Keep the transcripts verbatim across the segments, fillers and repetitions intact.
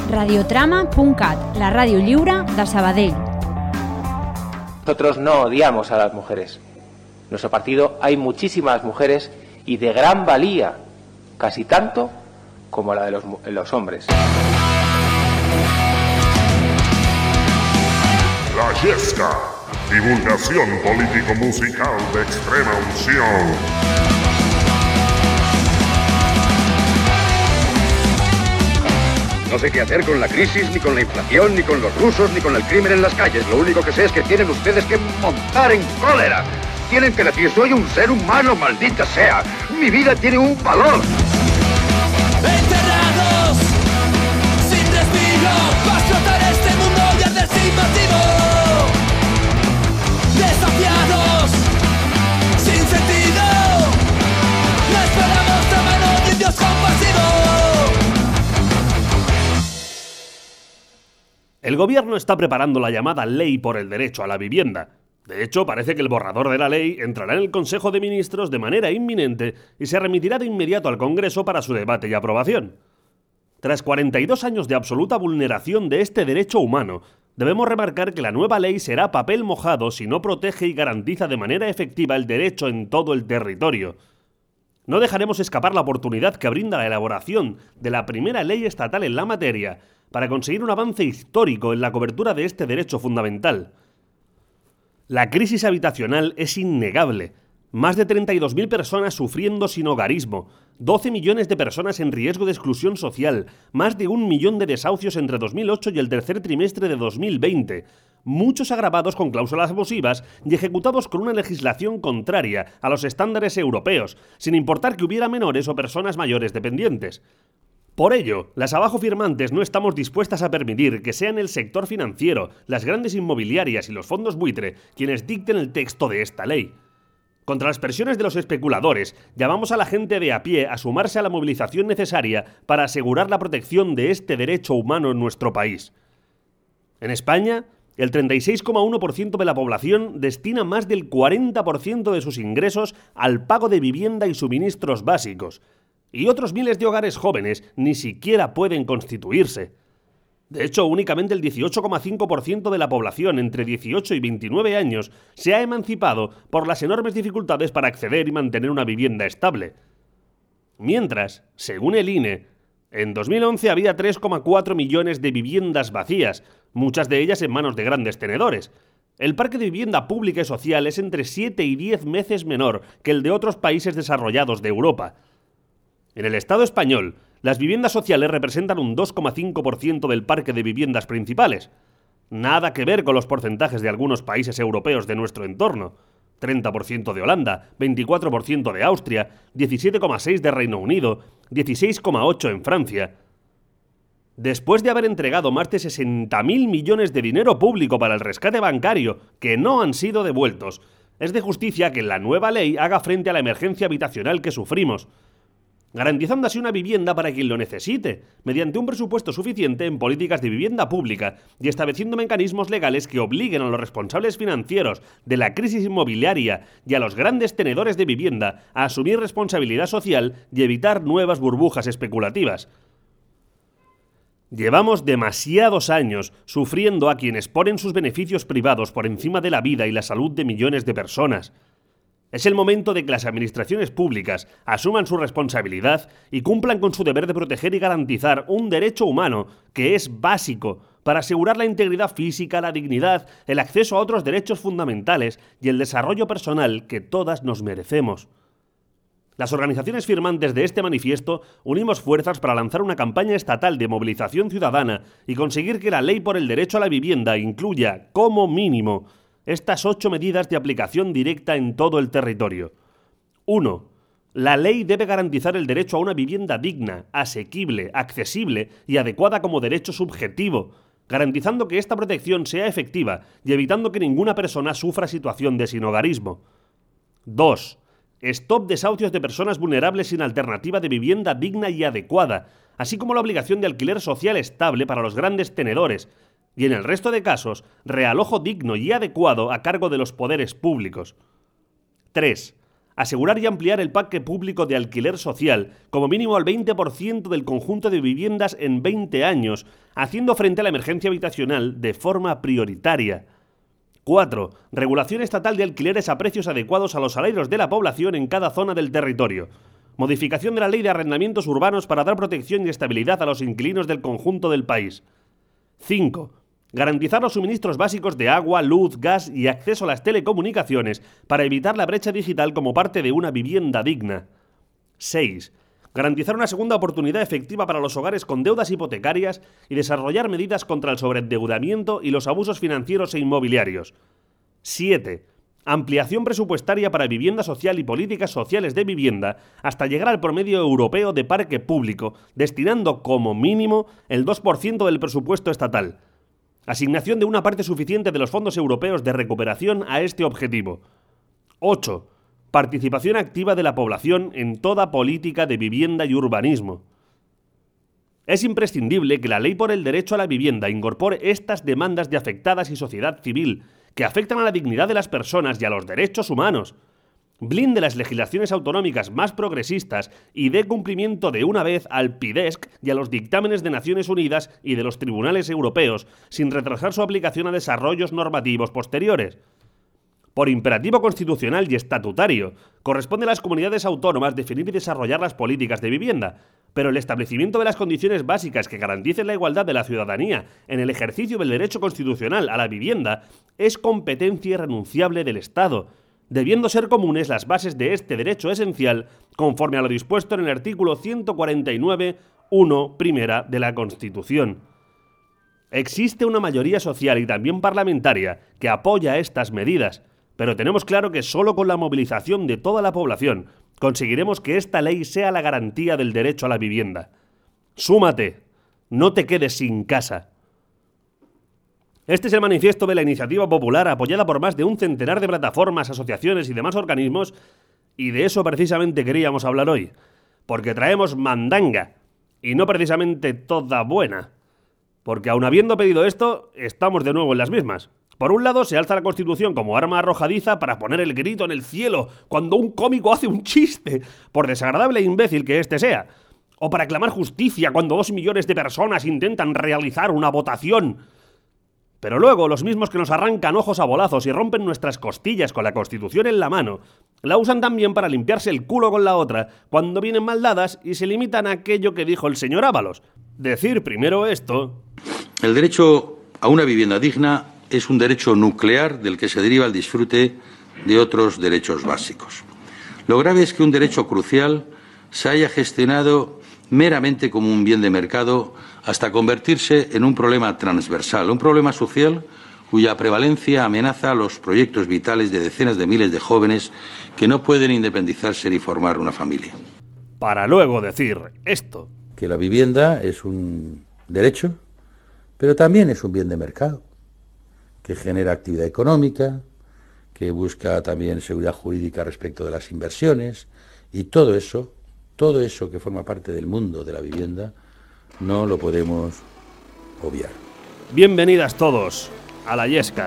radiotrama punt cat, la ràdio lliure de Sabadell. Nosotros no odiamos a las mujeres. En nuestro partido hay muchísimas mujeres y de gran valía, casi tanto como la de los, los hombres. La Yesca, divulgación político-musical de extrema unción. No sé qué hacer con la crisis, ni con la inflación, ni con los rusos, ni con el crimen en las calles. Lo único que sé es que tienen ustedes que montar en cólera. Tienen que decir, soy un ser humano, maldita sea. Mi vida tiene un valor. Enterrados, sin respiro, para explotar este mundo y hacer sin motivo. Desafiados, sin sentido. No esperamos la mano de un Dios compasivo. El gobierno está preparando la llamada Ley por el Derecho a la Vivienda. De hecho, parece que el borrador de la ley entrará en el Consejo de Ministros de manera inminente y se remitirá de inmediato al Congreso para su debate y aprobación. Tras cuarenta y dos años de absoluta vulneración de este derecho humano, debemos remarcar que la nueva ley será papel mojado si no protege y garantiza de manera efectiva el derecho en todo el territorio. No dejaremos escapar la oportunidad que brinda la elaboración de la primera ley estatal en la materia para conseguir un avance histórico en la cobertura de este derecho fundamental. La crisis habitacional es innegable. Más de treinta y dos mil personas sufriendo sinhogarismo, doce millones de personas en riesgo de exclusión social, más de un millón de desahucios entre dos mil ocho y el tercer trimestre de dos mil veinte, muchos agravados con cláusulas abusivas y ejecutados con una legislación contraria a los estándares europeos, sin importar que hubiera menores o personas mayores dependientes. Por ello, las abajo firmantes no estamos dispuestas a permitir que sean el sector financiero, las grandes inmobiliarias y los fondos buitre quienes dicten el texto de esta ley. Contra las presiones de los especuladores, llamamos a la gente de a pie a sumarse a la movilización necesaria para asegurar la protección de este derecho humano en nuestro país. En España, el treinta y seis coma uno por ciento de la población destina más del cuarenta por ciento de sus ingresos al pago de vivienda y suministros básicos, y otros miles de hogares jóvenes ni siquiera pueden constituirse. De hecho, únicamente el dieciocho coma cinco por ciento de la población entre dieciocho y veintinueve años se ha emancipado por las enormes dificultades para acceder y mantener una vivienda estable. Mientras, según el I N E, en dos mil once había tres coma cuatro millones de viviendas vacías, muchas de ellas en manos de grandes tenedores. El parque de vivienda pública y social es entre siete y diez veces menor que el de otros países desarrollados de Europa. En el Estado español, las viviendas sociales representan un dos coma cinco por ciento del parque de viviendas principales. Nada que ver con los porcentajes de algunos países europeos de nuestro entorno. treinta por ciento de Holanda, veinticuatro por ciento de Austria, diecisiete coma seis por ciento de Reino Unido, dieciséis coma ocho por ciento en Francia. Después de haber entregado más de sesenta mil millones de dinero público para el rescate bancario, que no han sido devueltos, es de justicia que la nueva ley haga frente a la emergencia habitacional que sufrimos, garantizando así una vivienda para quien lo necesite, mediante un presupuesto suficiente en políticas de vivienda pública y estableciendo mecanismos legales que obliguen a los responsables financieros de la crisis inmobiliaria y a los grandes tenedores de vivienda a asumir responsabilidad social y evitar nuevas burbujas especulativas. Llevamos demasiados años sufriendo a quienes ponen sus beneficios privados por encima de la vida y la salud de millones de personas. Es el momento de que las administraciones públicas asuman su responsabilidad y cumplan con su deber de proteger y garantizar un derecho humano que es básico para asegurar la integridad física, la dignidad, el acceso a otros derechos fundamentales y el desarrollo personal que todas nos merecemos. Las organizaciones firmantes de este manifiesto unimos fuerzas para lanzar una campaña estatal de movilización ciudadana y conseguir que la ley por el derecho a la vivienda incluya, como mínimo, estas ocho medidas de aplicación directa en todo el territorio. uno. La ley debe garantizar el derecho a una vivienda digna, asequible, accesible y adecuada como derecho subjetivo, garantizando que esta protección sea efectiva y evitando que ninguna persona sufra situación de sinhogarismo. dos. Stop desahucios de personas vulnerables sin alternativa de vivienda digna y adecuada, así como la obligación de alquiler social estable para los grandes tenedores, y en el resto de casos, realojo digno y adecuado a cargo de los poderes públicos. tres. Asegurar y ampliar el parque público de alquiler social, como mínimo al veinte por ciento del conjunto de viviendas en veinte años, haciendo frente a la emergencia habitacional de forma prioritaria. cuatro. Regulación estatal de alquileres a precios adecuados a los salarios de la población en cada zona del territorio. Modificación de la ley de arrendamientos urbanos para dar protección y estabilidad a los inquilinos del conjunto del país. cinco. Garantizar los suministros básicos de agua, luz, gas y acceso a las telecomunicaciones para evitar la brecha digital como parte de una vivienda digna. seis. Garantizar una segunda oportunidad efectiva para los hogares con deudas hipotecarias y desarrollar medidas contra el sobreendeudamiento y los abusos financieros e inmobiliarios. siete. Ampliación presupuestaria para vivienda social y políticas sociales de vivienda hasta llegar al promedio europeo de parque público, destinando como mínimo el dos por ciento del presupuesto estatal. Asignación de una parte suficiente de los fondos europeos de recuperación a este objetivo. ocho. Participación activa de la población en toda política de vivienda y urbanismo. Es imprescindible que la ley por el derecho a la vivienda incorpore estas demandas de afectadas y sociedad civil, que afectan a la dignidad de las personas y a los derechos humanos. Blinde las legislaciones autonómicas más progresistas y dé cumplimiento de una vez al PIDESC y a los dictámenes de Naciones Unidas y de los tribunales europeos, sin retrasar su aplicación a desarrollos normativos posteriores. Por imperativo constitucional y estatutario, corresponde a las comunidades autónomas definir y desarrollar las políticas de vivienda, pero el establecimiento de las condiciones básicas que garanticen la igualdad de la ciudadanía en el ejercicio del derecho constitucional a la vivienda es competencia irrenunciable del Estado, debiendo ser comunes las bases de este derecho esencial conforme a lo dispuesto en el artículo ciento cuarenta y nueve punto uno primera de la Constitución. Existe una mayoría social y también parlamentaria que apoya estas medidas, pero tenemos claro que solo con la movilización de toda la población conseguiremos que esta ley sea la garantía del derecho a la vivienda. ¡Súmate! No te quedes sin casa. Este es el manifiesto de la iniciativa popular apoyada por más de un centenar de plataformas, asociaciones y demás organismos, y de eso precisamente queríamos hablar hoy, porque traemos mandanga, y no precisamente toda buena, porque aun habiendo pedido esto, estamos de nuevo en las mismas. Por un lado, se alza la Constitución como arma arrojadiza para poner el grito en el cielo cuando un cómico hace un chiste, por desagradable e imbécil que éste sea, o para clamar justicia cuando dos millones de personas intentan realizar una votación. Pero luego, los mismos que nos arrancan ojos a bolazos y rompen nuestras costillas con la Constitución en la mano, la usan también para limpiarse el culo con la otra cuando vienen mal dadas y se limitan a aquello que dijo el señor Ábalos. Decir primero esto... El derecho a una vivienda digna es un derecho nuclear del que se deriva el disfrute de otros derechos básicos. Lo grave es que un derecho crucial se haya gestionado meramente como un bien de mercado hasta convertirse en un problema transversal, un problema social cuya prevalencia amenaza los proyectos vitales de decenas de miles de jóvenes que no pueden independizarse ni formar una familia. Para luego decir esto. Que la vivienda es un derecho, pero también es un bien de mercado, que genera actividad económica, que busca también seguridad jurídica respecto de las inversiones, y todo eso, todo eso que forma parte del mundo de la vivienda, no lo podemos obviar. Bienvenidas todos a la Yesca.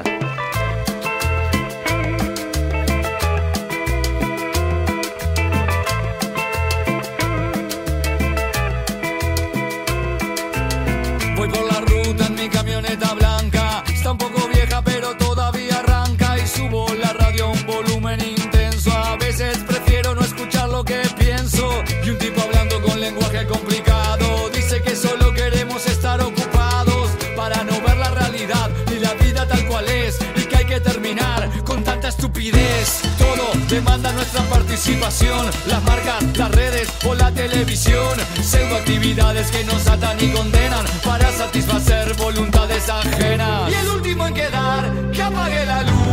Voy por la ruta en mi camioneta blanca, está un poco vieja pero todavía arranca, y subo la radio a un volumen intenso. A veces prefiero no escuchar lo que pienso, y un tipo hablando con lenguaje complicado dice que solo queremos estar ocupados para no ver la realidad ni la vida tal cual es, y que hay que terminar con tanta estupidez. Todo demanda nuestra participación, las marcas, las redes o la televisión, pseudoactividades que nos atan y condenan para satisfacer voluntades ajenas. Y el último en quedar, que apague la luz.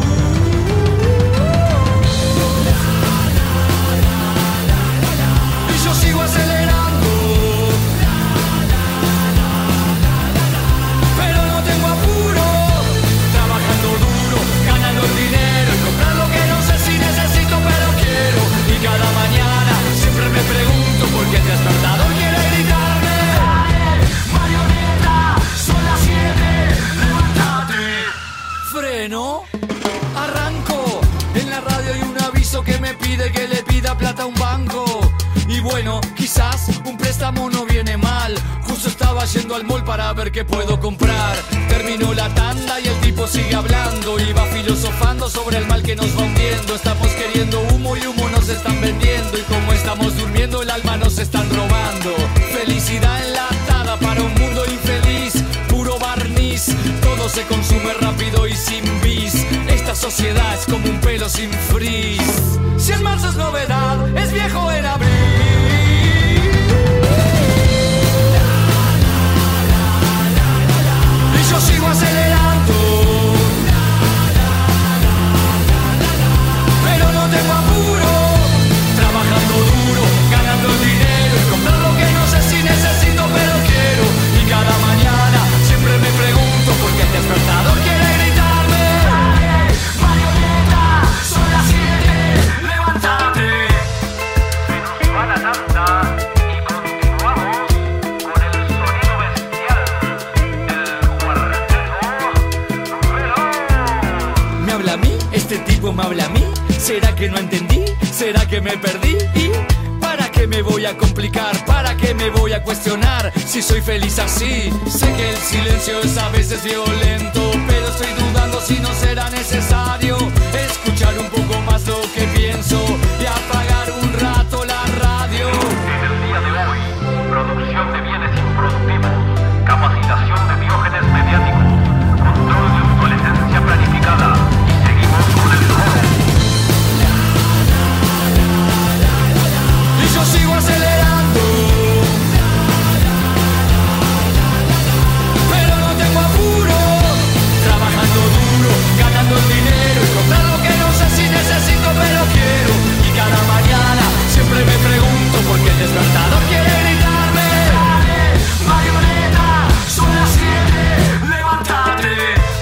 Y yo sigo acelerando, pero no tengo apuro, trabajando duro, ganando el dinero y comprar lo que no sé si necesito pero quiero. Y cada mañana siempre me pregunto por qué el despertador quiere gritarme: marioneta, son las siete, levántate. Freno. quizás un préstamo no viene mal. Justo estaba yendo al mall para ver qué puedo comprar. Terminó la tanda y el tipo sigue hablando y va filosofando sobre el mal que nos va hundiendo. Estamos queriendo humo y humo nos están vendiendo, y como estamos durmiendo el alma nos están robando. Felicidad enlatada para un mundo infeliz, puro barniz, todo se consume rápido y sin bis. Esta sociedad es como un pelo sin frizz. Si en marzo es novedad, es viejo en abril. Y yo sigo acelerando, pero no tengo apuro, trabajando duro, ganando el dinero y comprar lo que no sé si necesito pero quiero. Y cada mañana siempre me pregunto por qué el despertador quiere gritarme: marioneta, son las siete, levántate. Se nos va la tanda y continuamos con el sonido bestial del cuarteto veloz. ¿Me habla a mí? ¿Este tipo me habla a mí? ¿Será que no entendí? ¿Será que me perdí? ¿Y para qué me voy a complicar? ¿Para qué me voy a cuestionar? Si soy feliz así. Sé que el silencio es a veces violento, pero estoy dudando si no será necesario escuchar un poco más lo que pienso y apagar un rato la radio. En el día de hoy, producción de bienes improductivos, capacitación de diógenes mediáticos, control de obsolescencia planificada, y seguimos con el robo. Y yo sigo acelerando, pero no tengo apuro, trabajando duro, ganando el dinero y comprar lo que no sé si necesito pero quiero. Y cada mañana siempre me pregunto por qué el despertador quiere gritarme: marioneta, son las siete, levántate.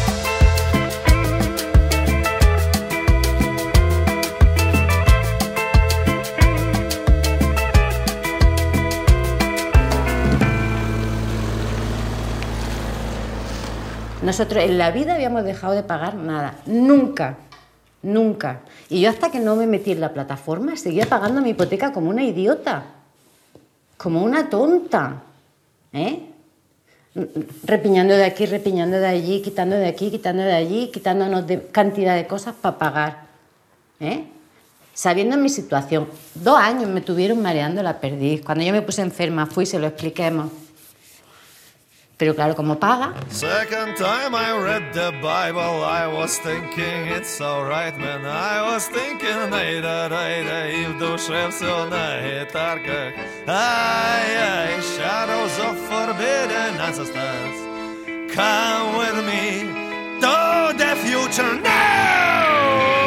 Nosotros en la vida habíamos dejado de pagar nada, nunca, nunca. Y yo hasta que no me metí en la plataforma seguía pagando mi hipoteca como una idiota, como una tonta, ¿eh? Repiñando de aquí, repiñando de allí, quitando de aquí, quitando de allí, quitándonos de cantidad de cosas para pagar, ¿eh? Sabiendo mi situación. Dos años me tuvieron mareando la perdiz. Cuando yo me puse enferma fui y se lo expliquemos. Pero claro, como paga. Second time I read the Bible, I was thinking it's alright, man. I was thinking, ай да ай да и в душе все на гитарках. Ай, ай, shadows of forbidden ancestors, come with me to the future now.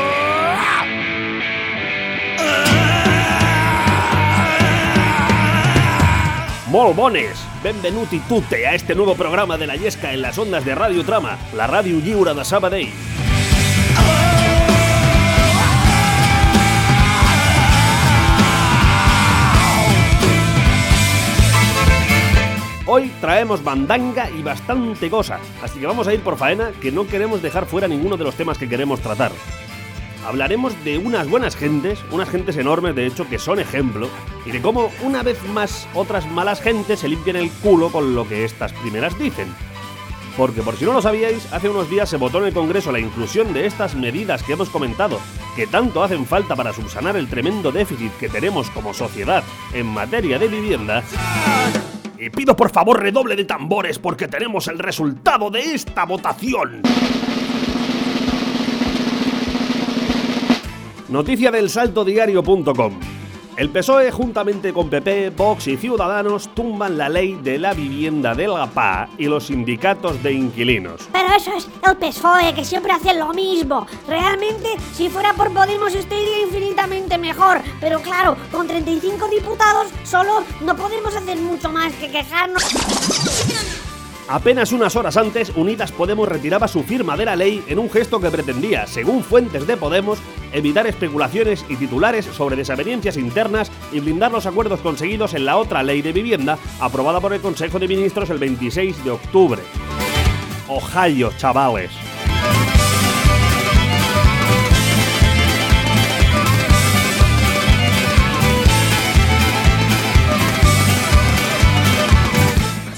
Molt bones! Benvenuti tutte a este nuevo programa de la Yesca en las ondas de Radio Trama, la ràdio lliure de Sabadell. Hoy traemos bandanga y bastante cosa, así que vamos a ir por faena, que no queremos dejar fuera ninguno de los temas que queremos tratar. Hablaremos de unas buenas gentes, unas gentes enormes de hecho que son ejemplo, y de cómo una vez más otras malas gentes se limpian el culo con lo que estas primeras dicen. Porque por si no lo sabíais, hace unos días se votó en el Congreso la inclusión de estas medidas que hemos comentado, que tanto hacen falta para subsanar el tremendo déficit que tenemos como sociedad en materia de vivienda. Y pido por favor redoble de tambores porque tenemos el resultado de esta votación. Noticia del salto diario punto com. El P S O E, juntamente con P P, Vox y Ciudadanos, tumban la ley de la vivienda del G A P A y los sindicatos de inquilinos. Pero eso es el P S O E, que siempre hace lo mismo. Realmente, si fuera por Podemos, estaría infinitamente mejor. Pero claro, con treinta y cinco diputados, solo no podemos hacer mucho más que quejarnos. Apenas unas horas antes, Unidas Podemos retiraba su firma de la ley en un gesto que pretendía, según fuentes de Podemos, evitar especulaciones y titulares sobre desavenencias internas y blindar los acuerdos conseguidos en la otra ley de vivienda, aprobada por el Consejo de Ministros el veintiséis de octubre. Ohio, chavales.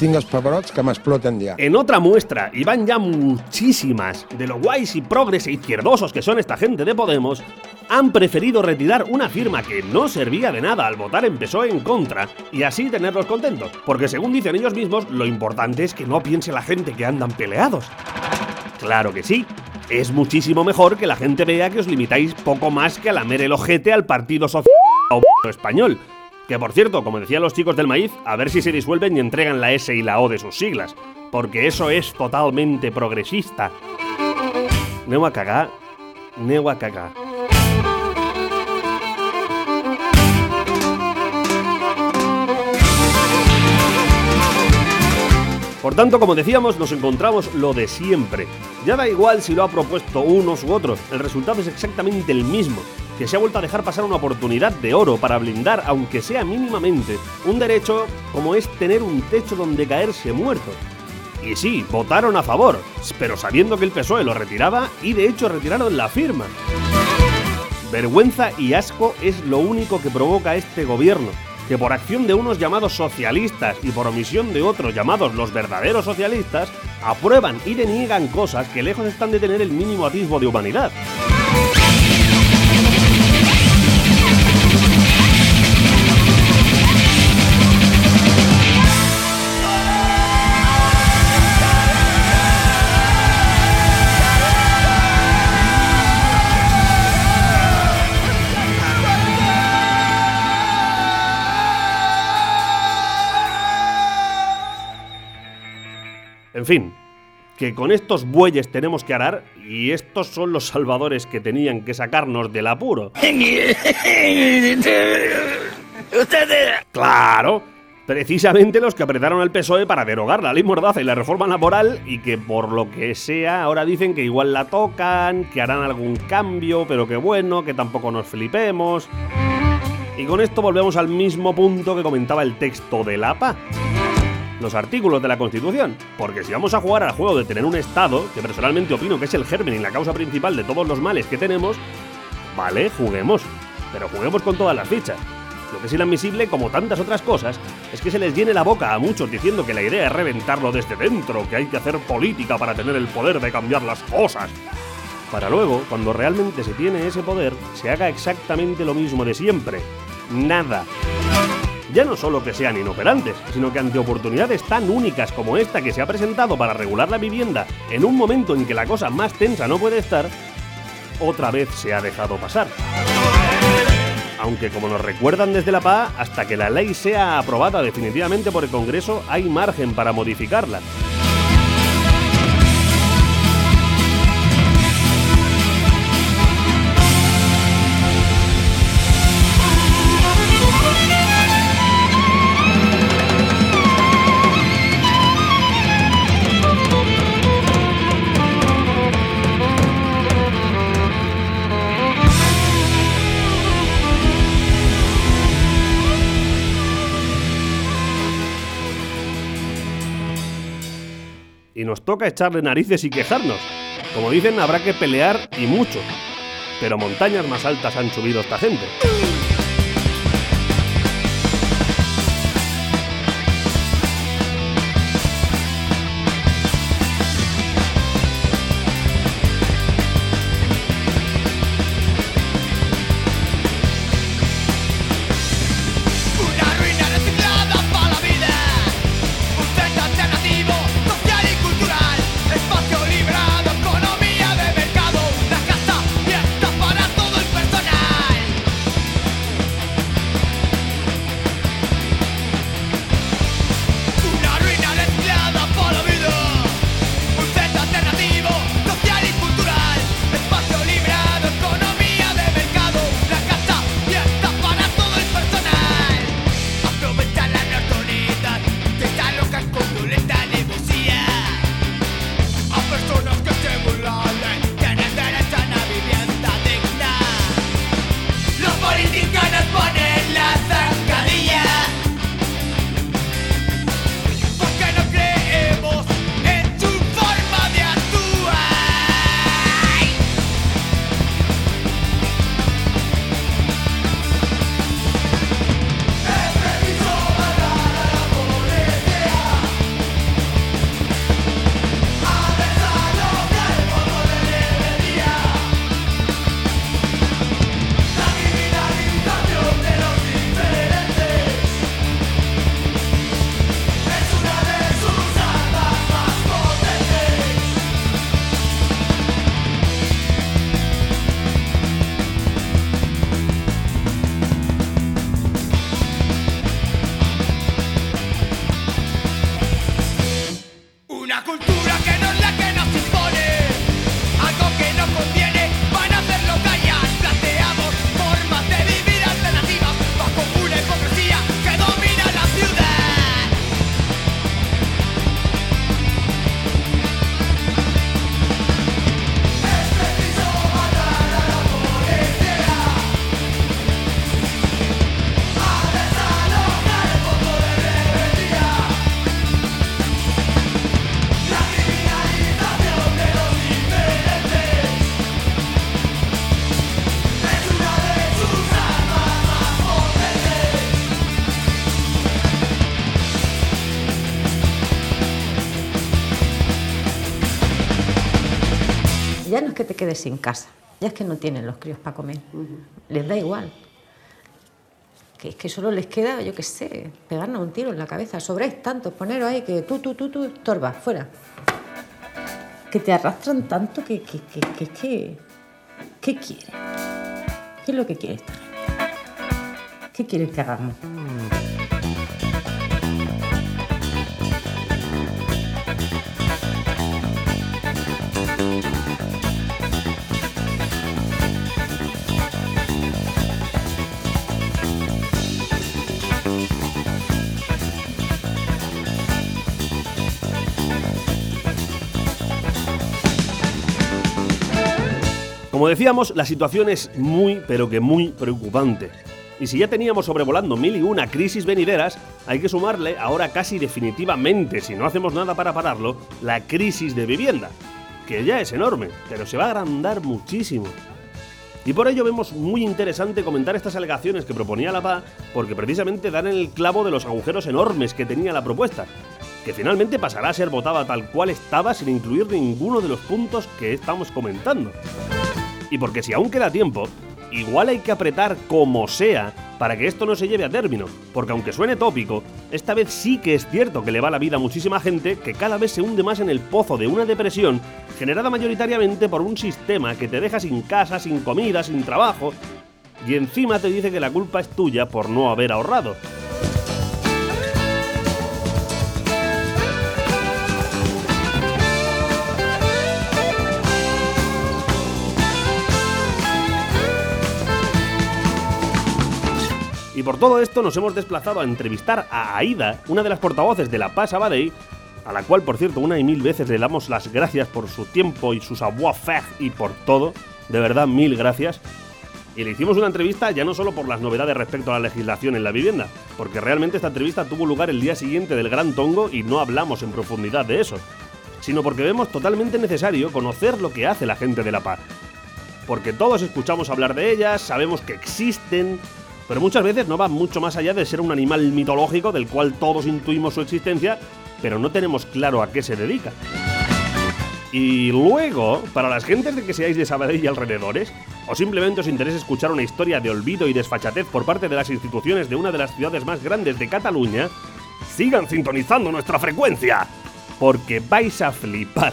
tinc els pebrots que m'exploten ja. En otra muestra, y van ya muchísimas, de lo guays y progres e izquierdosos que son esta gente de Podemos, han preferido retirar una firma que no servía de nada al votar en P S O E en contra y así tenerlos contentos, porque según dicen ellos mismos, lo importante es que no piense la gente que andan peleados. Claro que sí, es muchísimo mejor que la gente vea que os limitáis poco más que a lamer el ojete al Partido Socialista Español, que por cierto, como decían los chicos del maíz, a ver si se disuelven y entregan la S y la O de sus siglas, porque eso es totalmente progresista. Neu a cagar, neu a cagar. Por tanto, como decíamos, nos encontramos lo de siempre. Ya da igual si lo ha propuesto unos u otros, el resultado es exactamente el mismo, que se ha vuelto a dejar pasar una oportunidad de oro para blindar, aunque sea mínimamente, un derecho como es tener un techo donde caerse muerto. Y sí, votaron a favor, pero sabiendo que el P S O E lo retiraba y de hecho retiraron la firma. Vergüenza y asco es lo único que provoca este gobierno, que por acción de unos llamados socialistas y por omisión de otros llamados los verdaderos socialistas, aprueban y deniegan cosas que lejos están de tener el mínimo atisbo de humanidad. En fin, que con estos bueyes tenemos que arar y estos son los salvadores que tenían que sacarnos del apuro. ¡Claro! Precisamente los que apretaron al P S O E para derogar la ley Mordaza y la reforma laboral y que por lo que sea ahora dicen que igual la tocan, que harán algún cambio, pero que bueno, que tampoco nos flipemos. Y con esto volvemos al mismo punto que comentaba el texto de la P A. Los artículos de la Constitución, porque si vamos a jugar al juego de tener un Estado, que personalmente opino que es el germen y la causa principal de todos los males que tenemos, vale, juguemos, pero juguemos con todas las fichas. Lo que es inadmisible, como tantas otras cosas, es que se les llene la boca a muchos diciendo que la idea es reventarlo desde dentro, que hay que hacer política para tener el poder de cambiar las cosas. Para luego, cuando realmente se tiene ese poder, se haga exactamente lo mismo de siempre. Nada. Ya no solo que sean inoperantes, sino que ante oportunidades tan únicas como esta que se ha presentado para regular la vivienda en un momento en que la cosa más tensa no puede estar, otra vez se ha dejado pasar. Aunque como nos recuerdan desde la P A, hasta que la ley sea aprobada definitivamente por el Congreso, hay margen para modificarla. Y nos toca echarle narices y quejarnos. Como dicen, habrá que pelear y mucho. Pero montañas más altas han subido esta gente. ya no es que te quedes sin casa, ya es que no tienen los críos para comer. Uh-huh. Les da igual. Que es que solo les queda, yo qué sé, pegarnos un tiro en la cabeza. Sobráis tantos, poneros ahí que tú, tú, tú, tú, torba, fuera. Que te arrastran tanto que, que, que, que, que ¿qué quieres? ¿Qué es lo que quieres? ¿Qué quieres que hagamos? Como decíamos, la situación es muy, pero que muy preocupante. Y si ya teníamos sobrevolando mil y una crisis venideras, hay que sumarle, ahora casi definitivamente, si no hacemos nada para pararlo, la crisis de vivienda, que ya es enorme, pero se va a agrandar muchísimo. Y por ello vemos muy interesante comentar estas alegaciones que proponía la P A, porque precisamente dan en el clavo de los agujeros enormes que tenía la propuesta, que finalmente pasará a ser votada tal cual estaba sin incluir ninguno de los puntos que estamos comentando. Y porque si aún queda tiempo, igual hay que apretar como sea para que esto no se lleve a término, porque aunque suene tópico, esta vez sí que es cierto que le va la vida a muchísima gente que cada vez se hunde más en el pozo de una depresión generada mayoritariamente por un sistema que te deja sin casa, sin comida, sin trabajo, y encima te dice que la culpa es tuya por no haber ahorrado. Y por todo esto nos hemos desplazado a entrevistar a Aida, una de las portavoces de la P A Sabadell, a la cual, por cierto, una y mil veces le damos las gracias por su tiempo y su savoir-faire y por todo. De verdad, mil gracias. Y le hicimos una entrevista ya no solo por las novedades respecto a la legislación en la vivienda, porque realmente esta entrevista tuvo lugar el día siguiente del Gran Tongo y no hablamos en profundidad de eso, sino porque vemos totalmente necesario conocer lo que hace la gente de la P A. Porque todos escuchamos hablar de ellas, sabemos que existen, pero muchas veces no va mucho más allá de ser un animal mitológico del cual todos intuimos su existencia, pero no tenemos claro a qué se dedica. Y luego, para las gentes de que seáis de Sabadell y alrededores, o simplemente os interesa escuchar una historia de olvido y desfachatez por parte de las instituciones de una de las ciudades más grandes de Cataluña, sigan sintonizando nuestra frecuencia, porque vais a flipar.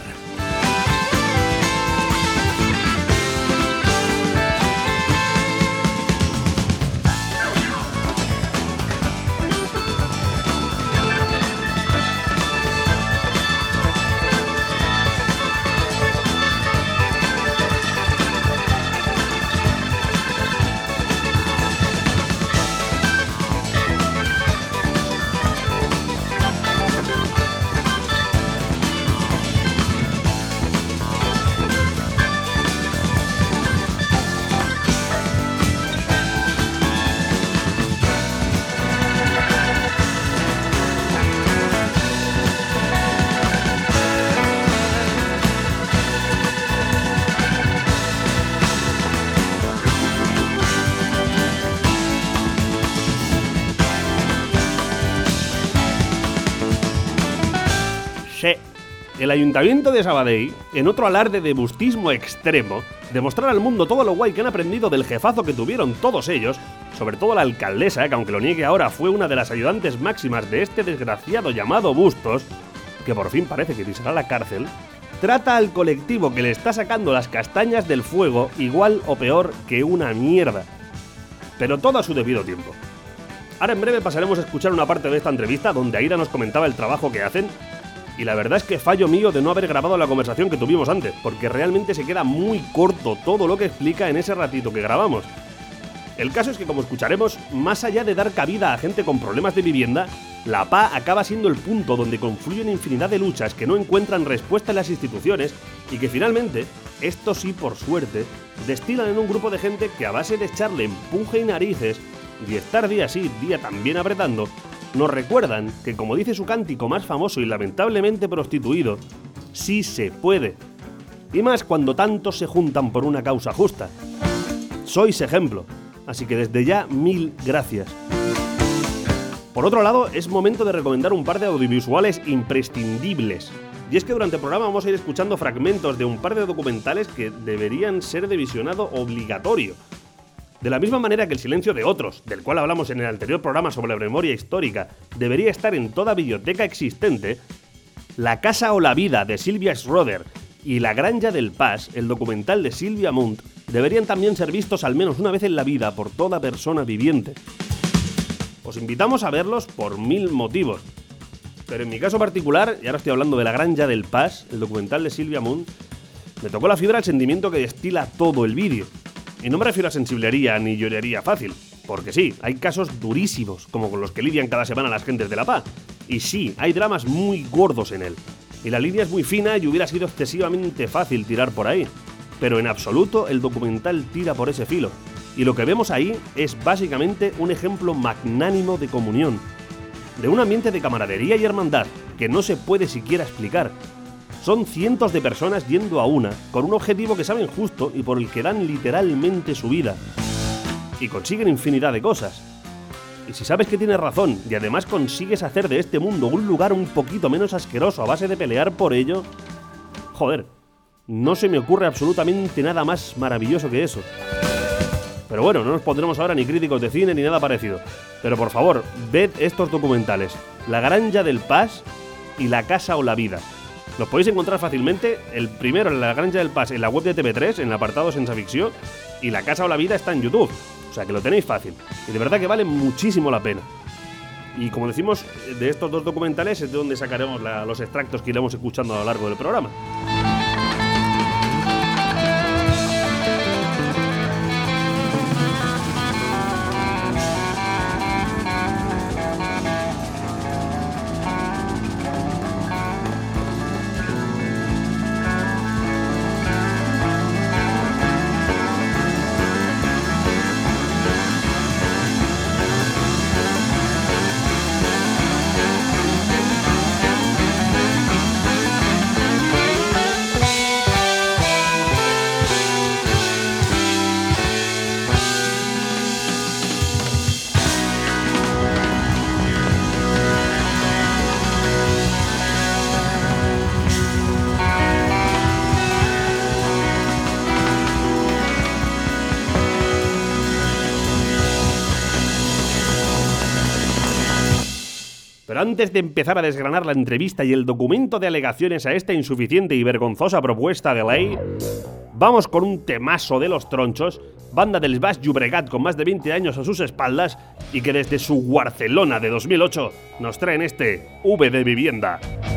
El Ayuntamiento de Sabadell, en otro alarde de bustismo extremo, demostrar al mundo todo lo guay que han aprendido del jefazo que tuvieron todos ellos, sobre todo la alcaldesa, que aunque lo niegue ahora fue una de las ayudantes máximas de este desgraciado llamado Bustos, que por fin parece que pisará la cárcel, trata al colectivo que le está sacando las castañas del fuego igual o peor que una mierda. Pero todo a su debido tiempo. Ahora en breve pasaremos a escuchar una parte de esta entrevista donde Aida nos comentaba el trabajo que hacen. Y la verdad es que fallo mío de no haber grabado la conversación que tuvimos antes, porque realmente se queda muy corto todo lo que explica en ese ratito que grabamos. El caso es que, como escucharemos, más allá de dar cabida a gente con problemas de vivienda, la P A acaba siendo el punto donde confluyen infinidad de luchas que no encuentran respuesta en las instituciones y que finalmente, esto sí por suerte, destilan en un grupo de gente que a base de echarle empuje y narices y estar día sí, día también apretando, nos recuerdan que, como dice su cántico más famoso y lamentablemente prostituido, sí se puede. Y más cuando tantos se juntan por una causa justa. Sois ejemplo, así que desde ya mil gracias. Por otro lado, es momento de recomendar un par de audiovisuales imprescindibles. Y es que durante el programa vamos a ir escuchando fragmentos de un par de documentales que deberían ser de visionado obligatorio. De la misma manera que El silencio de otros, del cual hablamos en el anterior programa sobre la memoria histórica, debería estar en toda biblioteca existente, La casa o la vida de Sylvia Schroeder y La granja del Pas, el documental de Sylvia Munt, deberían también ser vistos al menos una vez en la vida por toda persona viviente. Os invitamos a verlos por mil motivos. Pero en mi caso particular, y ahora estoy hablando de La granja del Pas, el documental de Sylvia Munt, me tocó la fibra el sentimiento que destila todo el vídeo. Y no me refiero a sensiblería ni llorería fácil, porque sí, hay casos durísimos, como con los que lidian cada semana las gentes de La Paz. Y sí, hay dramas muy gordos en él. Y la línea es muy fina y hubiera sido excesivamente fácil tirar por ahí. Pero en absoluto el documental tira por ese filo. Y lo que vemos ahí es básicamente un ejemplo magnánimo de comunión. De un ambiente de camaradería y hermandad que no se puede siquiera explicar. Son cientos de personas yendo a una, con un objetivo que saben justo y por el que dan literalmente su vida. Y consiguen infinidad de cosas. Y si sabes que tienes razón y además consigues hacer de este mundo un lugar un poquito menos asqueroso a base de pelear por ello, joder, no se me ocurre absolutamente nada más maravilloso que eso. Pero bueno, no nos pondremos ahora ni críticos de cine ni nada parecido. Pero por favor, ved estos documentales, La granja del Pas y La casa o la vida. Los podéis encontrar fácilmente, el primero en La granja del Pas en la web de T V tres, en el apartado Sense Ficció, y La casa o la vida está en YouTube. O sea que lo tenéis fácil. Y de verdad que vale muchísimo la pena. Y como decimos, de estos dos documentales es de donde sacaremos la, los extractos que iremos escuchando a lo largo del programa. Pero antes de empezar a desgranar la entrevista y el documento de alegaciones a esta insuficiente y vergonzosa propuesta de ley, vamos con un temazo de Los Tronchos, banda del Baix Llobregat con más de veinte años a sus espaldas y que desde su Barcelona de dos mil ocho nos traen este V de Vivienda.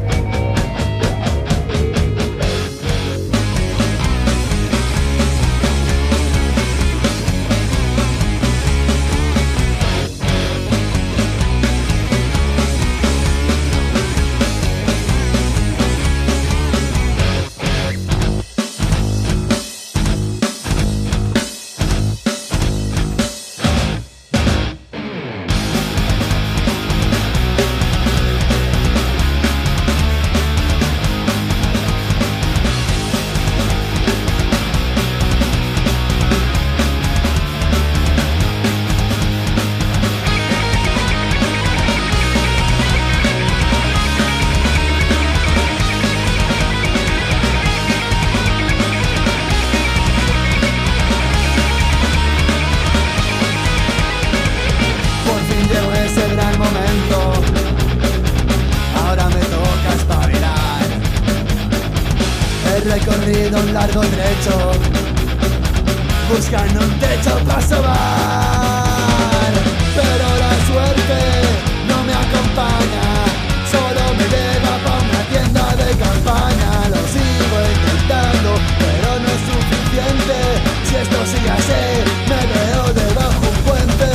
recorrido un largo trecho, buscando un techo para sobar. Pero la suerte no me acompaña, solo me lleva pa' una tienda de campaña. Lo sigo intentando, pero no es suficiente. Si esto sigue así, me veo debajo un puente.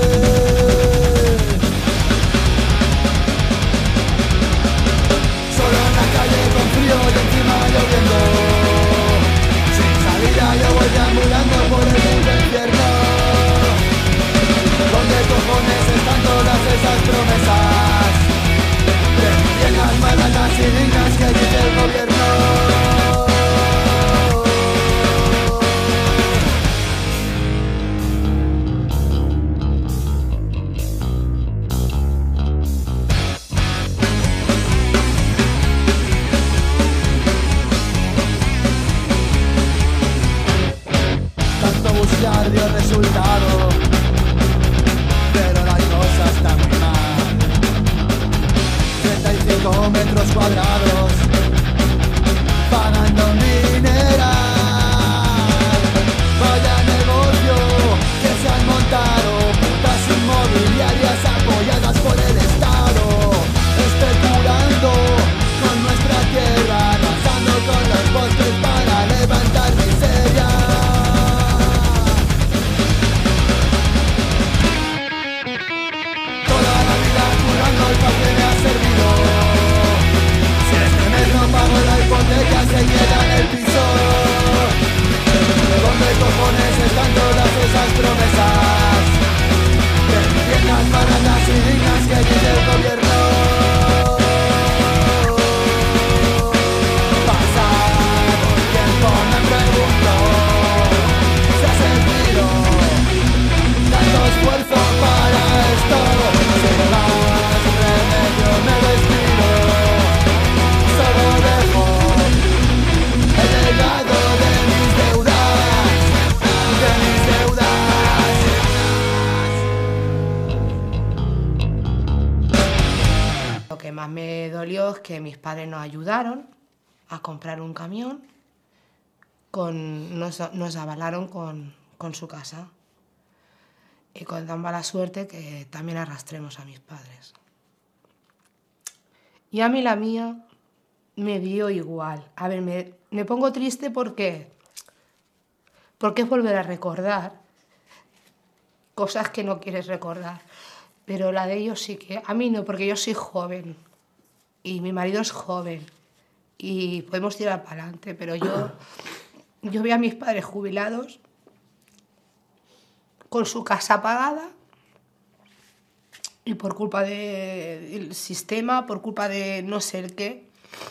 Solo en la calle con frío y encima lloviendo, sin salida yo voy deambulando por el mundo infierno. cinco metros cuadrados, pagando mineral. Vaya negocio que se han montado, putas inmobiliarias apoyadas por el Estado, especulando con nuestra tierra, arrasando con los bosques para levantar miseria. Toda la vida currando el pa' que me ha servido. Si este mes no pago la hipoteca se queda en el piso. ¿De dónde cojones están todas esas promesas? De viviendas baratas y dignas que dice el gobierno. Pasado el tiempo me pregunto si ha servido tanto esfuerzo para esto. Si más remedio me despido, solo dejo el legado de mis deudas, de mis deudas. Lo que más me dolió es que mis padres nos ayudaron a comprar un camión, con, nos, nos avalaron con, con su casa. Y con tan mala suerte que también arrastremos a mis padres. Y a mí la mía me dio igual. A ver, me, me pongo triste porque, porque es volver a recordar cosas que no quieres recordar. Pero la de ellos sí que... A mí no, porque yo soy joven y mi marido es joven y podemos tirar para adelante, pero yo, yo veo a mis padres jubilados con su casa pagada y por culpa del sistema, por culpa de no sé el qué,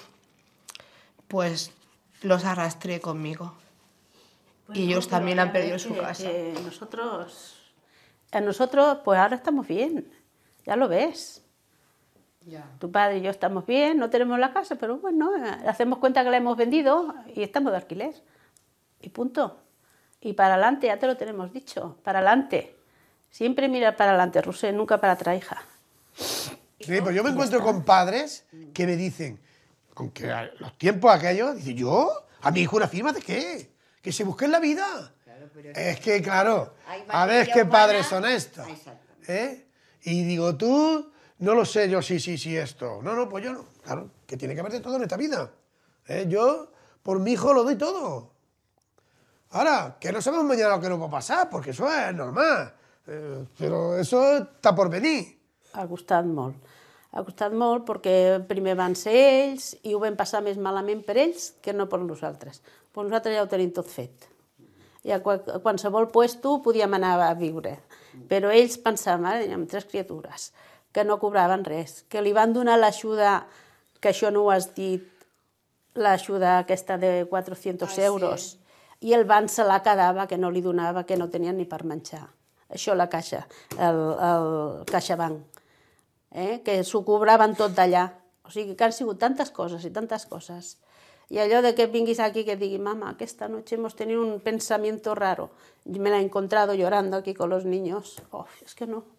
pues los arrastré conmigo. Bueno, y ellos pero también ya han perdido ves su que- casa. que nosotros, a nosotros, pues ahora estamos bien, ya lo ves. Ya. Tu padre y yo estamos bien, no tenemos la casa, pero bueno, eh, hacemos cuenta que la hemos vendido y estamos de alquiler. Y punto. Y para adelante, ya te lo tenemos dicho, para adelante. Siempre mira para adelante, Rusé, nunca para atrás, hija. Sí, pues yo me encuentro con padres que me dicen, aunque a los tiempos aquellos, dice, ¿yo? ¿A mi hijo una firma de qué? Que se busque en la vida. Es que, claro, a ver qué padres son estos. ¿Eh? Y digo, tú, no lo sé yo, sí, sí, sí, esto. No, no, pues yo no. Claro, que tiene que haber de todo en esta vida. ¿Eh? Yo, por mi hijo, lo doy todo. Ahora, que no sabemos mañana lo que nos va a pasar, porque eso es normal. Eh, però això està por venir. Ha gustat molt. Ha gustat molt perquè primer van ser ells i ho vam passar més malament per ells que no per nosaltres. Però nosaltres ja ho tenim tot fet. I a qualsevol puesto podíem anar a viure. Però ells pensaven, ara teníem tres criatures, que no cobraven res, que li van donar l'ajuda, que això no ho has dit, l'ajuda aquesta de quatre-cents euros, i el banc se la quedava, que no li donava, que no tenien ni per menjar. Això la caixa, el, el CaixaBank, eh? Que s'ho cobraven tot d'allà. O sigui que han sigut tantes coses i tantes coses. I allò de que vinguis aquí que digui, mama, esta noche hemos tenido un pensamiento raro. Me la he encontrado llorando aquí con los niños. Oh, és que no.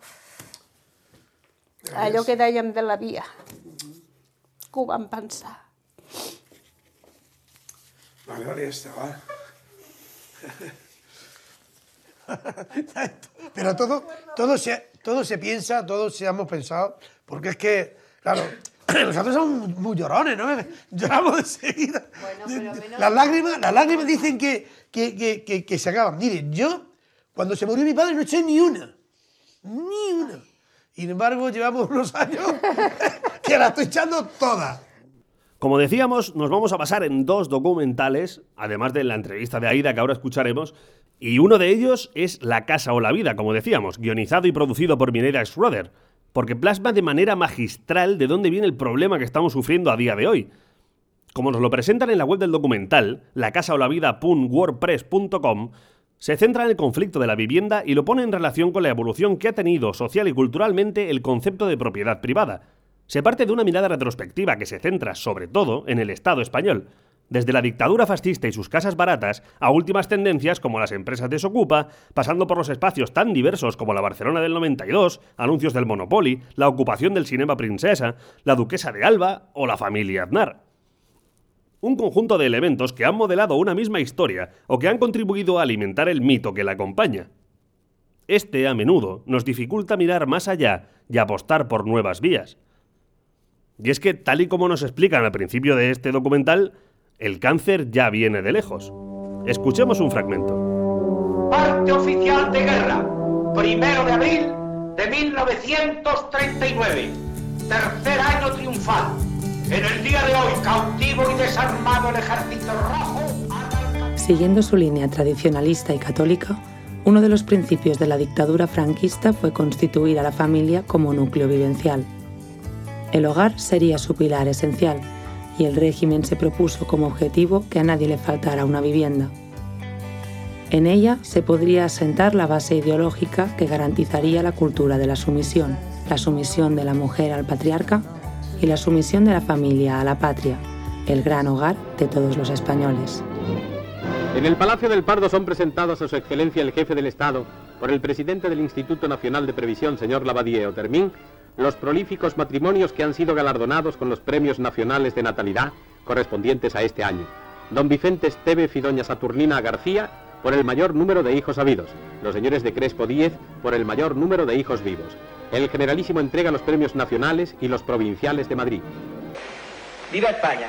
Allò que dèiem de la via, que ho vam pensar. Vale, vale, ya está, va. Pero todo, todo, se, todo se piensa, todos se hemos pensado, porque es que, claro, nosotros somos muy llorones, ¿no? Lloramos enseguida. Bueno, pero menos... Las lágrimas, las lágrimas dicen que, que, que, que, que se acaban. Mire, yo, cuando se murió mi padre, no eché ni una. Ni una. Y, sin embargo, llevamos unos años que la estoy echando toda. Como decíamos, nos vamos a basar en dos documentales, además de la entrevista de Aida que ahora escucharemos, y uno de ellos es La casa o la vida, como decíamos, guionizado y producido por Mineira Schroeder, porque plasma de manera magistral de dónde viene el problema que estamos sufriendo a día de hoy. Como nos lo presentan en la web del documental, la casa o la vida punto wordpress punto com, se centra en el conflicto de la vivienda y lo pone en relación con la evolución que ha tenido social y culturalmente el concepto de propiedad privada. Se parte de una mirada retrospectiva que se centra, sobre todo, en el Estado español. desde la dictadura fascista y sus casas baratas a últimas tendencias como las empresas desocupa, pasando por los espacios tan diversos como la Barcelona del noventa y dos, anuncios del Monopoly, la ocupación del Cinema Princesa, la Duquesa de Alba o la familia Aznar. Un conjunto de elementos que han modelado una misma historia o que han contribuido a alimentar el mito que la acompaña. Este, a menudo, nos dificulta mirar más allá y apostar por nuevas vías. Y es que, tal y como nos explican al principio de este documental, el cáncer ya viene de lejos. Escuchemos un fragmento. Parte oficial de guerra, primero de abril de mil novecientos treinta y nueve, tercer año triunfal. En el día de hoy, cautivo y desarmado el ejército rojo. Siguiendo su línea tradicionalista y católica, uno de los principios de la dictadura franquista fue constituir a la familia como núcleo vivencial. El hogar sería su pilar esencial, y el régimen se propuso como objetivo que a nadie le faltara una vivienda. En ella se podría asentar la base ideológica que garantizaría la cultura de la sumisión, la sumisión de la mujer al patriarca y la sumisión de la familia a la patria, el gran hogar de todos los españoles. En el Palacio del Pardo son presentados a su excelencia el jefe del Estado, por el presidente del Instituto Nacional de Previsión, señor Lavadier Otermin, los prolíficos matrimonios que han sido galardonados con los premios nacionales de natalidad correspondientes a este año. Don Vicente Estevez y doña Saturnina García por el mayor número de hijos habidos, los señores de Crespo Díez por el mayor número de hijos vivos. El generalísimo entrega los premios nacionales y los provinciales de Madrid. ¡Viva España!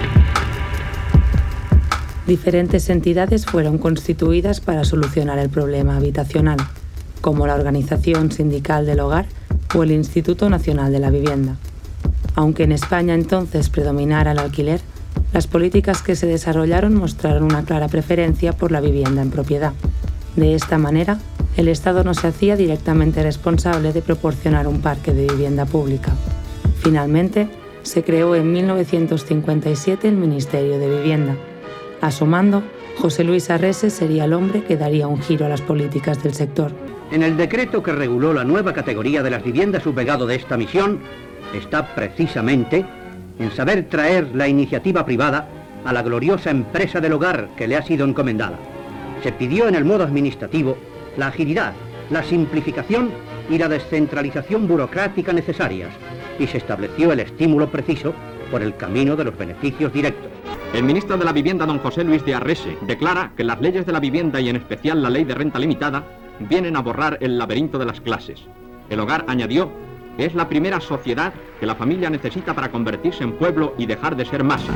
Diferentes entidades fueron constituidas para solucionar el problema habitacional, como la Organización Sindical del Hogar o el Instituto Nacional de la Vivienda. Aunque en España entonces predominara el alquiler, las políticas que se desarrollaron mostraron una clara preferencia por la vivienda en propiedad. De esta manera, el Estado no se hacía directamente responsable de proporcionar un parque de vivienda pública. Finalmente, se creó en mil novecientos cincuenta y siete el Ministerio de Vivienda. A su mando, José Luis Arrese sería el hombre que daría un giro a las políticas del sector. En el decreto que reguló la nueva categoría de las viviendas sublegado de esta misión, está precisamente en saber traer la iniciativa privada a la gloriosa empresa del hogar que le ha sido encomendada. Se pidió en el modo administrativo la agilidad, la simplificación y la descentralización burocrática necesarias, y se estableció el estímulo preciso por el camino de los beneficios directos. El ministro de la Vivienda, don José Luis de Arrese, declara que las leyes de la vivienda y en especial la ley de renta limitada vienen a borrar el laberinto de las clases. El hogar, añadió, es la primera sociedad que la familia necesita para convertirse en pueblo y dejar de ser masa.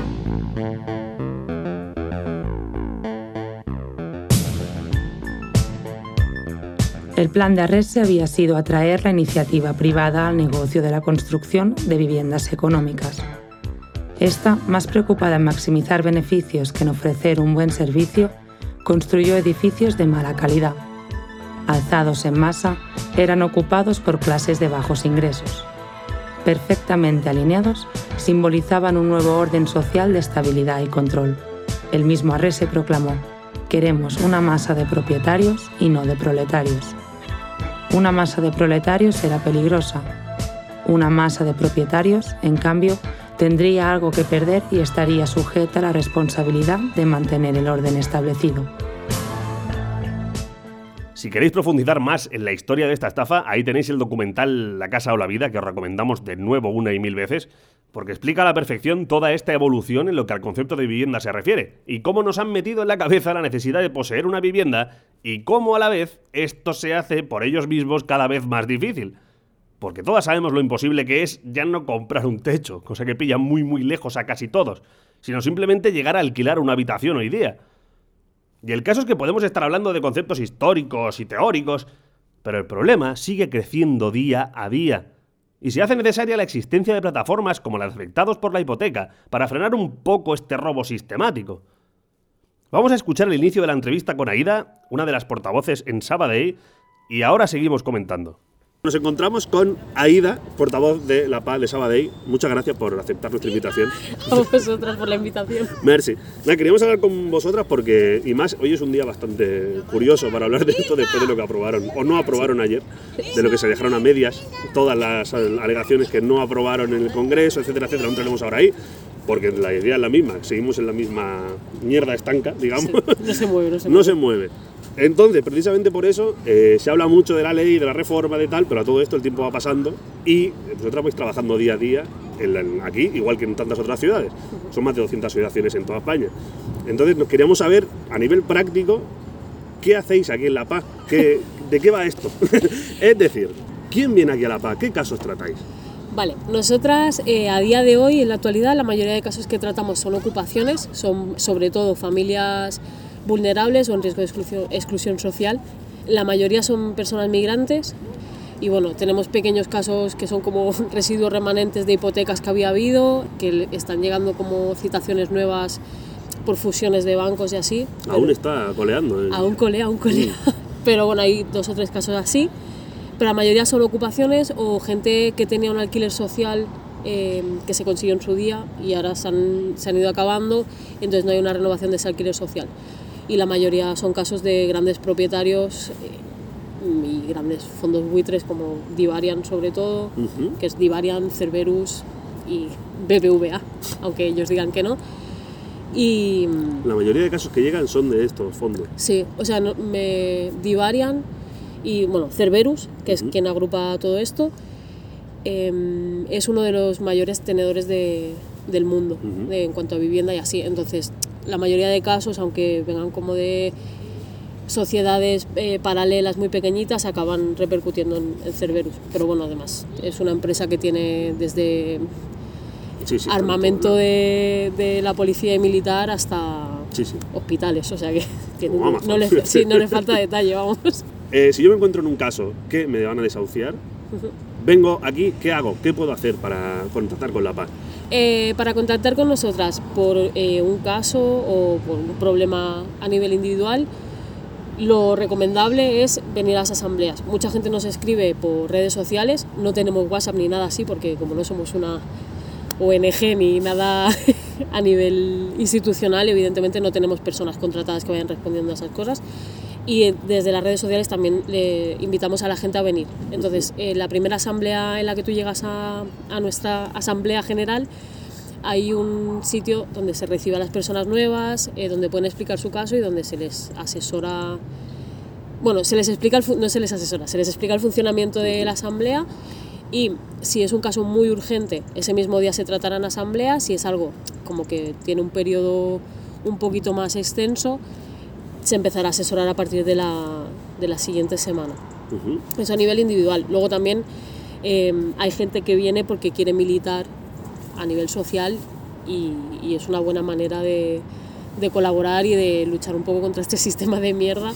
El plan de Arrese había sido atraer la iniciativa privada al negocio de la construcción de viviendas económicas. Esta, más preocupada en maximizar beneficios que en ofrecer un buen servicio, construyó edificios de mala calidad. Alzados en masa, eran ocupados por clases de bajos ingresos. Perfectamente alineados, simbolizaban un nuevo orden social de estabilidad y control. El mismo Arrese proclamó: queremos una masa de propietarios y no de proletarios. Una masa de proletarios era peligrosa. Una masa de propietarios, en cambio, tendría algo que perder y estaría sujeta a la responsabilidad de mantener el orden establecido. Si queréis profundizar más en la historia de esta estafa, ahí tenéis el documental La Casa o la Vida, que os recomendamos de nuevo una y mil veces, porque explica a la perfección toda esta evolución en lo que al concepto de vivienda se refiere, y cómo nos han metido en la cabeza la necesidad de poseer una vivienda, y cómo a la vez esto se hace por ellos mismos cada vez más difícil. Porque todas sabemos lo imposible que es ya no comprar un techo, cosa que pilla muy muy lejos a casi todos, sino simplemente llegar a alquilar una habitación hoy día. Y el caso es que podemos estar hablando de conceptos históricos y teóricos, pero el problema sigue creciendo día a día. Y se hace necesaria la existencia de plataformas como las afectados por la hipoteca para frenar un poco este robo sistemático. Vamos a escuchar el inicio de la entrevista con Aida, una de las portavoces en Sabadell, y ahora seguimos comentando. Nos encontramos con Aida, portavoz de La Paz de Sabadell. Muchas gracias por aceptar nuestra invitación. A vosotras por la invitación. Merci. Nada, queríamos hablar con vosotras porque, y más, hoy es un día bastante curioso para hablar de esto después de lo que aprobaron, o no aprobaron ayer, de lo que se dejaron a medias, todas las alegaciones que no aprobaron en el Congreso, etcétera, etcétera, no entraremos ahora ahí. porque la idea es la misma, seguimos en la misma mierda estanca, digamos. Sí, no se mueve, no se no mueve. se mueve. Entonces, precisamente por eso, eh, se habla mucho de la ley, de la reforma, de tal, pero a todo esto el tiempo va pasando y vosotros vais trabajando día a día en la, en aquí, igual que en tantas otras ciudades. Son más de doscientas asociaciones en toda España. Entonces, nos queríamos saber, a nivel práctico, ¿qué hacéis aquí en La Paz? ¿Qué, ¿De qué va esto? Es decir, ¿quién viene aquí a La Paz? ¿Qué casos tratáis? Vale, nosotras eh, a día de hoy, en la actualidad, la mayoría de casos que tratamos son ocupaciones, son sobre todo familias vulnerables o en riesgo de exclusión, exclusión social. La mayoría son personas migrantes y bueno, tenemos pequeños casos que son como residuos remanentes de hipotecas que había habido, que están llegando como citaciones nuevas por fusiones de bancos y así. Aún está coleando. ¿eh? Aún colea, aún colea. Sí. Pero bueno, hay dos o tres casos así. Pero la mayoría son ocupaciones o gente que tenía un alquiler social eh, que se consiguió en su día y ahora se han, se han ido acabando, entonces no hay una renovación de ese alquiler social. Y la mayoría son casos de grandes propietarios eh, y grandes fondos buitres como Divarian sobre todo, uh-huh. que es Divarian, Cerberus y B B V A, aunque ellos digan que no. Y la mayoría de casos que llegan son de estos fondos. Sí, o sea, no, me Divarian y bueno, Cerberus, que es uh-huh. quien agrupa todo esto, eh, es uno de los mayores tenedores de, del mundo uh-huh. de, en cuanto a vivienda y así. Entonces, la mayoría de casos, aunque vengan como de sociedades eh, paralelas muy pequeñitas, acaban repercutiendo en, en Cerberus. Pero bueno, además, es una empresa que tiene desde sí, sí, armamento de, de la policía y militar hasta sí, sí. hospitales, o sea que tiene, no, no, le, sí, no le falta detalle, vamos. Eh, si yo me encuentro en un caso que me van a desahuciar, uh-huh. vengo aquí, ¿qué hago? ¿Qué puedo hacer para contactar con La Paz? Eh, para contactar con nosotras por eh, un caso o por un problema a nivel individual, lo recomendable es venir a las asambleas. Mucha gente nos escribe por redes sociales, no tenemos WhatsApp ni nada así porque como no somos una O N G ni nada a nivel institucional, evidentemente no tenemos personas contratadas que vayan respondiendo a esas cosas. Y desde las redes sociales también le invitamos a la gente a venir. Entonces, eh, la primera asamblea en la que tú llegas a, a nuestra asamblea general, hay un sitio donde se recibe a las personas nuevas, eh, donde pueden explicar su caso y donde se les asesora. Bueno, se les explica el, no se les asesora, se les explica el funcionamiento de la asamblea y si es un caso muy urgente, ese mismo día se tratará en asamblea. Si es algo como que tiene un periodo un poquito más extenso, se empezará a asesorar a partir de la, de la siguiente semana. Uh-huh. Eso a nivel individual. Luego también eh, hay gente que viene porque quiere militar a nivel social y, y es una buena manera de, de colaborar y de luchar un poco contra este sistema de mierda.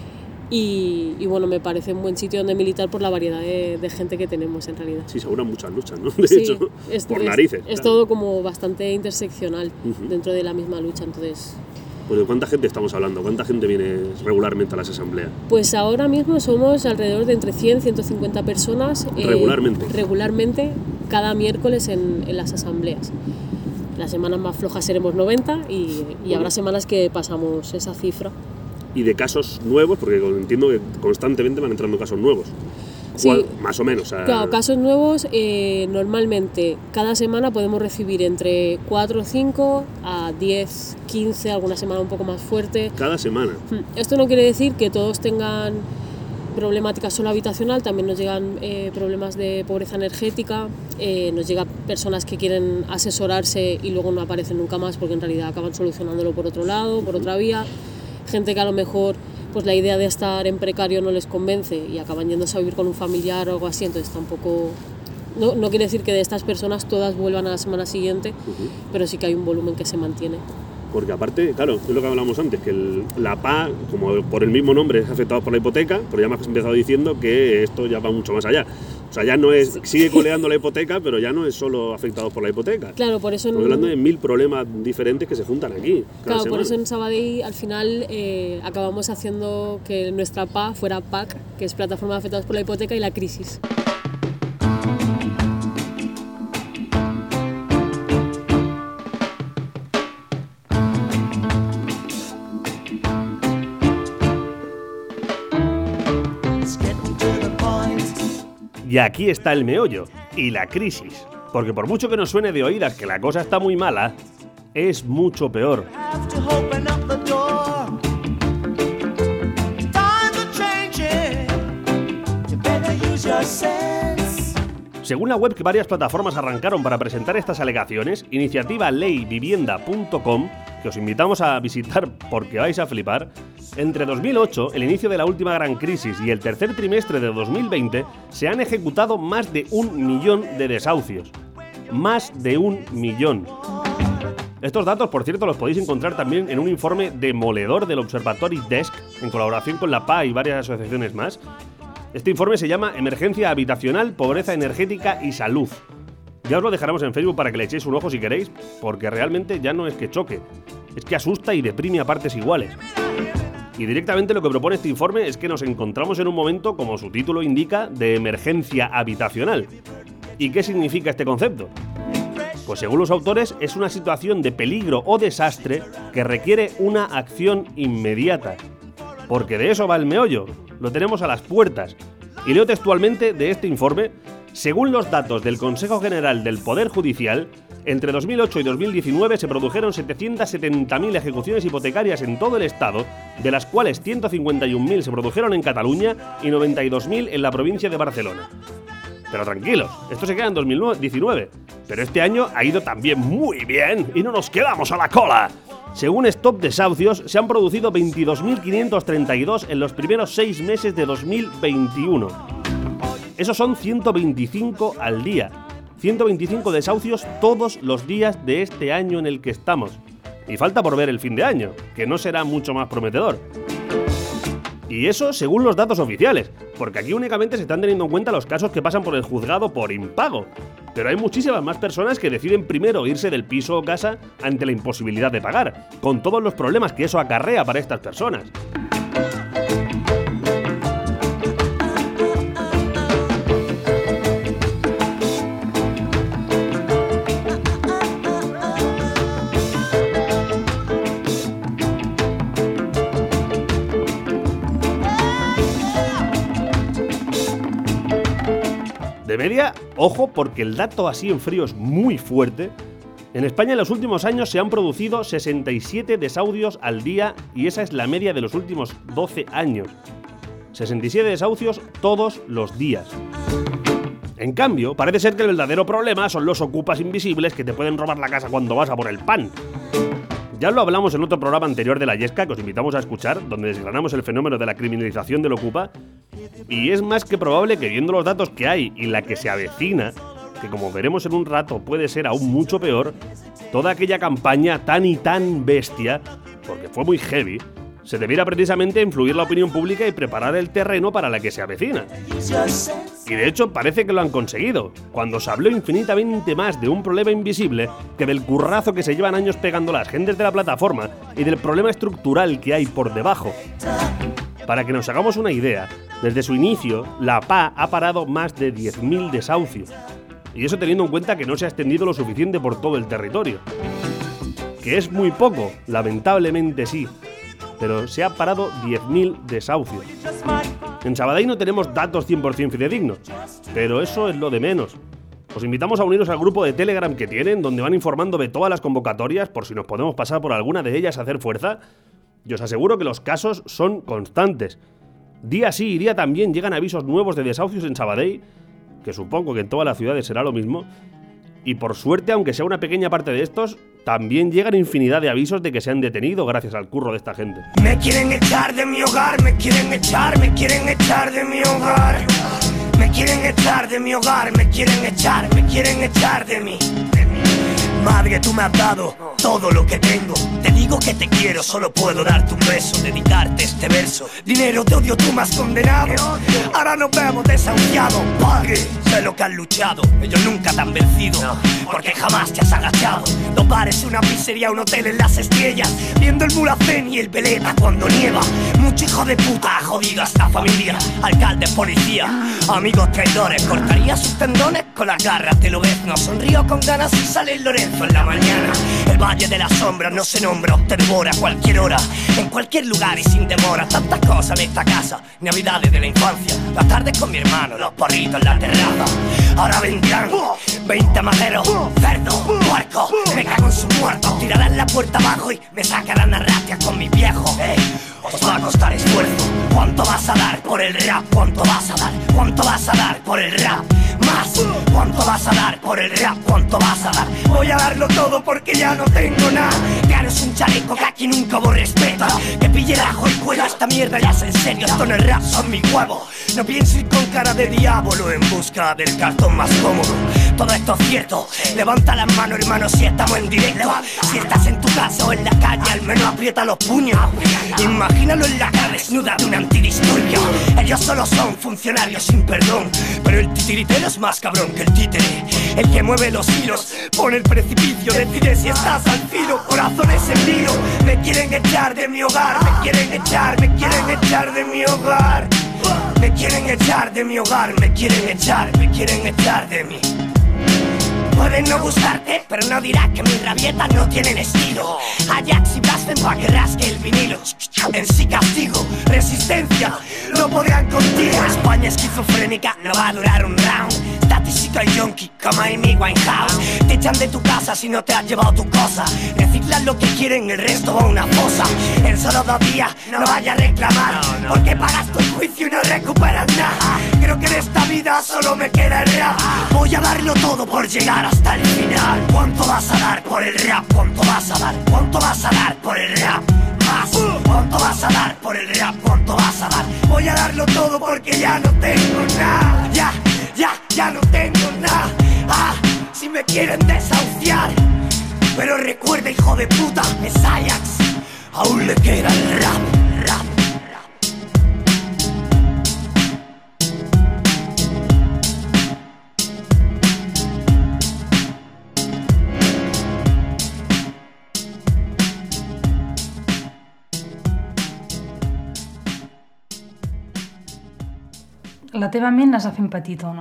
Y, y bueno, me parece un buen sitio donde militar por la variedad de, de gente que tenemos en realidad. Sí, seguro muchas luchas, ¿no? De sí, hecho, es, por es, narices. Es claro. todo como bastante interseccional uh-huh. dentro de la misma lucha, entonces... Pues ¿de cuánta gente estamos hablando? ¿Cuánta gente viene regularmente a las asambleas? Pues ahora mismo somos alrededor de entre cien y ciento cincuenta personas. ¿Regularmente? Eh, regularmente, cada miércoles en, en las asambleas. Las semanas más flojas seremos noventa y, y habrá semanas que pasamos esa cifra. ¿Y de casos nuevos? Porque entiendo que constantemente van entrando casos nuevos. Sí, más o menos. A... Claro, casos nuevos, eh, normalmente cada semana podemos recibir entre cuatro o cinco a diez, quince, alguna semana un poco más fuerte. Cada semana. Esto no quiere decir que todos tengan problemáticas solo habitacional, también nos llegan eh, problemas de pobreza energética, eh, nos llegan personas que quieren asesorarse y luego no aparecen nunca más porque en realidad acaban solucionándolo por otro lado, por otra vía. Gente que a lo mejor pues la idea de estar en precario no les convence y acaban yéndose a vivir con un familiar o algo así, entonces tampoco... No, no quiere decir que de estas personas todas vuelvan a la semana siguiente, uh-huh. pero sí que hay un volumen que se mantiene. Porque aparte, claro, es lo que hablábamos antes, que el, la P A, como por el mismo nombre, es afectado por la hipoteca, pero ya me has empezado diciendo que esto ya va mucho más allá. O sea, ya no es, sigue coleando la hipoteca, pero ya no es solo afectados por la hipoteca. Claro, por eso... Estamos hablando de mil problemas diferentes que se juntan aquí. Claro, semana. Por eso en Sabadell al final eh, acabamos haciendo que nuestra P A fuera P A C, que es Plataforma de Afectados por la Hipoteca y la Crisis. Y aquí está el meollo y la crisis. Porque por mucho que nos suene de oídas que la cosa está muy mala, es mucho peor. Según la web que varias plataformas arrancaron para presentar estas alegaciones, iniciativa ley vivienda punto com, que os invitamos a visitar porque vais a flipar, entre dos mil ocho, el inicio de la última gran crisis, y el tercer trimestre de dos mil veinte, se han ejecutado más de un millón de desahucios. Más de un millón. Estos datos, por cierto, los podéis encontrar también en un informe demoledor del Observatory Desk, en colaboración con la P A y varias asociaciones más. Este informe se llama Emergencia Habitacional, Pobreza Energética y Salud. Ya os lo dejaremos en Facebook para que le echéis un ojo si queréis, porque realmente ya no es que choque, es que asusta y deprime a partes iguales. Y directamente lo que propone este informe es que nos encontramos en un momento, como su título indica, de emergencia habitacional. ¿Y qué significa este concepto? Pues según los autores, es una situación de peligro o desastre que requiere una acción inmediata. Porque de eso va el meollo, lo tenemos a las puertas. Y leo textualmente de este informe: según los datos del Consejo General del Poder Judicial, entre dos mil ocho y dos mil diecinueve se produjeron setecientas setenta mil ejecuciones hipotecarias en todo el Estado, de las cuales ciento cincuenta y un mil se produjeron en Cataluña y noventa y dos mil en la provincia de Barcelona. Pero tranquilos, esto se queda en dos mil diecinueve, pero este año ha ido también muy bien y no nos quedamos a la cola. Según Stop Desahucios, se han producido veintidós mil quinientos treinta y dos en los primeros seis meses de dos mil veintiuno. Esos son ciento veinticinco al día. ciento veinticinco desahucios todos los días de este año en el que estamos. Y falta por ver el fin de año, que no será mucho más prometedor. Y eso según los datos oficiales, porque aquí únicamente se están teniendo en cuenta los casos que pasan por el juzgado por impago. Pero hay muchísimas más personas que deciden primero irse del piso o casa ante la imposibilidad de pagar, con todos los problemas que eso acarrea para estas personas. De media, ojo, porque el dato así en frío es muy fuerte. En España en los últimos años se han producido sesenta y siete desahucios al día y esa es la media de los últimos doce años. sesenta y siete desahucios todos los días. En cambio, parece ser que el verdadero problema son los ocupas invisibles que te pueden robar la casa cuando vas a por el pan. Ya lo hablamos en otro programa anterior de la Yesca, que os invitamos a escuchar, donde desgranamos el fenómeno de la criminalización del ocupa, y es más que probable que viendo los datos que hay y la que se avecina, que como veremos en un rato puede ser aún mucho peor, toda aquella campaña tan y tan bestia, porque fue muy heavy, se debiera precisamente influir la opinión pública y preparar el terreno para la que se avecina. Y de hecho parece que lo han conseguido, cuando se habló infinitamente más de un problema invisible que del currazo que se llevan años pegando las gentes de la plataforma y del problema estructural que hay por debajo. Para que nos hagamos una idea, desde su inicio, la P A ha parado más de diez mil desahucios. Y eso teniendo en cuenta que no se ha extendido lo suficiente por todo el territorio. Que es muy poco, lamentablemente sí, pero se ha parado diez mil desahucios. En Sabadell no tenemos datos cien por ciento fidedignos, pero eso es lo de menos. Os invitamos a uniros al grupo de Telegram que tienen, donde van informando de todas las convocatorias por si nos podemos pasar por alguna de ellas a hacer fuerza. Y os aseguro que los casos son constantes. Día sí y día también llegan avisos nuevos de desahucios en Sabadell, que supongo que en todas las ciudades será lo mismo. Y por suerte, aunque sea una pequeña parte de estos, también llegan infinidad de avisos de que se han detenido gracias al curro de esta gente. Me quieren echar de mi hogar, me quieren echar, me quieren echar de mi hogar. Me quieren echar de mi hogar, me quieren echar, me quieren echar de mí. Madre, tú me has dado todo lo que tengo. Te digo que te quiero, solo puedo darte un beso, dedicarte este verso. Dinero, te odio, tú me has condenado. Ahora nos vemos desahuciados. Padre, sé lo que has luchado, ellos nunca te han vencido, porque jamás te has agachado. Dos bares, una pizzería, un hotel en las estrellas, viendo el Mulacén y el Veleta cuando nieva. Mucho hijo de puta ha jodido a esta familia. Alcaldes, policía, amigos traidores. Cortaría sus tendones con las garras, te lo ves. No sonrío con ganas y sale el Lorenzo en la mañana. El el valle de la sombra no se nombra, te devora a cualquier hora, en cualquier lugar y sin demora. Tantas cosas en esta casa, navidades de la infancia, las tardes con mi hermano, los porritos en la terraza. Ahora vendrán veinte maderos, cerdos, puercos, me cago en sus muertos. Tirarán la puerta abajo y me sacarán a rastias con mis viejos. Hey, os va a costar esfuerzo. ¿Cuánto vas a dar por el rap? ¿Cuánto vas a dar? ¿Cuánto vas a dar por el rap? Más. ¿Cuánto vas a dar por el rap? ¿Cuánto vas a dar? Voy a darlo todo porque ya no tengo nada. Claro, es un chaleco que aquí nunca hubo respeto. Que pille el ajo y cuello, esta mierda ya es en serio. Esto no es rap, son mis huevos. No pienso ir con cara de diablo en busca del cartón más cómodo. Todo esto es cierto. Levanta las manos, hermano, si estamos en directo. Si estás en tu casa o en la calle, al menos aprieta los puños. Imagínalo en la cara desnuda de un antidisturbio. Ellos solo son funcionarios sin perdón, pero el titiritero es más cabrón que el títere. El que mueve los hilos, pone el precipicio, decide si estás al filo. Corazones en vilo, me quieren echar de mi hogar. Me quieren echar, me quieren echar de mi hogar. Me quieren echar de mi hogar, me quieren echar, me quieren echar de mí. Pueden no gustarte, pero no dirás que mis rabietas no tienen estilo. Ajax y Blasten pa' que rasque el vinilo. En sí castigo, resistencia, no podrán contigo. España esquizofrénica no va a durar un round. Statística y yonki, como Amy Winehouse. Te echan de tu casa si no te has llevado tu cosa. Reciclan lo que quieren, el resto va a una fosa. En solo dos días no vaya a reclamar, porque pagas tu juicio y no recuperas nada. Creo que en esta vida solo me queda el rap. Voy a darlo todo por llegar hasta el final. ¿Cuánto vas a dar por el rap? ¿Cuánto vas a dar? ¿Cuánto vas a dar por el rap? Más. ¿Cuánto vas a dar por el rap? ¿Cuánto vas a dar? Voy a darlo todo porque ya no tengo nada. Ya, ya, ya no tengo nada. Ah, si me quieren desahuciar. Pero recuerda, hijo de puta, es Ajax. Aún le queda el rap, rap. La teva ment n'has fent petit o no?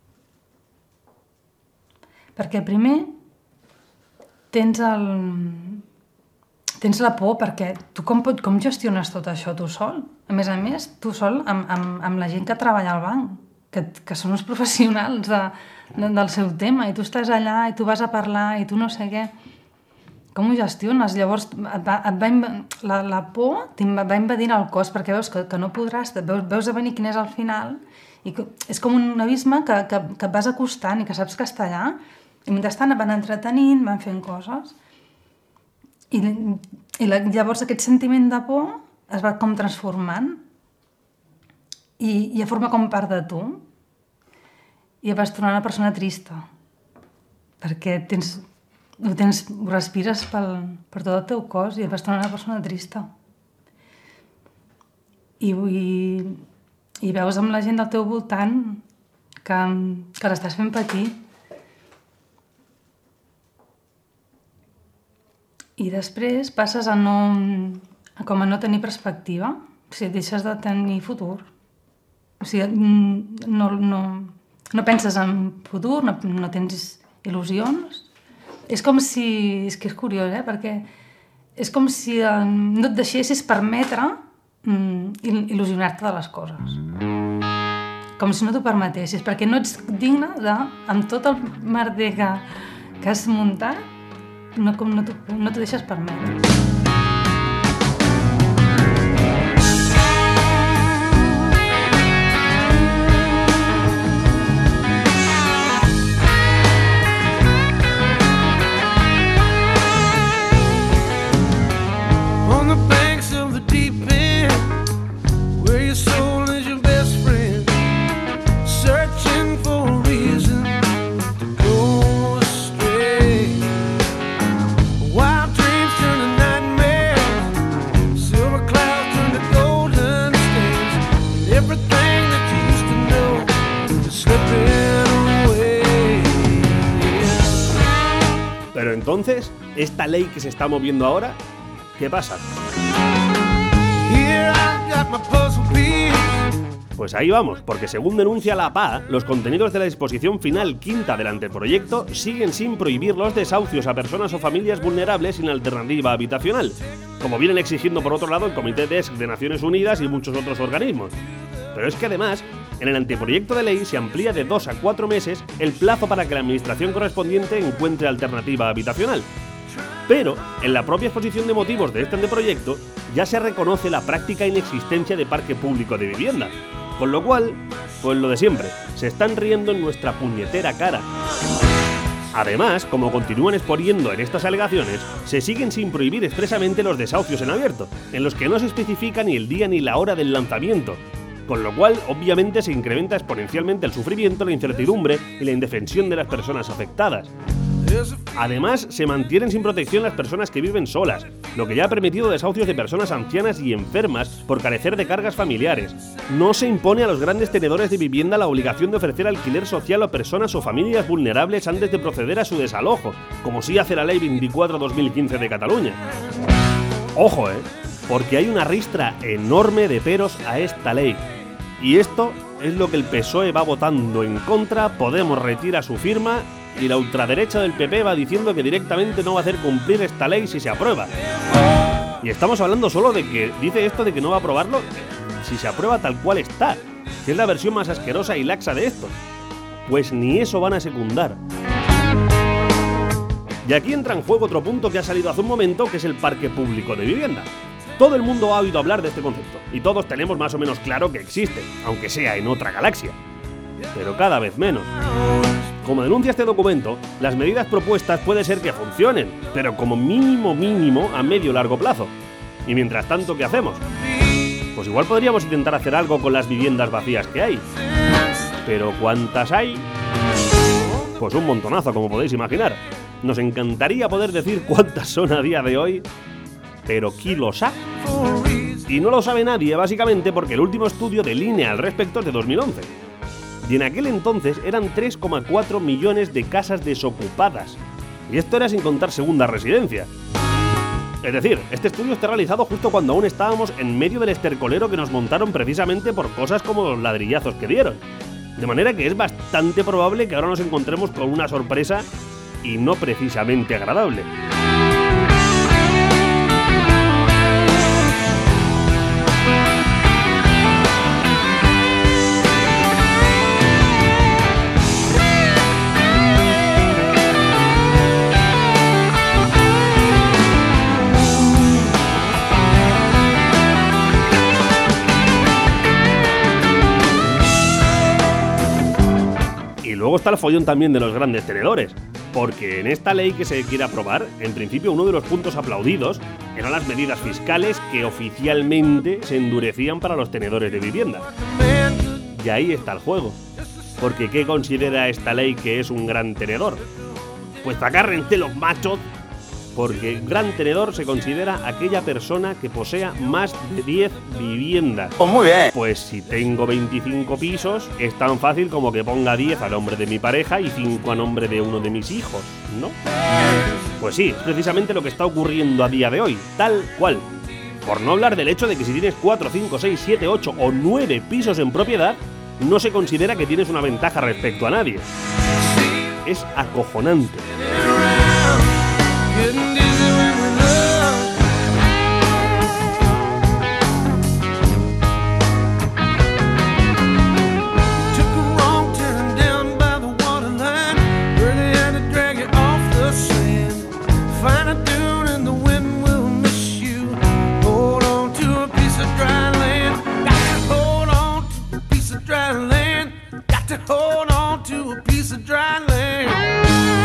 Perquè primer tens el... tens la por perquè tu com, pot, com gestiones tot això tu sol? A més a més, tu sol amb, amb, amb la gent que treballa al banc, que, que són uns professionals de, de, del seu tema, i tu estàs allà i tu vas a parlar i tu no sé què. Com ho gestiones? Llavors et va, et va, la, la por va invadint el cos perquè veus que, que no podràs, veus, veus a venir quin és el final i que, és com un abisme que, que, que et vas acostant i que saps que està allà i mentrestant et van entretenint, van fent coses i, i la, llavors aquest sentiment de por es va com transformant i, i ja forma com part de tu i et vas tornar una persona trista perquè tens Ho, tens, ho respires pel, per tot el teu cos i et vas tornar una persona trista. I, i, i veus amb la gent del teu voltant que, que l'estàs fent patir. I després passes a no, a com a no tenir perspectiva. O sigui, deixes de tenir futur. O sigui, no, no, no penses en futur, no, no tens il·lusions. És com si... És que és curiós, eh? Perquè és com si eh, no et deixessis permetre mm, il·lusionar-te de les coses. Com si no t'ho permetessis, perquè no ets digne de, amb tot el merder que, que has muntat, no, no t'ho no t'ho deixes permetre. Pero entonces, ¿esta ley que se está moviendo ahora, qué pasa? Pues ahí vamos, porque según denuncia la P A, los contenidos de la disposición final quinta del anteproyecto siguen sin prohibir los desahucios a personas o familias vulnerables sin alternativa habitacional, como vienen exigiendo por otro lado el Comité D E S C de Naciones Unidas y muchos otros organismos. Pero es que además, en el anteproyecto de ley se amplía de dos a cuatro meses el plazo para que la administración correspondiente encuentre alternativa habitacional. Pero, en la propia exposición de motivos de este anteproyecto, ya se reconoce la práctica inexistencia de parque público de vivienda. Con lo cual, pues lo de siempre, se están riendo en nuestra puñetera cara. Además, como continúan exponiendo en estas alegaciones, se siguen sin prohibir expresamente los desahucios en abierto, en los que no se especifica ni el día ni la hora del lanzamiento, con lo cual obviamente se incrementa exponencialmente el sufrimiento, la incertidumbre y la indefensión de las personas afectadas. Además, se mantienen sin protección las personas que viven solas, lo que ya ha permitido desahucios de personas ancianas y enfermas por carecer de cargas familiares. No se impone a los grandes tenedores de vivienda la obligación de ofrecer alquiler social a personas o familias vulnerables antes de proceder a su desalojo, como sí hace la Ley veinticuatro barra dos mil quince de Cataluña. Ojo, eh, porque hay una ristra enorme de peros a esta ley. Y esto es lo que el P S O E va votando en contra, Podemos retira su firma y la ultraderecha del P P va diciendo que directamente no va a hacer cumplir esta ley si se aprueba. Y estamos hablando solo de que dice esto de que no va a aprobarlo si se aprueba tal cual está, que es la versión más asquerosa y laxa de esto. Pues ni eso van a secundar. Y aquí entra en juego otro punto que ha salido hace un momento, que es el parque público de vivienda. Todo el mundo ha oído hablar de este concepto, y todos tenemos más o menos claro que existe, aunque sea en otra galaxia. Pero cada vez menos. Como denuncia este documento, las medidas propuestas puede ser que funcionen, pero como mínimo mínimo a medio largo plazo. Y mientras tanto, ¿qué hacemos? Pues igual podríamos intentar hacer algo con las viviendas vacías que hay. Pero ¿cuántas hay? Pues un montonazo, como podéis imaginar. Nos encantaría poder decir cuántas son a día de hoy, pero ¿quién lo sabe? Y no lo sabe nadie, básicamente porque el último estudio del I N E al respecto es de dos mil once. Y en aquel entonces eran tres coma cuatro millones de casas desocupadas. Y esto era sin contar segundas residencias. Es decir, este estudio está realizado justo cuando aún estábamos en medio del estercolero que nos montaron precisamente por cosas como los ladrillazos que dieron. De manera que es bastante probable que ahora nos encontremos con una sorpresa y no precisamente agradable. Luego está el follón también de los grandes tenedores, porque en esta ley que se quiere aprobar, en principio uno de los puntos aplaudidos eran las medidas fiscales que oficialmente se endurecían para los tenedores de vivienda. Y ahí está el juego, porque ¿qué considera esta ley que es un gran tenedor? Pues agárrense los machos, porque gran tenedor se considera aquella persona que posea más de diez viviendas. Pues muy bien. Pues si tengo veinticinco pisos, es tan fácil como que ponga diez a nombre de mi pareja y cinco a nombre de uno de mis hijos, ¿no? Pues sí, es precisamente lo que está ocurriendo a día de hoy, tal cual. Por no hablar del hecho de que si tienes cuatro, cinco, seis, siete, ocho o nueve pisos en propiedad, no se considera que tienes una ventaja respecto a nadie. Es acojonante. Getting dizzy when we love. Took a wrong turn down by the waterline, where they had to drag it off the sand. Find a dune and the wind will miss you. Hold on to a piece of dry land. Got to hold on to a piece of dry land. Got to hold on to a piece of dry land.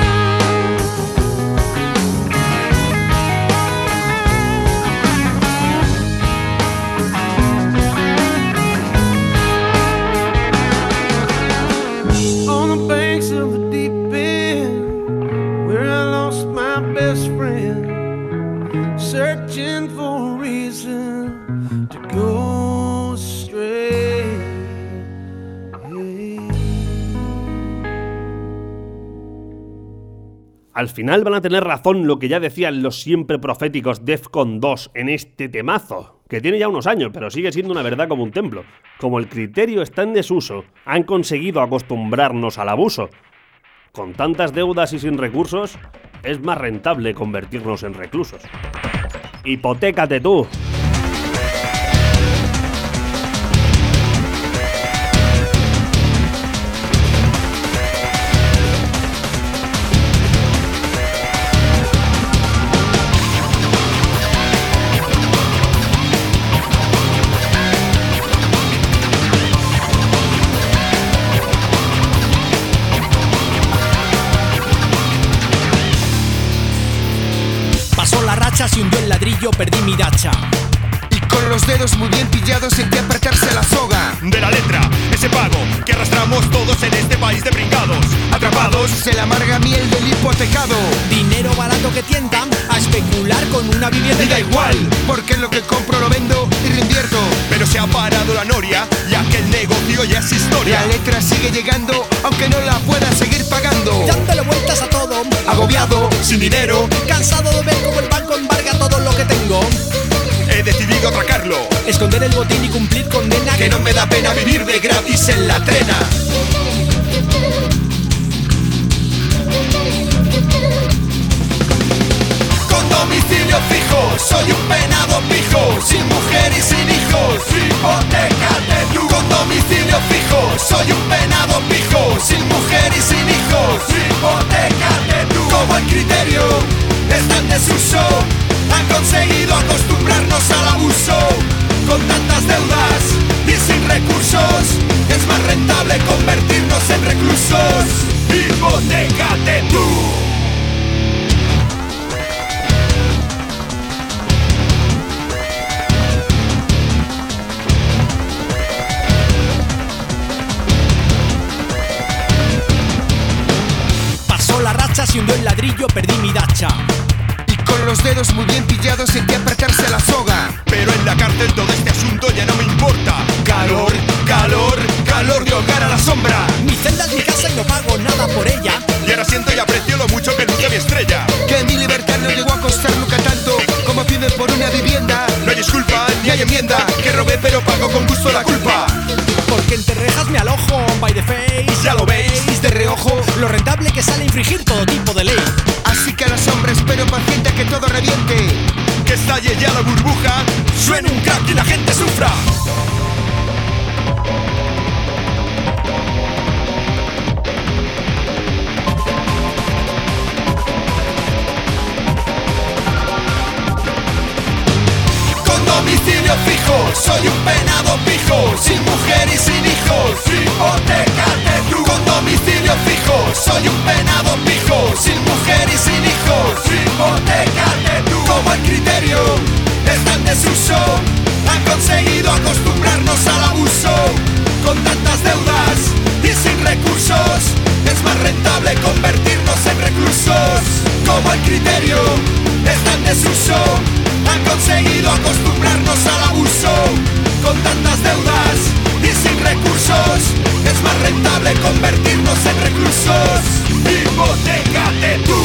Searching for a reason to go astray. Al final van a tener razón lo que ya decían los siempre proféticos Defcon dos en este temazo, que tiene ya unos años, pero sigue siendo una verdad como un templo. Como el criterio está en desuso, han conseguido acostumbrarnos al abuso. Con tantas deudas y sin recursos, es más rentable convertirnos en reclusos. ¡Hipotécate tú! Se hundió el ladrillo, perdí mi dacha. Y con los dedos muy bien pillados sentí apretarse la soga de la letra, ese pago que arrastramos todos en este país de brincados. Atrapados en la amarga miel del hipotecado. Dinero barato que tientan a especular con una vivienda. Y da igual, porque lo que compro lo vendo y reinvierto. Pero se ha parado la noria, ya que el negocio ya es historia. La letra sigue llegando, aunque no la pueda seguir pagando. Dándole vueltas a todo, agobiado, sin dinero, cansado de ver cómo el banco embarga todo lo que tengo. He decidido atracarlo, esconder el botín y cumplir condena. Que no me da pena vivir de gratis en la trena. Con domicilio fijo, soy un penado pijo, sin mujer y sin hijos. Hipotecate tú. Con domicilio fijo, soy un penado pijo, sin mujer y sin hijos. Hipotecate tú. Como el criterio está en desuso, han conseguido acostumbrarnos al abuso. Con tantas deudas y sin recursos, es más rentable convertirnos en reclusos. Hipotecate tú. Pasó la racha, se hundió el ladrillo, perdí mi dacha. Con los dedos muy bien pillados sentí apretarse la soga. Pero en la cárcel todo este asunto ya no me importa. Calor, calor, calor de hogar a la sombra. Mi celda es mi casa y no pago nada por ella. Y ahora siento y aprecio lo mucho que luce mi estrella. Que mi libertad no llegó a costar nunca tanto como piden por una vivienda. No hay disculpa ni hay enmienda, que robé pero pago con gusto la culpa. Porque entre rejas me alojo, by the face. Ya lo veis, de reojo, lo rentable que sale infringir todo tipo de ley. Así que a la sombra espero paciente a que todo reviente. Que estalle ya la burbuja, suene un crack y la gente sufra. Con domicilio fijo, soy un penado pijo, sin mujer y sin hijos. Hipotecate tú. Con domicilio fijo, soy un penado pijo, sin mujer y sin hijos. Hipotecate tú. Como el criterio está en desuso, han conseguido acostumbrarnos al abuso. Con tantas deudas y sin recursos, es más rentable convertirnos en reclusos. Como el criterio está en desuso, han conseguido acostumbrarnos al abuso. Con tantas deudas y sin recursos, es más rentable convertirnos en reclusos. Hipotecate tú.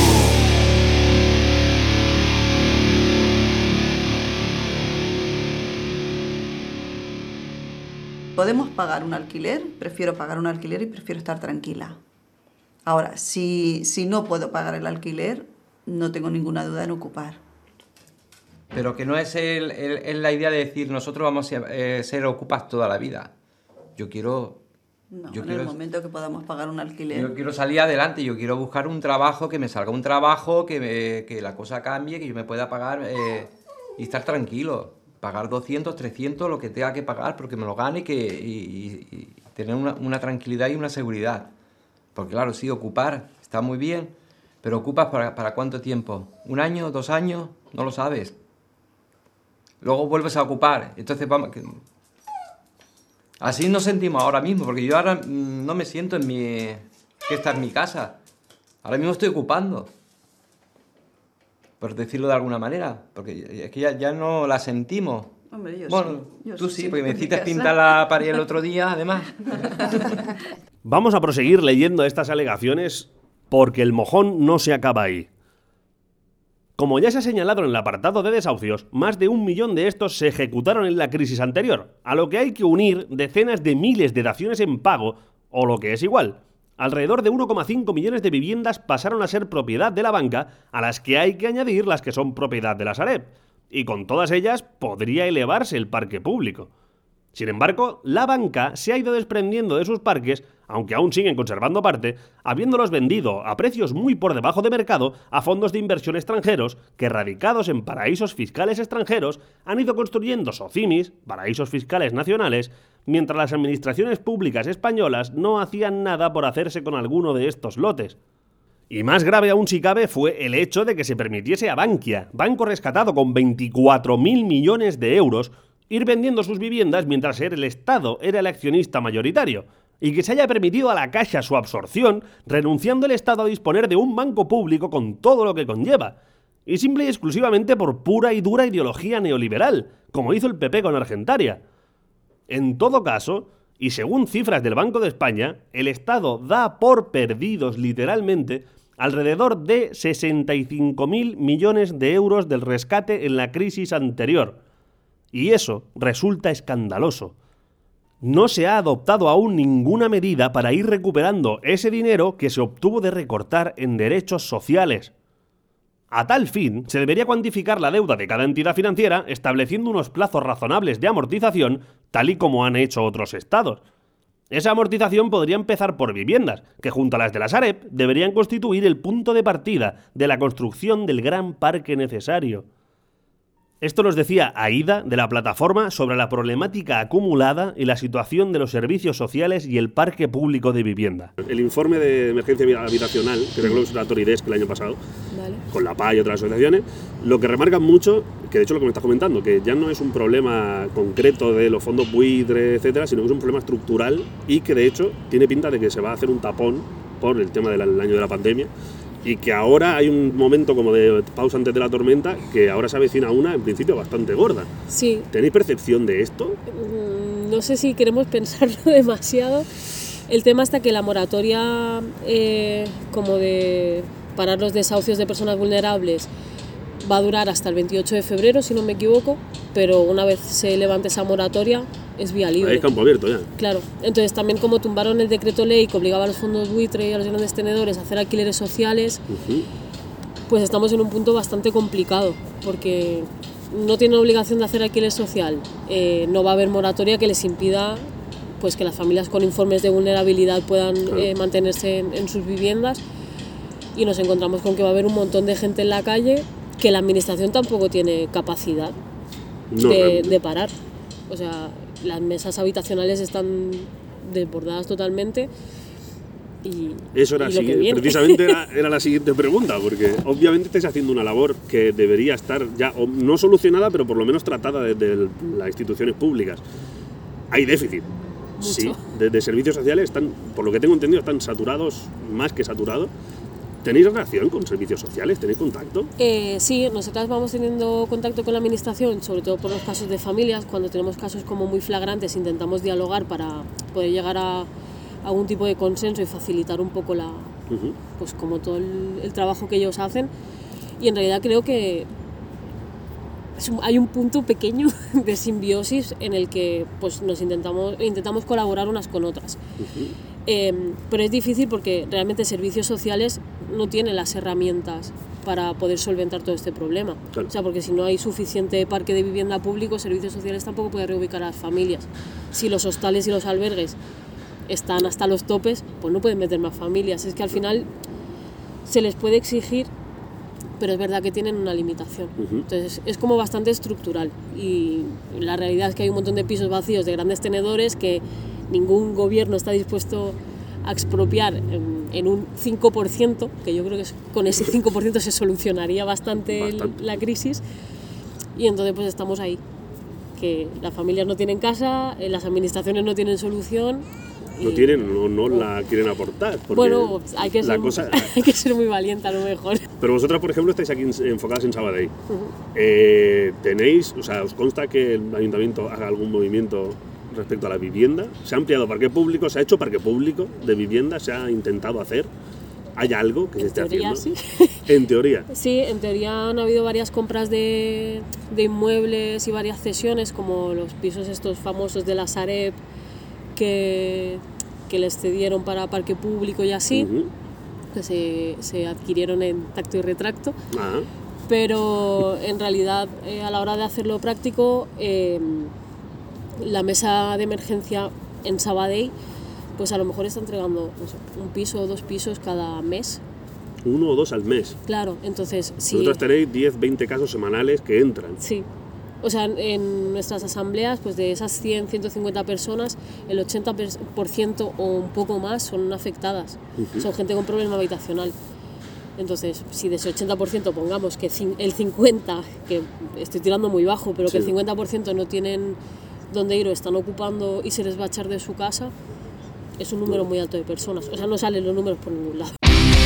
¿Podemos pagar un alquiler? Prefiero pagar un alquiler y prefiero estar tranquila. Ahora, si, si no puedo pagar el alquiler, no tengo ninguna duda en ocupar. Pero que no es, el, el, es la idea de decir nosotros vamos a eh, ser ocupas toda la vida. Yo quiero... No, yo en quiero, el momento que podamos pagar un alquiler. Yo quiero salir adelante, yo quiero buscar un trabajo, que me salga un trabajo, que, me, que la cosa cambie, que yo me pueda pagar eh, y estar tranquilo. Pagar doscientos, trescientos, lo que tenga que pagar, porque me lo gane que, y, y, y tener una, una tranquilidad y una seguridad. Porque claro, sí, ocupar está muy bien, pero ¿ocupas para, para cuánto tiempo? ¿Un año? ¿Dos años? No lo sabes. Luego vuelves a ocupar. Entonces vamos... Que... Así nos sentimos ahora mismo, porque yo ahora no me siento en mi... que esta es mi casa. Ahora mismo estoy ocupando. Por decirlo de alguna manera, porque es que ya, ya no la sentimos. Hombre, yo bueno, sí. Yo tú sí, sí, porque me en mi hiciste casa. pintar la pared el otro día, además. Vamos a proseguir leyendo estas alegaciones porque el mojón no se acaba ahí. Como ya se ha señalado en el apartado de desahucios, más de un millón de estos se ejecutaron en la crisis anterior, a lo que hay que unir decenas de miles de daciones en pago, o lo que es igual. Alrededor de uno coma cinco millones de viviendas pasaron a ser propiedad de la banca, a las que hay que añadir las que son propiedad de la Sareb, y con todas ellas podría elevarse el parque público. Sin embargo, la banca se ha ido desprendiendo de sus parques, aunque aún siguen conservando parte, habiéndolos vendido a precios muy por debajo de mercado a fondos de inversión extranjeros que, radicados en paraísos fiscales extranjeros, han ido construyendo socimis, paraísos fiscales nacionales, mientras las administraciones públicas españolas no hacían nada por hacerse con alguno de estos lotes. Y más grave aún si cabe fue el hecho de que se permitiese a Bankia, banco rescatado con veinticuatro mil millones de euros, ir vendiendo sus viviendas mientras el Estado era el accionista mayoritario, y que se haya permitido a la Caixa su absorción, renunciando el Estado a disponer de un banco público con todo lo que conlleva, y simple y exclusivamente por pura y dura ideología neoliberal, como hizo el P P con Argentaria. En todo caso, y según cifras del Banco de España, el Estado da por perdidos literalmente alrededor de sesenta y cinco mil millones de euros del rescate en la crisis anterior. Y eso resulta escandaloso. No se ha adoptado aún ninguna medida para ir recuperando ese dinero que se obtuvo de recortar en derechos sociales. A tal fin, se debería cuantificar la deuda de cada entidad financiera estableciendo unos plazos razonables de amortización, tal y como han hecho otros estados. Esa amortización podría empezar por viviendas, que junto a las de la Sareb deberían constituir el punto de partida de la construcción del gran parque necesario. Esto nos decía Aida, de la plataforma, sobre la problemática acumulada y la situación de los servicios sociales y el parque público de vivienda. El informe de emergencia habitacional, que regló el Observatorio I D E S C el año pasado, vale, con la P A y otras asociaciones, lo que remarcan mucho, que de hecho lo que me estás comentando, que ya no es un problema concreto de los fondos buitre, etcétera, sino que es un problema estructural y que de hecho tiene pinta de que se va a hacer un tapón por el tema del año de la pandemia. Y que ahora hay un momento como de pausa antes de la tormenta, que ahora se avecina una, en principio, bastante gorda. Sí. ¿Tenéis percepción de esto? No sé si queremos pensarlo demasiado. El tema está que la moratoria, eh, como de parar los desahucios de personas vulnerables, va a durar hasta el veintiocho de febrero, si no me equivoco, pero una vez se levante esa moratoria, es vía libre. Ahí es campo abierto ya. Claro. Entonces también como tumbaron el decreto ley que obligaba a los fondos buitre y a los grandes tenedores a hacer alquileres sociales, uh-huh, pues estamos en un punto bastante complicado, porque no tienen obligación de hacer alquiler social, eh, no va a haber moratoria que les impida pues que las familias con informes de vulnerabilidad puedan claro. eh, mantenerse en, en sus viviendas, y nos encontramos con que va a haber un montón de gente en la calle que la administración tampoco tiene capacidad no, de, de parar. O sea, las mesas habitacionales están desbordadas totalmente y eso era y lo así, que viene. Precisamente era, era la siguiente pregunta, porque obviamente estáis haciendo una labor que debería estar ya no solucionada, pero por lo menos tratada desde las instituciones públicas. Hay déficit. Mucho. Sí, desde servicios sociales están, por lo que tengo entendido, están saturados, más que saturados. ¿Tenéis relación con servicios sociales? ¿Tenéis contacto? Eh, sí, nosotras vamos teniendo contacto con la administración, sobre todo por los casos de familias. Cuando tenemos casos como muy flagrantes, intentamos dialogar para poder llegar a algún tipo de consenso y facilitar un poco la, uh-huh. pues como todo el, el trabajo que ellos hacen. Y en realidad creo que es un, hay un punto pequeño de simbiosis en el que pues, nos intentamos, intentamos colaborar unas con otras. Uh-huh. Eh, pero es difícil porque realmente servicios sociales no tienen las herramientas para poder solventar todo este problema. Claro. O sea, porque si no hay suficiente parque de vivienda público, servicios sociales tampoco pueden reubicar a las familias. Si los hostales y los albergues están hasta los topes, pues no pueden meter más familias. Es que al final se les puede exigir, pero es verdad que tienen una limitación. Uh-huh. Entonces es como bastante estructural. Y la realidad es que hay un montón de pisos vacíos de grandes tenedores que ningún gobierno está dispuesto a expropiar en, en un cinco por ciento, que yo creo que con ese cinco por ciento se solucionaría bastante, bastante. El, la crisis, y entonces pues estamos ahí, que las familias no tienen casa, las administraciones no tienen solución. No tienen o no, no la quieren aportar. Bueno, hay que, ser, cosa... hay que ser muy valiente a lo mejor. Pero vosotras, por ejemplo, estáis aquí enfocadas en Sabadell. Uh-huh. Eh, ¿Tenéis, o sea, os consta que el ayuntamiento haga algún movimiento respecto a la vivienda? ¿Se ha ampliado parque público? ¿Se ha hecho parque público de vivienda? ¿Se ha intentado hacer? ¿Hay algo que se esté teoría, haciendo? Sí. En teoría. Sí, en teoría han habido varias compras de, de inmuebles y varias cesiones, como los pisos estos famosos de la Sareb, que, que les cedieron para parque público y así, uh-huh. que se, se adquirieron en tacto y retracto. Uh-huh. Pero en realidad, eh, a la hora de hacerlo práctico, eh, la mesa de emergencia en Sabadell, pues a lo mejor está entregando, no sé, un piso o dos pisos cada mes. Uno o dos al mes. Claro, entonces si... Vosotros tenéis diez, veinte casos semanales que entran. Sí. O sea, en nuestras asambleas, pues de esas cien, ciento cincuenta personas, el ochenta por ciento o un poco más son afectadas. Uh-huh. Son gente con problema habitacional. Entonces, si de ese ochenta por ciento pongamos que el cincuenta por ciento, que estoy tirando muy bajo, pero sí. que el cincuenta por ciento no tienen dónde ir o están ocupando y se les va a echar de su casa, es un número muy alto de personas. O sea, no salen los números por ningún lado.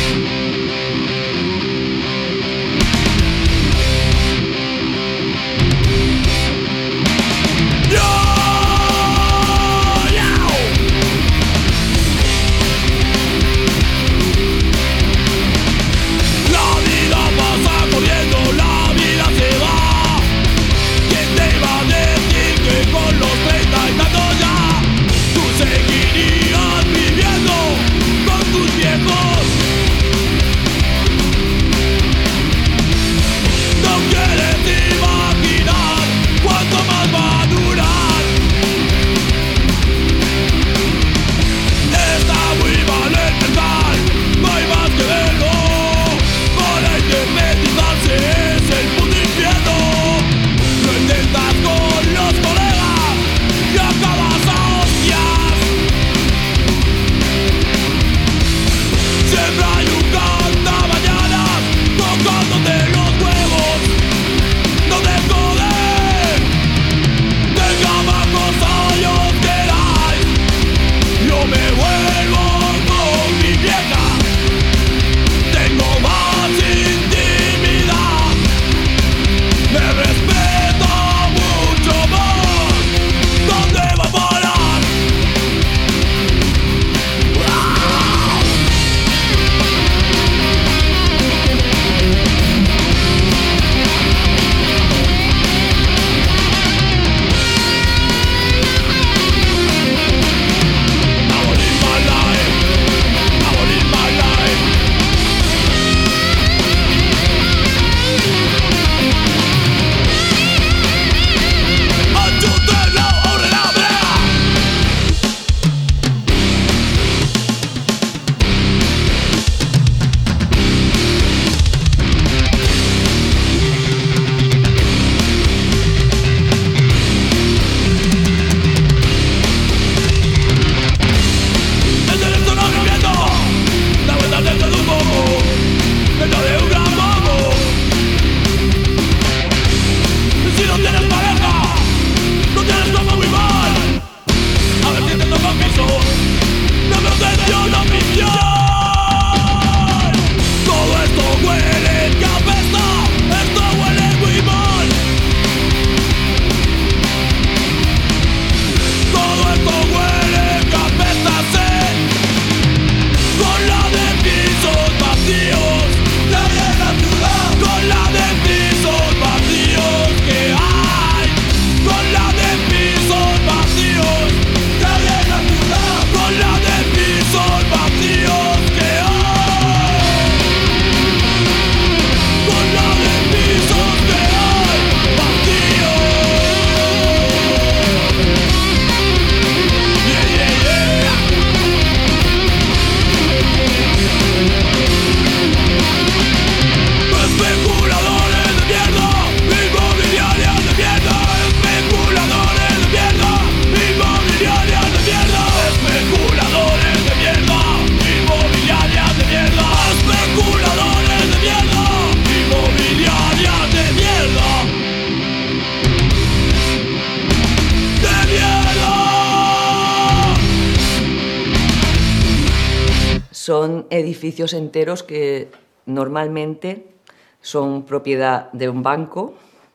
Son edificios enteros que normalmente son propiedad de un banco,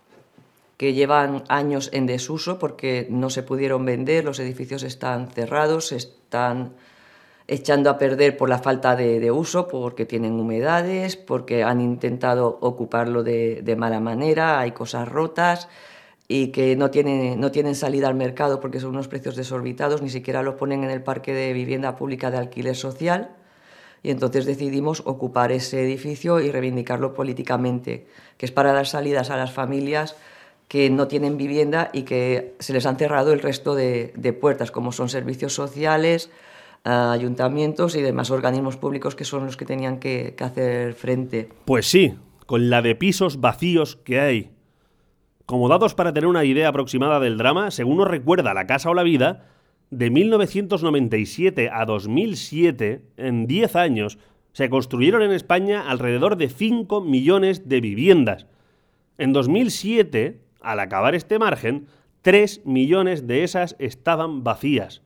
que llevan años en desuso porque no se pudieron vender, los edificios están cerrados, están echando a perder por la falta de, de uso, porque tienen humedades, porque han intentado ocuparlo de, de mala manera, hay cosas rotas y que no tienen, no tienen salida al mercado porque son unos precios desorbitados, ni siquiera los ponen en el parque de vivienda pública de alquiler social. Y entonces decidimos ocupar ese edificio y reivindicarlo políticamente, que es para dar salidas a las familias que no tienen vivienda y que se les han cerrado el resto de, de puertas, como son servicios sociales, ayuntamientos y demás organismos públicos que son los que tenían que, que hacer frente. Pues sí, con la de pisos vacíos que hay. Como datos para tener una idea aproximada del drama, según nos recuerda La Casa o la Vida, de mil novecientos noventa y siete a dos mil siete, en diez años, se construyeron en España alrededor de cinco millones de viviendas. En dos mil siete, al acabar este margen, tres millones de esas estaban vacías.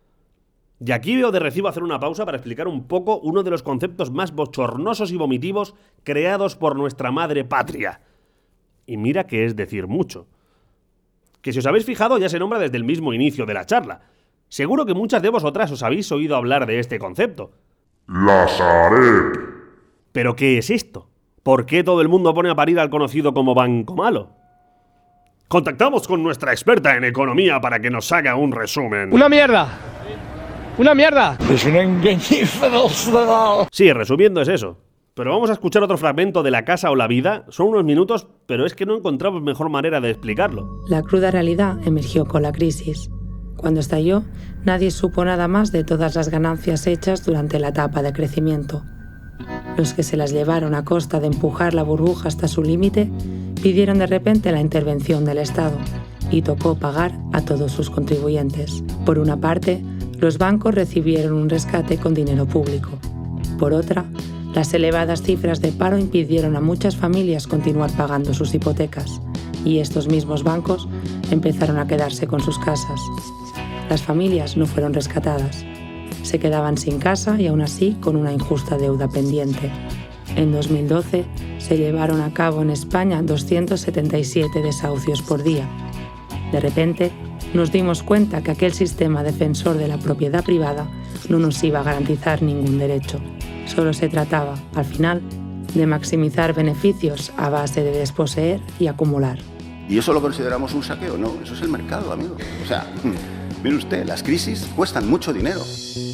Y aquí veo de recibo hacer una pausa para explicar un poco uno de los conceptos más bochornosos y vomitivos creados por nuestra madre patria. Y mira que es decir mucho. Que si os habéis fijado ya se nombra desde el mismo inicio de la charla. Seguro que muchas de vosotras os habéis oído hablar de este concepto. La Sareb. ¿Pero qué es esto? ¿Por qué todo el mundo pone a parir al conocido como Banco Malo? Contactamos con nuestra experta en economía para que nos haga un resumen. ¡Una mierda! ¡Una mierda! Es un engañífero. Sí, resumiendo es eso. Pero vamos a escuchar otro fragmento de La Casa o la Vida. Son unos minutos, pero es que no encontramos mejor manera de explicarlo. La cruda realidad emergió con la crisis. Cuando estalló, nadie supo nada más de todas las ganancias hechas durante la etapa de crecimiento. Los que se las llevaron a costa de empujar la burbuja hasta su límite, pidieron de repente la intervención del Estado y tocó pagar a todos sus contribuyentes. Por una parte, los bancos recibieron un rescate con dinero público. Por otra, las elevadas cifras de paro impidieron a muchas familias continuar pagando sus hipotecas y estos mismos bancos empezaron a quedarse con sus casas. Las familias no fueron rescatadas. Se quedaban sin casa y aún así con una injusta deuda pendiente. En dos mil doce se llevaron a cabo en España doscientos setenta y siete desahucios por día. De repente, nos dimos cuenta que aquel sistema defensor de la propiedad privada no nos iba a garantizar ningún derecho. Solo se trataba, al final, de maximizar beneficios a base de desposeer y acumular. ¿Y eso lo consideramos un saqueo? No, eso es el mercado, amigo. O sea, mire usted, las crisis cuestan mucho dinero.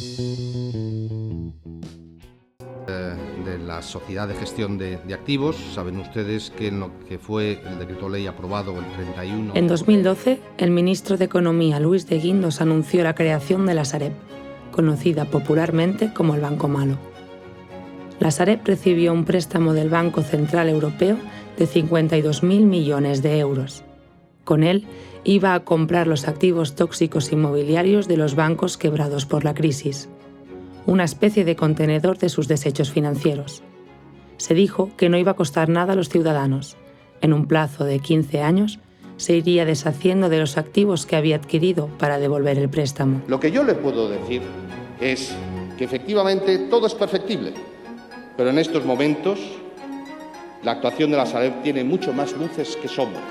De la Sociedad de Gestión de, de Activos, saben ustedes que en lo que fue el decreto ley aprobado el treinta y uno... En dos mil doce, el ministro de Economía, Luis de Guindos, anunció la creación de la Sareb, conocida popularmente como el Banco Malo. La Sareb recibió un préstamo del Banco Central Europeo de cincuenta y dos mil millones de euros. Con él, iba a comprar los activos tóxicos inmobiliarios de los bancos quebrados por la crisis, una especie de contenedor de sus desechos financieros. Se dijo que no iba a costar nada a los ciudadanos. En un plazo de quince años, se iría deshaciendo de los activos que había adquirido para devolver el préstamo. Lo que yo le puedo decir es que efectivamente todo es perfectible, pero en estos momentos la actuación de la Sareb tiene mucho más luces que sombras.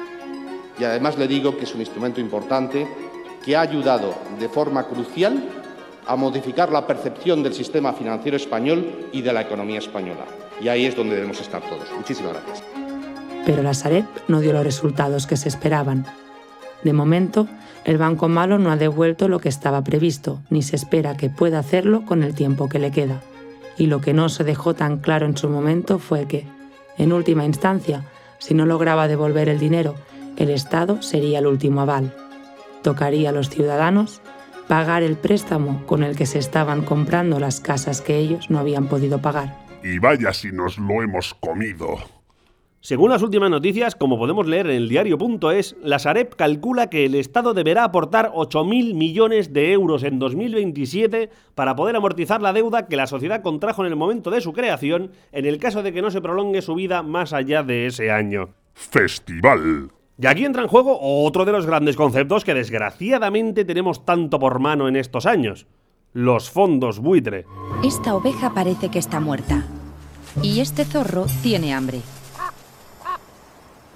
Y además le digo que es un instrumento importante que ha ayudado de forma crucial a modificar la percepción del sistema financiero español y de la economía española. Y ahí es donde debemos estar todos. Muchísimas gracias. Pero la Sareb no dio los resultados que se esperaban. De momento, el Banco Malo no ha devuelto lo que estaba previsto, ni se espera que pueda hacerlo con el tiempo que le queda. Y lo que no se dejó tan claro en su momento fue que, en última instancia, si no lograba devolver el dinero, el Estado sería el último aval. Tocaría a los ciudadanos pagar el préstamo con el que se estaban comprando las casas que ellos no habían podido pagar. Y vaya si nos lo hemos comido. Según las últimas noticias, como podemos leer en el diario punto es, la Sareb calcula que el Estado deberá aportar ocho mil millones de euros en dos mil veintisiete para poder amortizar la deuda que la sociedad contrajo en el momento de su creación, en el caso de que no se prolongue su vida más allá de ese año. Festival. Y aquí entra en juego otro de los grandes conceptos que desgraciadamente tenemos tanto por mano en estos años: los fondos buitre. Esta oveja parece que está muerta. Y este zorro tiene hambre.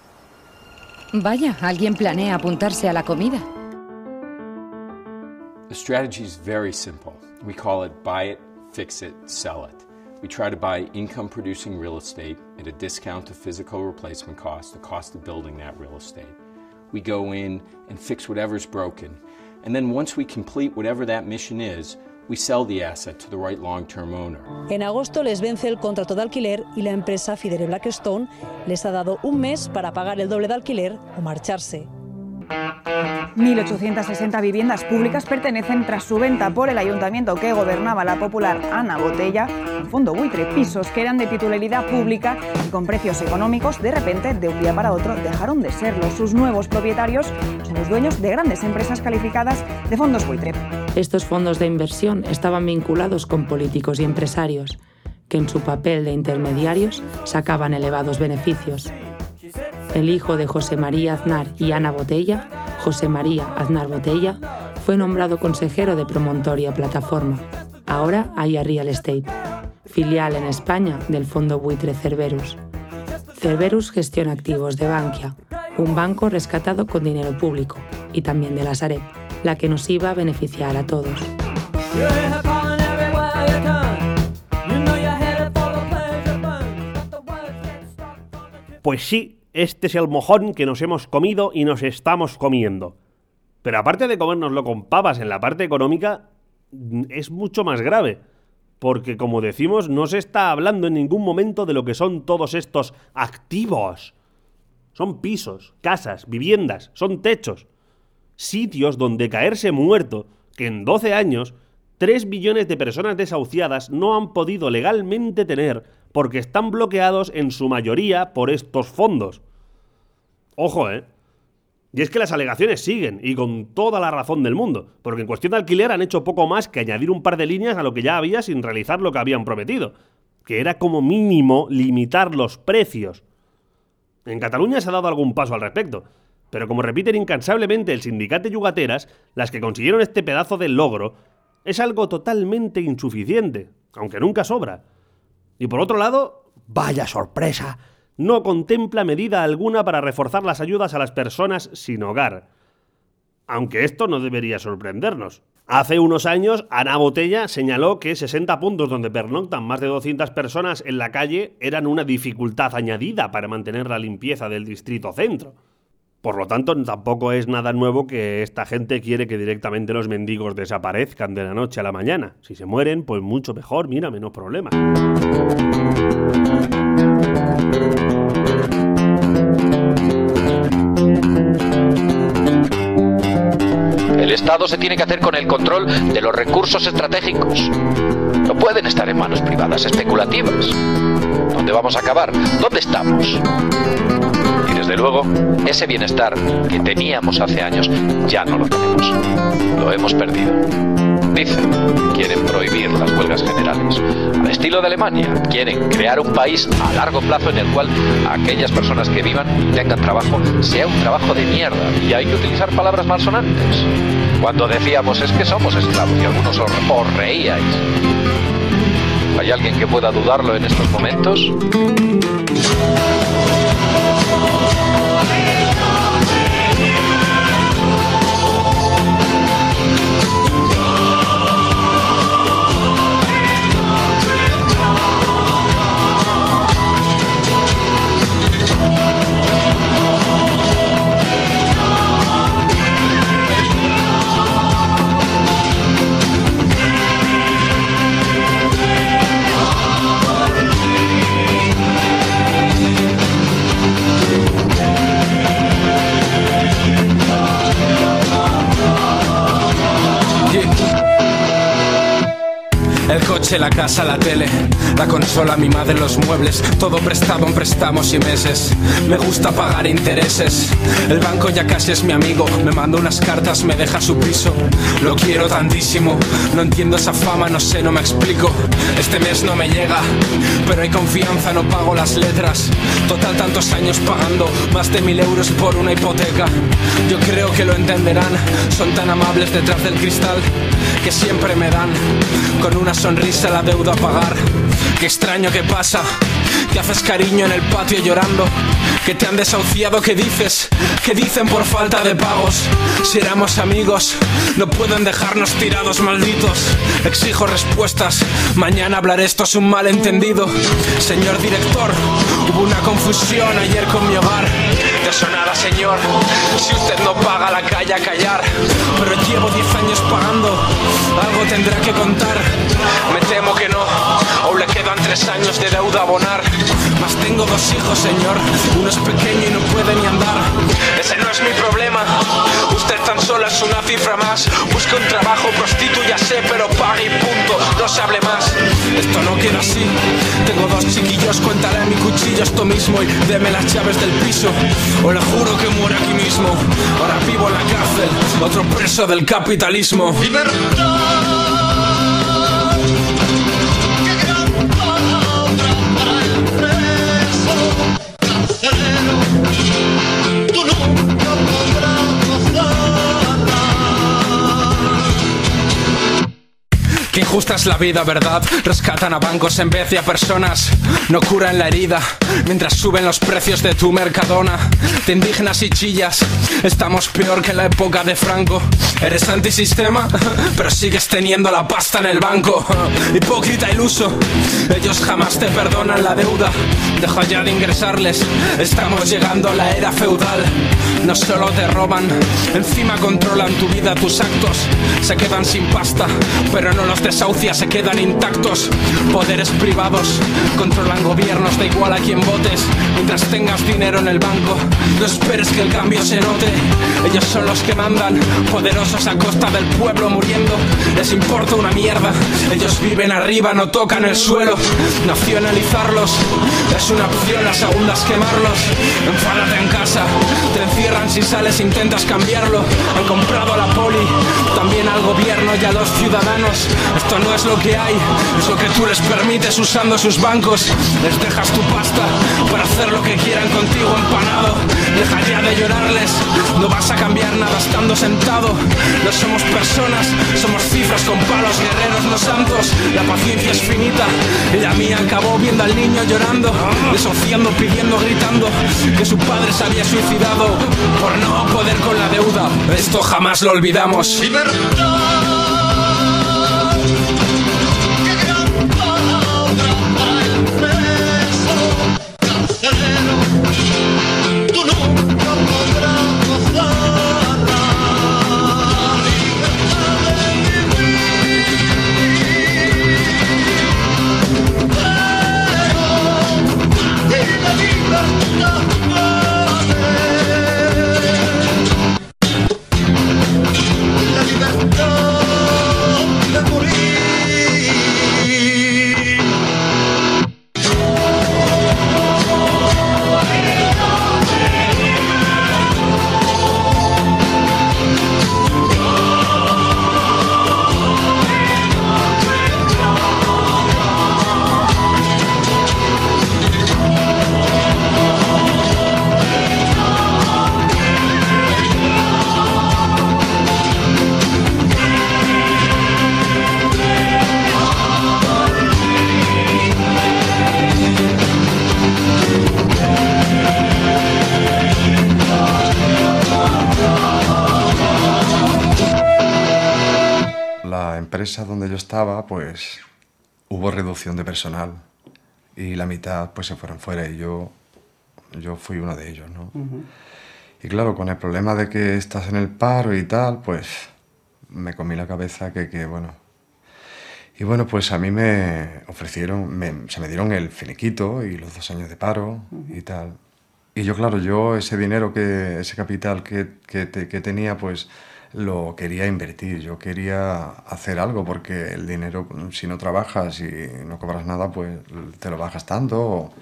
Vaya, alguien planea apuntarse a la comida. The strategy is very simple. We call it buy it, fix it, sell it. We try to buy income-producing real estate at a discount to physical replacement cost, the cost of building that real estate. We go in and fix whatever's broken. And then once we complete whatever that mission is, we sell the asset to the right long-term owner. En agosto les vence el contrato de alquiler y la empresa Fidere Blackstone les ha dado un mes para pagar el doble de alquiler o marcharse. mil ochocientas sesenta viviendas públicas pertenecen tras su venta por el ayuntamiento que gobernaba la popular Ana Botella, un fondo buitre. Pisos que eran de titularidad pública y con precios económicos, de repente, de un día para otro, dejaron de serlo. Sus nuevos propietarios son los dueños de grandes empresas calificadas de fondos buitre. Estos fondos de inversión estaban vinculados con políticos y empresarios, que en su papel de intermediarios sacaban elevados beneficios. El hijo de José María Aznar y Ana Botella, José María Aznar Botella, fue nombrado consejero de Promontoria Plataforma, ahora Aya Real Estate, filial en España del fondo buitre Cerberus. Cerberus gestiona activos de Bankia, un banco rescatado con dinero público, y también de la Sareb, la que nos iba a beneficiar a todos. Pues sí, este es el mojón que nos hemos comido y nos estamos comiendo. Pero aparte de comérnoslo con papas en la parte económica, es mucho más grave. Porque, como decimos, no se está hablando en ningún momento de lo que son todos estos activos. Son pisos, casas, viviendas, son techos. Sitios donde caerse muerto, que en doce años, tres millones de personas desahuciadas no han podido legalmente tener porque están bloqueados en su mayoría por estos fondos. Ojo, ¿eh? Y es que las alegaciones siguen, y con toda la razón del mundo, porque en cuestión de alquiler han hecho poco más que añadir un par de líneas a lo que ya había sin realizar lo que habían prometido, que era como mínimo limitar los precios. En Cataluña se ha dado algún paso al respecto, pero como repiten incansablemente el sindicato de Yugateras, las que consiguieron este pedazo de logro es algo totalmente insuficiente, aunque nunca sobra. Y por otro lado, ¡vaya sorpresa!, no contempla medida alguna para reforzar las ayudas a las personas sin hogar. Aunque esto no debería sorprendernos. Hace unos años, Ana Botella señaló que sesenta puntos donde pernoctan más de doscientas personas en la calle eran una dificultad añadida para mantener la limpieza del distrito centro. Por lo tanto, tampoco es nada nuevo que esta gente quiere que directamente los mendigos desaparezcan de la noche a la mañana. Si se mueren, pues mucho mejor, mira, menos problemas. El Estado se tiene que hacer con el control de los recursos estratégicos. No pueden estar en manos privadas especulativas. ¿Dónde vamos a acabar? ¿Dónde estamos? Y desde luego, ese bienestar que teníamos hace años ya no lo tenemos. Lo hemos perdido. Dicen que quieren prohibir las huelgas generales. Al estilo de Alemania, quieren crear un país a largo plazo en el cual aquellas personas que vivan y tengan trabajo sea un trabajo de mierda. Y hay que utilizar palabras malsonantes. Cuando decíamos es que somos esclavos y algunos os, os reíais. ¿Hay alguien que pueda dudarlo en estos momentos? El coche, la casa, la tele, la consola, mi madre, los muebles, todo prestado en préstamos y meses. Me gusta pagar intereses. El banco ya casi es mi amigo. Me manda unas cartas, me deja su piso. Lo quiero tantísimo. No entiendo esa fama, no sé, no me explico. Este mes no me llega, pero hay confianza, no pago las letras. Total, tantos años pagando más de mil euros por una hipoteca. Yo creo que lo entenderán. Son tan amables detrás del cristal que siempre me dan con una sonrisa la deuda a pagar. Qué extraño que pasa, que haces cariño en el patio llorando que te han desahuciado, ¿qué dices? ¿Qué dicen por falta de pagos? Si éramos amigos, no pueden dejarnos tirados, malditos. Exijo respuestas, mañana hablaré, esto es un malentendido. Señor director, hubo una confusión ayer con mi hogar. De eso nada, señor, si usted no paga la calle a callar. Pero llevo diez años pagando, algo tendrá que contar. Me temo que no, aún le quedan tres años de deuda a abonar. Mas tengo dos hijos, señor, uno es pequeño y no puede ni andar. Ese no es mi problema, usted tan solo es una cifra más. Busca un trabajo, prostitúyase, pero pague y punto, no se hable más. Esto no queda así, tengo dos chiquillos, cuéntale a mi cuchillo esto mismo y deme las llaves del piso, o le juro que muero aquí mismo. Ahora vivo en la cárcel, otro preso del capitalismo. Qué injusta es la vida, ¿verdad? Rescatan a bancos en vez de a personas. No curan la herida mientras suben los precios de tu Mercadona. Te indignas y chillas, estamos peor que en la época de Franco. Eres antisistema, pero sigues teniendo la pasta en el banco. Hipócrita iluso, ellos jamás te perdonan la deuda. Deja ya de ingresarles, estamos llegando a la era feudal. No solo te roban, encima controlan tu vida, tus actos. Se quedan sin pasta, pero no los desahucia, se quedan intactos. Poderes privados controlan gobiernos, da igual a quien votes, mientras tengas dinero en el banco. No esperes que el cambio se note, ellos son los que mandan, poderosos a costa del pueblo muriendo. Les importa una mierda, ellos viven arriba, no tocan el suelo. Nacionalizarlos es una opción, la segunda es quemarlos. Enfádate en casa, te encierran si sales, intentas cambiarlo. Han comprado a la poli, también al gobierno y a los ciudadanos. Esto no es lo que hay, es lo que tú les permites usando sus bancos. Les dejas tu pasta para hacer lo que quieran contigo, empanado. Deja ya de llorarles, no vas a cambiar nada estando sentado. No somos personas, somos cifras con palos, guerreros no santos. La paciencia es finita y la mía acabó viendo al niño llorando, desahuciando, pidiendo, gritando que su padre se había suicidado por no poder con la deuda. Esto jamás lo olvidamos. Donde yo estaba, pues hubo reducción de personal y la mitad pues se fueron fuera y yo, yo fui uno de ellos, ¿no? Uh-huh. Y claro, con el problema de que estás en el paro y tal, pues me comí la cabeza que, que bueno... Y bueno, pues a mí me ofrecieron, me, se me dieron el finiquito y los dos años de paro uh-huh. y tal. Y yo, claro, yo ese dinero, que ese capital que, que, te, que tenía, pues... lo quería invertir, yo quería hacer algo, porque el dinero, si no trabajas y no cobras nada, pues te lo vas gastando.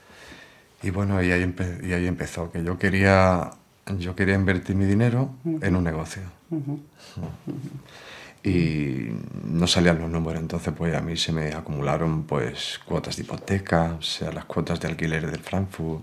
Y bueno, y ahí, empe y ahí empezó, que yo quería, yo quería invertir mi dinero uh-huh. en un negocio. Uh-huh. Uh-huh. Y no salían los números, entonces pues a mí se me acumularon pues cuotas de hipoteca, o sea, las cuotas de alquiler del Frankfurt,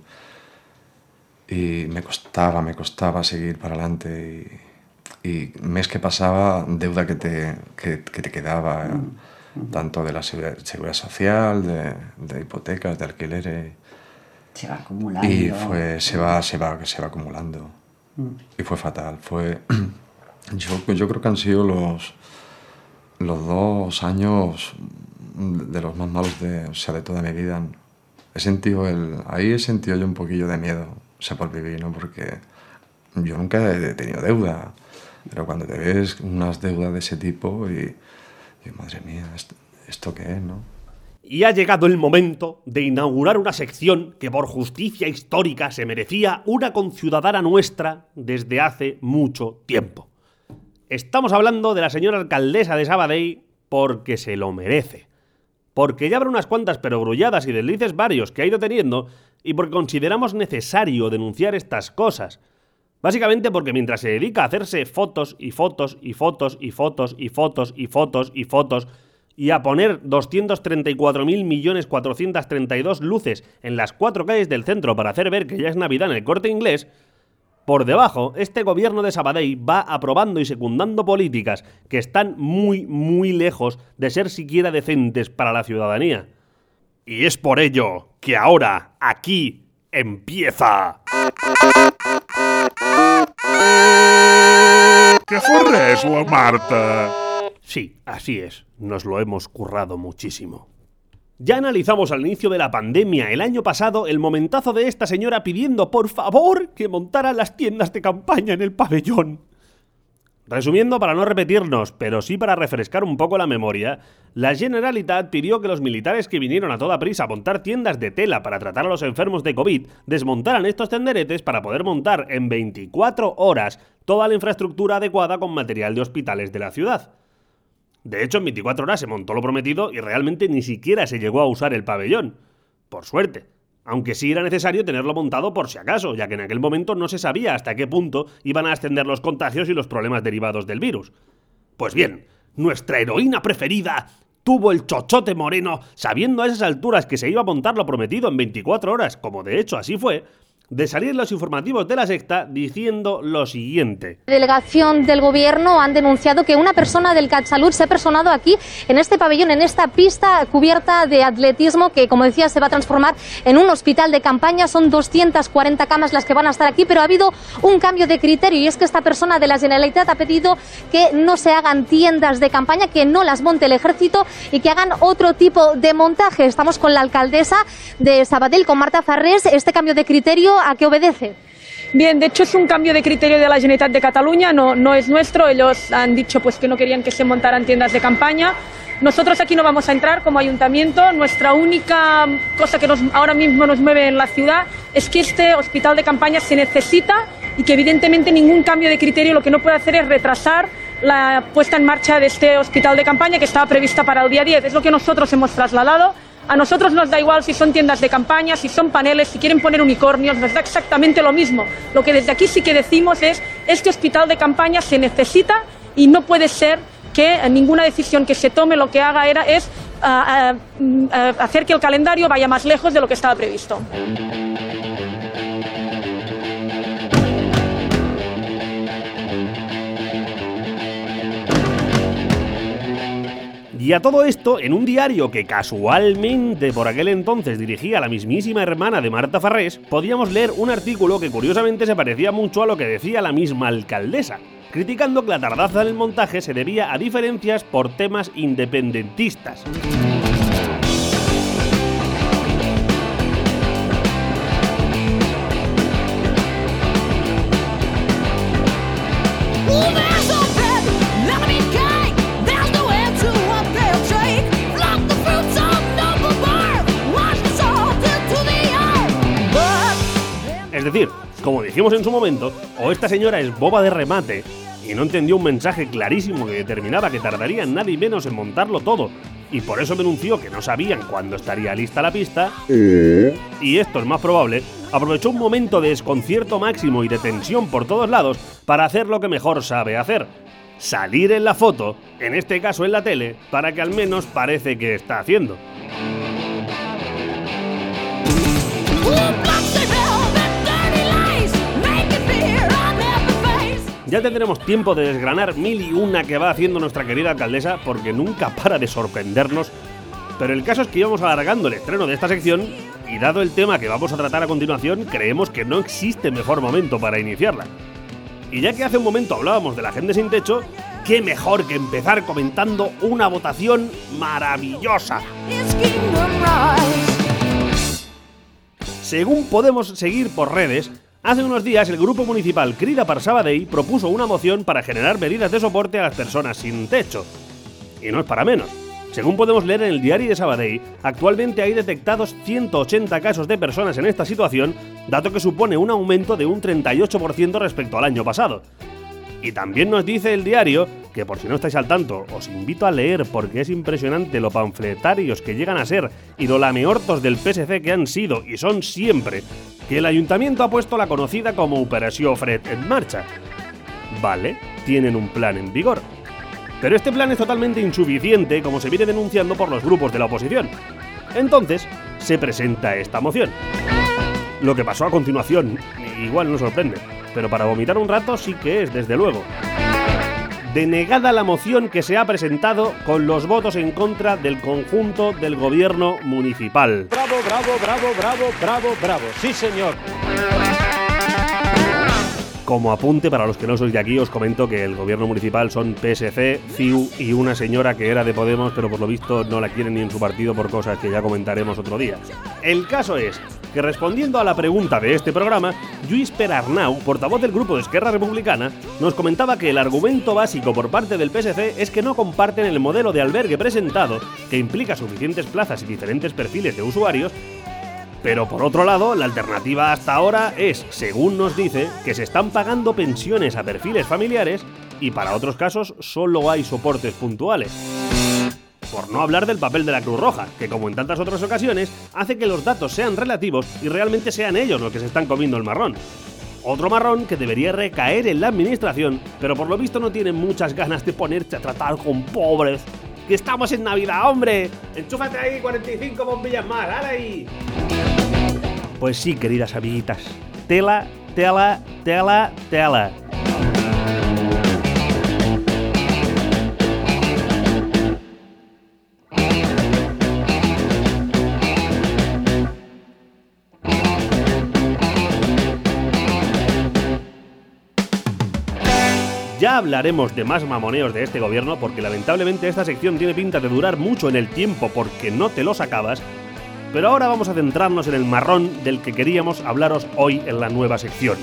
y me costaba, me costaba seguir para adelante. Y, Y mes que pasaba, deuda que te, que, que te quedaba, ¿eh? uh-huh. tanto de la seguridad, seguridad social, de, de hipotecas, de alquileres. Se va acumulando. Y fue, se va, se va, se va acumulando. Mm. Y fue fatal. Fue, yo, yo creo que han sido los, los dos años de los más malos de, o sea, de toda mi vida. He sentido el, ahí he sentido yo un poquillo de miedo, o sea, por vivir, ¿no? Porque yo nunca he tenido deuda, pero cuando te ves unas deudas de ese tipo y, y madre mía, ¿esto, esto qué es, no? Y ha llegado el momento de inaugurar una sección que por justicia histórica se merecía una conciudadana nuestra desde hace mucho tiempo. Estamos hablando de la señora alcaldesa de Sabadell porque se lo merece. Porque ya habrá unas cuantas perogrulladas y deslices varios que ha ido teniendo y porque consideramos necesario denunciar estas cosas. Básicamente porque mientras se dedica a hacerse fotos y fotos y fotos y fotos y fotos y fotos y fotos y a poner doscientos treinta y cuatro mil millones cuatrocientos treinta y dos luces en las cuatro calles del centro para hacer ver que ya es Navidad en el Corte Inglés, por debajo, este gobierno de Sabadell va aprobando y secundando políticas que están muy, muy lejos de ser siquiera decentes para la ciudadanía. Y es por ello que ahora, aquí, empieza... ¿Qué fue eso, Marta? Sí, así es. Nos lo hemos currado muchísimo. Ya analizamos al inicio de la pandemia el año pasado el momentazo de esta señora pidiendo por favor que montara las tiendas de campaña en el pabellón. Resumiendo, para no repetirnos, pero sí para refrescar un poco la memoria, la Generalitat pidió que los militares que vinieron a toda prisa a montar tiendas de tela para tratar a los enfermos de COVID desmontaran estos tenderetes para poder montar en veinticuatro horas toda la infraestructura adecuada con material de hospitales de la ciudad. De hecho, en veinticuatro horas se montó lo prometido y realmente ni siquiera se llegó a usar el pabellón. Por suerte. Aunque sí era necesario tenerlo montado por si acaso, ya que en aquel momento no se sabía hasta qué punto iban a ascender los contagios y los problemas derivados del virus. Pues bien, nuestra heroína preferida tuvo el chochote moreno, sabiendo a esas alturas que se iba a montar lo prometido en veinticuatro horas, como de hecho así fue, de salir en los informativos de La Sexta diciendo lo siguiente. La delegación del gobierno han denunciado que una persona del CatSalut se ha personado aquí, en este pabellón, en esta pista cubierta de atletismo que, como decía, se va a transformar en un hospital de campaña. Son doscientas cuarenta camas las que van a estar aquí, pero ha habido un cambio de criterio y es que esta persona de la Generalitat ha pedido que no se hagan tiendas de campaña, que no las monte el ejército y que hagan otro tipo de montaje. Estamos con la alcaldesa de Sabadell, con Marta Farrés. Este cambio de criterio, ¿a qué obedece? Bien, de hecho es un cambio de criterio de la Generalitat de Cataluña, no, no es nuestro. Ellos han dicho pues que no querían que se montaran tiendas de campaña. Nosotros aquí no vamos a entrar como ayuntamiento. Nuestra única cosa que nos, ahora mismo nos mueve en la ciudad es que este hospital de campaña se necesita y que evidentemente ningún cambio de criterio lo que no puede hacer es retrasar la puesta en marcha de este hospital de campaña que estaba prevista para el día diez. Es lo que nosotros hemos trasladado. A nosotros nos da igual si son tiendas de campaña, si son paneles, si quieren poner unicornios, nos da exactamente lo mismo. Lo que desde aquí sí que decimos es, este hospital de campaña se necesita y no puede ser que ninguna decisión que se tome lo que haga era, es uh, uh, uh, hacer que el calendario vaya más lejos de lo que estaba previsto. Y a todo esto, en un diario que casualmente por aquel entonces dirigía la mismísima hermana de Marta Farrés, podíamos leer un artículo que curiosamente se parecía mucho a lo que decía la misma alcaldesa, criticando que la tardanza en el montaje se debía a diferencias por temas independentistas. Es decir, como dijimos en su momento, o esta señora es boba de remate y no entendió un mensaje clarísimo que determinaba que tardaría nada y menos en montarlo todo, y por eso denunció que no sabían cuándo estaría lista la pista, y esto es más probable, aprovechó un momento de desconcierto máximo y de tensión por todos lados para hacer lo que mejor sabe hacer: salir en la foto, en este caso en la tele, para que al menos parece que está haciendo. Ya tendremos tiempo de desgranar mil y una que va haciendo nuestra querida alcaldesa, porque nunca para de sorprendernos Pero el caso es que íbamos alargando el estreno de esta sección y dado el tema que vamos a tratar a continuación, creemos que no existe mejor momento para iniciarla. Y ya que hace un momento hablábamos de la gente sin techo, qué mejor que empezar comentando una votación maravillosa. Según podemos seguir por redes, hace unos días el grupo municipal Crida per Sabadell propuso una moción para generar medidas de soporte a las personas sin techo. Y no es para menos. Según podemos leer en el Diari de Sabadell, actualmente hay detectados ciento ochenta casos de personas en esta situación, dato que supone un aumento de un treinta y ocho por ciento respecto al año pasado. Y también nos dice el diario, que por si no estáis al tanto, os invito a leer porque es impresionante lo panfletarios que llegan a ser y lo lameortos del P S C que han sido y son siempre, que el ayuntamiento ha puesto la conocida como Operación Fred en marcha. Vale, tienen un plan en vigor. Pero este plan es totalmente insuficiente, como se viene denunciando por los grupos de la oposición. Entonces, se presenta esta moción. Lo que pasó a continuación, igual no sorprende, pero para vomitar un rato sí que es, desde luego. Denegada la moción que se ha presentado con los votos en contra del conjunto del gobierno municipal. Bravo, bravo, bravo, bravo, bravo, bravo. Sí, señor. Como apunte, para los que no sois de aquí, os comento que el gobierno municipal son P S C, C I U y una señora que era de Podemos, pero por lo visto no la quieren ni en su partido por cosas que ya comentaremos otro día. El caso es que, respondiendo a la pregunta de este programa, Lluís Per Arnau, portavoz del grupo de Esquerra Republicana, nos comentaba que el argumento básico por parte del P S C es que no comparten el modelo de albergue presentado, que implica suficientes plazas y diferentes perfiles de usuarios. Pero por otro lado, la alternativa hasta ahora es, según nos dice, que se están pagando pensiones a perfiles familiares y para otros casos solo hay soportes puntuales. Por no hablar del papel de la Cruz Roja, que como en tantas otras ocasiones, hace que los datos sean relativos y realmente sean ellos los que se están comiendo el marrón. Otro marrón que debería recaer en la administración, pero por lo visto no tienen muchas ganas de ponerse a tratar con pobres. ¡Que estamos en Navidad, hombre! ¡Enchúfate ahí cuarenta y cinco bombillas más! ¡Dale ahí! Pues sí, queridas amiguitas. Tela, tela, tela, tela. Ya hablaremos de más mamoneos de este gobierno porque lamentablemente esta sección tiene pinta de durar mucho en el tiempo porque no te los acabas, pero ahora vamos a centrarnos en el marrón del que queríamos hablaros hoy en la nueva sección.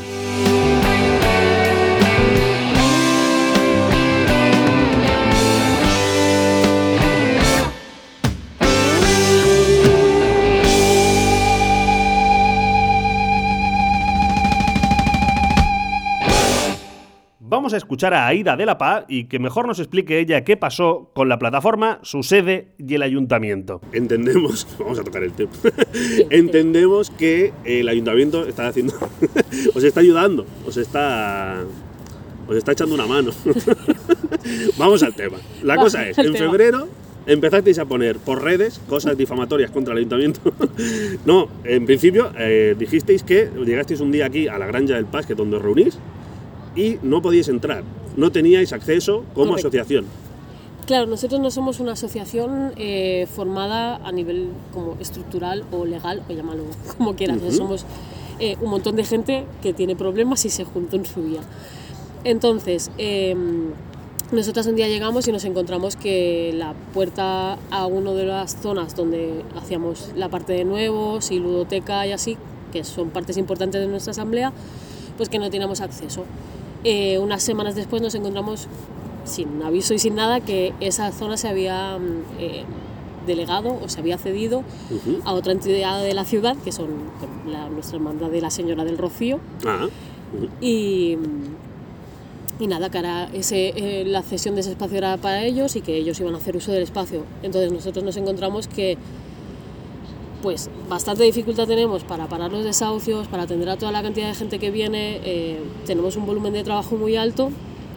Vamos a escuchar a Aida de la Paz y que mejor nos explique ella qué pasó con la plataforma, su sede y el ayuntamiento. Entendemos, vamos a tocar el tema, entendemos que el ayuntamiento está haciendo, os está ayudando, os está, os está echando una mano. Vamos al tema. La cosa es, en febrero empezasteis a poner por redes cosas difamatorias contra el ayuntamiento. No, en principio eh, dijisteis que llegasteis un día aquí a la Granja del Pas, que es donde os reunís, y no podíais entrar, no teníais acceso como Correcto. Asociación. Claro, nosotros no somos una asociación eh, formada a nivel como estructural o legal, o llámalo como quieras. Uh-huh. Somos eh, un montón de gente que tiene problemas y se juntó en su día. Entonces, eh, nosotros un día llegamos y nos encontramos que la puerta a una de las zonas donde hacíamos la parte de nuevos y ludoteca y así, que son partes importantes de nuestra asamblea, pues que no teníamos acceso. Eh, unas semanas después nos encontramos, sin aviso y sin nada, que esa zona se había eh, delegado o se había cedido uh-huh. a otra entidad de la ciudad, que son la, nuestra hermandad de la Señora del Rocío. Uh-huh. y, y nada, que ahora ese, eh, la cesión de ese espacio era para ellos y que ellos iban a hacer uso del espacio. Entonces nosotros nos encontramos que pues bastante dificultad tenemos para parar los desahucios, para atender a toda la cantidad de gente que viene, eh, tenemos un volumen de trabajo muy alto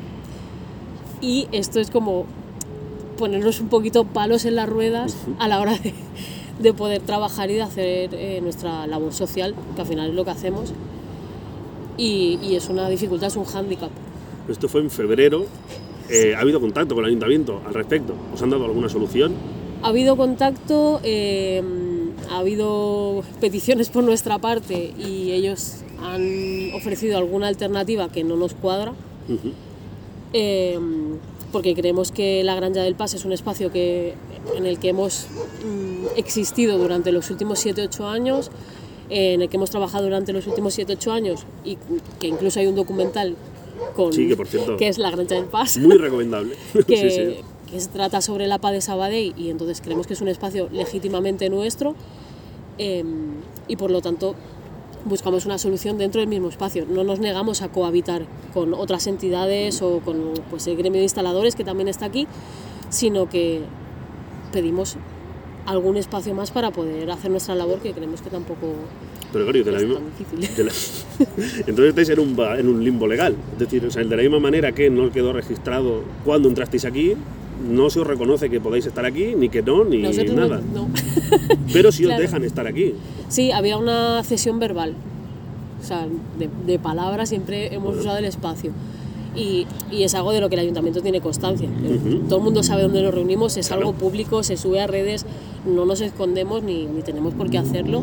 y esto es como ponernos un poquito palos en las ruedas a la hora de, de poder trabajar y de hacer eh, nuestra labor social, que al final es lo que hacemos, y, y es una dificultad, es un hándicap. Esto fue en febrero, eh, ¿ha habido contacto con el ayuntamiento al respecto? ¿Os han dado alguna solución? Ha habido contacto, eh, ha habido peticiones por nuestra parte y ellos han ofrecido alguna alternativa que no nos cuadra. Uh-huh. eh, porque creemos que la Granja del Pas es un espacio que, en el que hemos mm, existido durante los últimos siete ocho años, eh, en el que hemos trabajado durante los últimos siete ocho años y que incluso hay un documental con, sí, que, por cierto, que es la Granja del Pas. Muy recomendable. que, sí, sí. que se trata sobre la paz de Sabadell y entonces creemos que es un espacio legítimamente nuestro eh, y por lo tanto buscamos una solución dentro del mismo espacio. No nos negamos a cohabitar con otras entidades o con pues, el gremio de instaladores que también está aquí, sino que pedimos algún espacio más para poder hacer nuestra labor, que creemos que tampoco Pero, claro, de la es misma, tan difícil. De la... Entonces estáis en un, en un limbo legal. Es decir, o sea, de la misma manera que no quedó registrado cuando entrasteis aquí, no se os reconoce que podáis estar aquí, ni que no, ni Nosotros nada. No, no. Pero sí os Claro. dejan estar aquí. Sí, había una cesión verbal, o sea, de, de palabras siempre hemos Bueno. usado el espacio. Y, y es algo de lo que el ayuntamiento tiene constancia. Uh-huh. Todo el mundo sabe dónde nos reunimos, es Claro. algo público, se sube a redes, no nos escondemos ni, ni tenemos por qué hacerlo.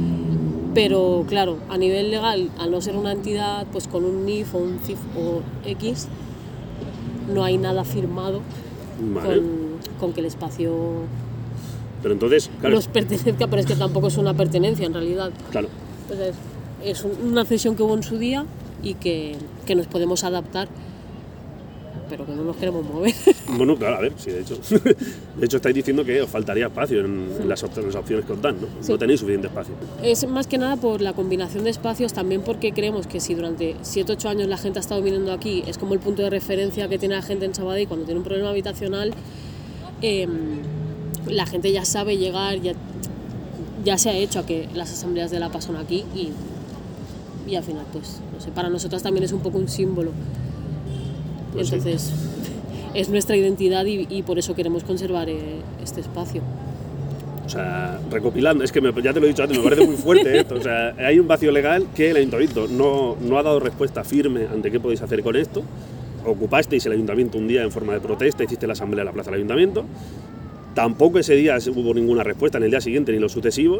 Pero claro, a nivel legal, al no ser una entidad pues con un N I F o un C I F o X, no hay nada firmado Vale. con, con que el espacio Pero entonces, claro, nos pertenezca, pero es que tampoco es una pertenencia en realidad. claro. Entonces, es un- una cesión que hubo en su día y que, que nos podemos adaptar, pero que no nos queremos mover. Bueno, claro, a ver, sí, de hecho. De hecho, estáis diciendo que os faltaría espacio en, en las, op- en las opciones que os dan, ¿no? Sí. No tenéis suficiente espacio. Es más que nada por la combinación de espacios, también porque creemos que si durante siete ocho años la gente ha estado viniendo aquí, es como el punto de referencia que tiene la gente en Sabadell cuando tiene un problema habitacional, eh, la gente ya sabe llegar, ya, ya se ha hecho a que las asambleas de la paz son aquí y, y al final, pues, no sé, para nosotras también es un poco un símbolo. Pues sí. Entonces, es nuestra identidad y, y por eso queremos conservar eh, este espacio. O sea, recopilando, es que me- ya te lo he dicho antes, me parece muy fuerte esto. O sea, hay un vacío legal que el ayuntamiento no, no ha dado respuesta firme ante qué podéis hacer con esto. Ocupasteis el ayuntamiento un día en forma de protesta, hiciste la asamblea en la plaza del ayuntamiento. Tampoco ese día hubo ninguna respuesta, en el día siguiente ni los sucesivos.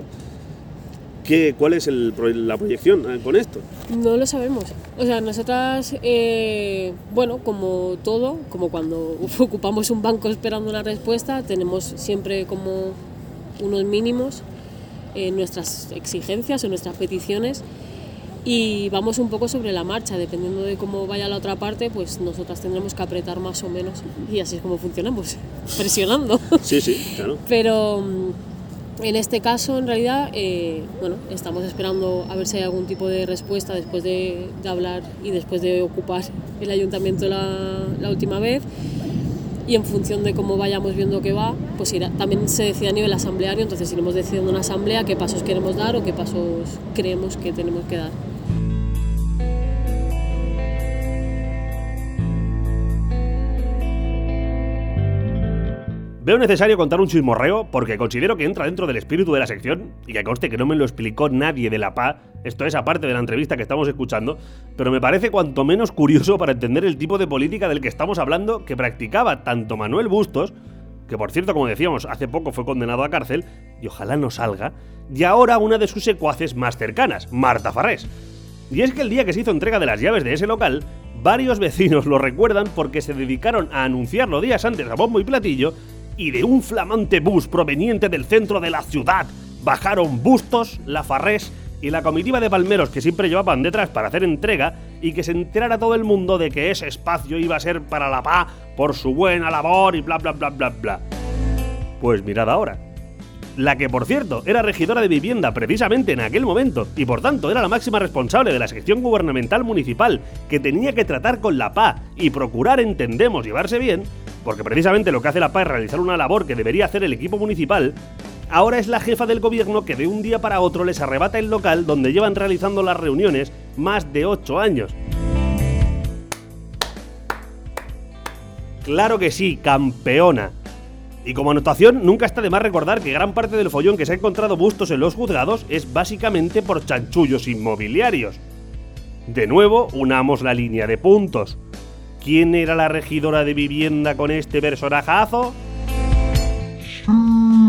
¿Qué, ¿Cuál es el pro- la proyección eh, con esto? No lo sabemos. O sea, nosotras, eh, bueno, como todo, como cuando ocupamos un banco esperando una respuesta, tenemos siempre como unos mínimos en nuestras exigencias o nuestras peticiones y vamos un poco sobre la marcha, dependiendo de cómo vaya la otra parte, pues nosotras tendremos que apretar más o menos y así es como funcionamos, presionando. Sí, sí, claro. Pero mm, en este caso, en realidad, eh, bueno, estamos esperando a ver si hay algún tipo de respuesta después de, de hablar y después de ocupar el ayuntamiento la, la última vez. Y en función de cómo vayamos viendo que va, pues irá, también se decide a nivel asambleario, entonces iremos decidiendo en una asamblea qué pasos queremos dar o qué pasos creemos que tenemos que dar. Veo necesario contar un chismorreo porque considero que entra dentro del espíritu de la sección y que conste que no me lo explicó nadie de la P A, esto es aparte de la entrevista que estamos escuchando, pero me parece cuanto menos curioso para entender el tipo de política del que estamos hablando que practicaba tanto Manuel Bustos, que por cierto, como decíamos, hace poco fue condenado a cárcel, y ojalá no salga, y ahora una de sus secuaces más cercanas, Marta Farrés. Y es que el día que se hizo entrega de las llaves de ese local, varios vecinos lo recuerdan porque se dedicaron a anunciarlo días antes a bombo y platillo, y de un flamante bus proveniente del centro de la ciudad bajaron Bustos, la Farrés y la comitiva de palmeros que siempre llevaban detrás para hacer entrega y que se enterara todo el mundo de que ese espacio iba a ser para la P A por su buena labor y bla bla bla bla bla. Pues mirad ahora. La que, por cierto, era regidora de vivienda precisamente en aquel momento y por tanto era la máxima responsable de la sección gubernamental municipal que tenía que tratar con la P A y procurar, entendemos, llevarse bien, porque precisamente lo que hace la P A es realizar una labor que debería hacer el equipo municipal, ahora es la jefa del gobierno que de un día para otro les arrebata el local donde llevan realizando las reuniones más de ocho años. Claro que sí, campeona. Y como anotación, nunca está de más recordar que gran parte del follón que se ha encontrado Bustos en los juzgados es básicamente por chanchullos inmobiliarios. De nuevo, unamos la línea de puntos. ¿Quién era la regidora de vivienda con este personajazo?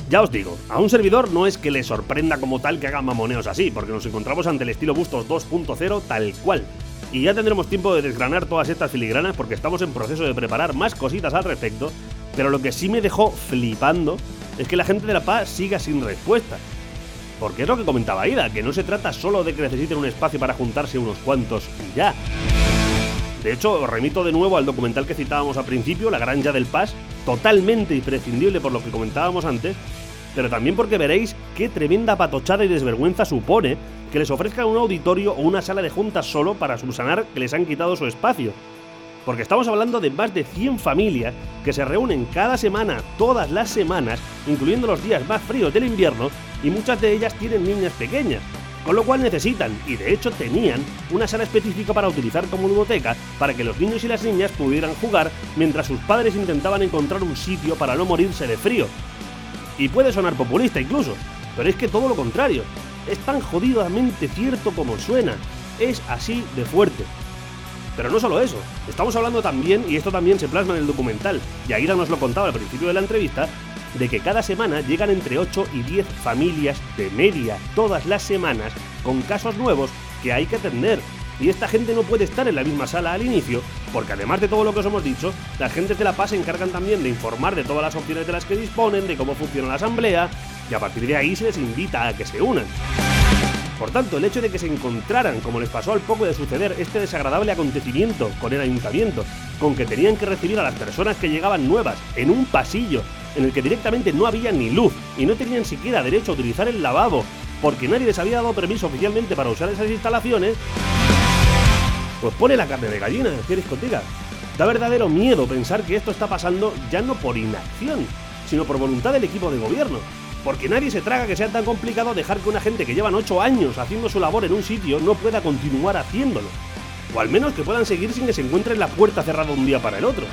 Ya os digo, a un servidor no es que le sorprenda como tal que hagan mamoneos así, porque nos encontramos ante el estilo Bustos dos punto cero tal cual. Y ya tendremos tiempo de desgranar todas estas filigranas porque estamos en proceso de preparar más cositas al respecto, pero lo que sí me dejó flipando es que la gente de La Paz siga sin respuesta. Porque es lo que comentaba Aida, que no se trata solo de que necesiten un espacio para juntarse unos cuantos y ya. De hecho, os remito de nuevo al documental que citábamos al principio, La Granja del Pas, totalmente imprescindible por lo que comentábamos antes, pero también porque veréis qué tremenda patochada y desvergüenza supone que les ofrezcan un auditorio o una sala de juntas solo para subsanar que les han quitado su espacio. Porque estamos hablando de más de cien familias que se reúnen cada semana, todas las semanas, incluyendo los días más fríos del invierno, y muchas de ellas tienen niñas pequeñas, con lo cual necesitan, y de hecho tenían, una sala específica para utilizar como ludoteca para que los niños y las niñas pudieran jugar mientras sus padres intentaban encontrar un sitio para no morirse de frío. Y puede sonar populista incluso, pero es que todo lo contrario, es tan jodidamente cierto como suena, es así de fuerte. Pero no solo eso, estamos hablando también, y esto también se plasma en el documental, y Aida nos lo contaba al principio de la entrevista, de que cada semana llegan entre ocho y diez familias de media todas las semanas con casos nuevos que hay que atender. Y esta gente no puede estar en la misma sala al inicio, porque además de todo lo que os hemos dicho, las gentes de La Paz se encargan también de informar de todas las opciones de las que disponen, de cómo funciona la asamblea, y a partir de ahí se les invita a que se unan. Por tanto, el hecho de que se encontraran, como les pasó al poco de suceder, este desagradable acontecimiento con el ayuntamiento, con que tenían que recibir a las personas que llegaban nuevas en un pasillo en el que directamente no había ni luz y no tenían siquiera derecho a utilizar el lavabo porque nadie les había dado permiso oficialmente para usar esas instalaciones, pues pone la carne de gallina, ¿quieres contigo? Da verdadero miedo pensar que esto está pasando ya no por inacción, sino por voluntad del equipo de gobierno. Porque nadie se traga que sea tan complicado dejar que una gente que llevan ocho años haciendo su labor en un sitio no pueda continuar haciéndolo. O al menos que puedan seguir sin que se encuentren la puerta cerrada un día para el otro.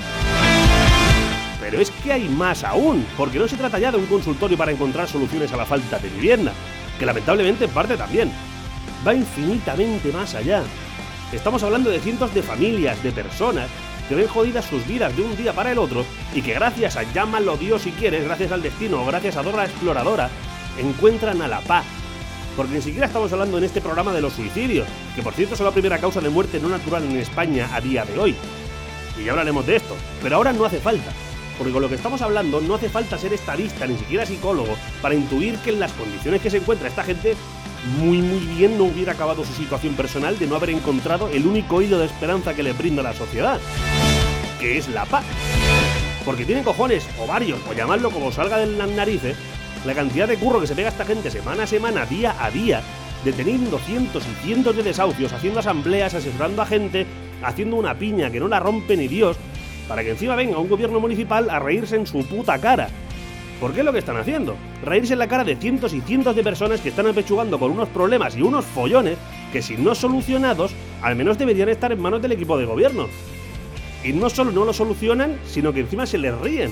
Pero es que hay más aún, porque no se trata ya de un consultorio para encontrar soluciones a la falta de vivienda, que lamentablemente en parte también. Va infinitamente más allá. Estamos hablando de cientos de familias, de personas, que ven jodidas sus vidas de un día para el otro y que gracias a, llámalo Dios si quieres, gracias al destino o gracias a Dora la Exploradora, encuentran a la paz. Porque ni siquiera estamos hablando en este programa de los suicidios, que por cierto son la primera causa de muerte no natural en España a día de hoy. Y ya hablaremos de esto, pero ahora no hace falta. Porque con lo que estamos hablando no hace falta ser estadista ni siquiera psicólogo para intuir que en las condiciones que se encuentra esta gente muy muy bien no hubiera acabado su situación personal de no haber encontrado el único hilo de esperanza que le brinda la sociedad, que es la paz. Porque tienen cojones, o varios, o llamadlo como salga de las narices, la cantidad de curro que se pega esta gente semana a semana, día a día, deteniendo cientos y cientos de desahucios, haciendo asambleas, asesorando a gente, haciendo una piña que no la rompe ni Dios, para que encima venga un gobierno municipal a reírse en su puta cara. ¿Por qué es lo que están haciendo? Reírse en la cara de cientos y cientos de personas que están apechugando con unos problemas y unos follones que, si no solucionados, al menos deberían estar en manos del equipo de gobierno. Y no solo no lo solucionan, sino que encima se les ríen.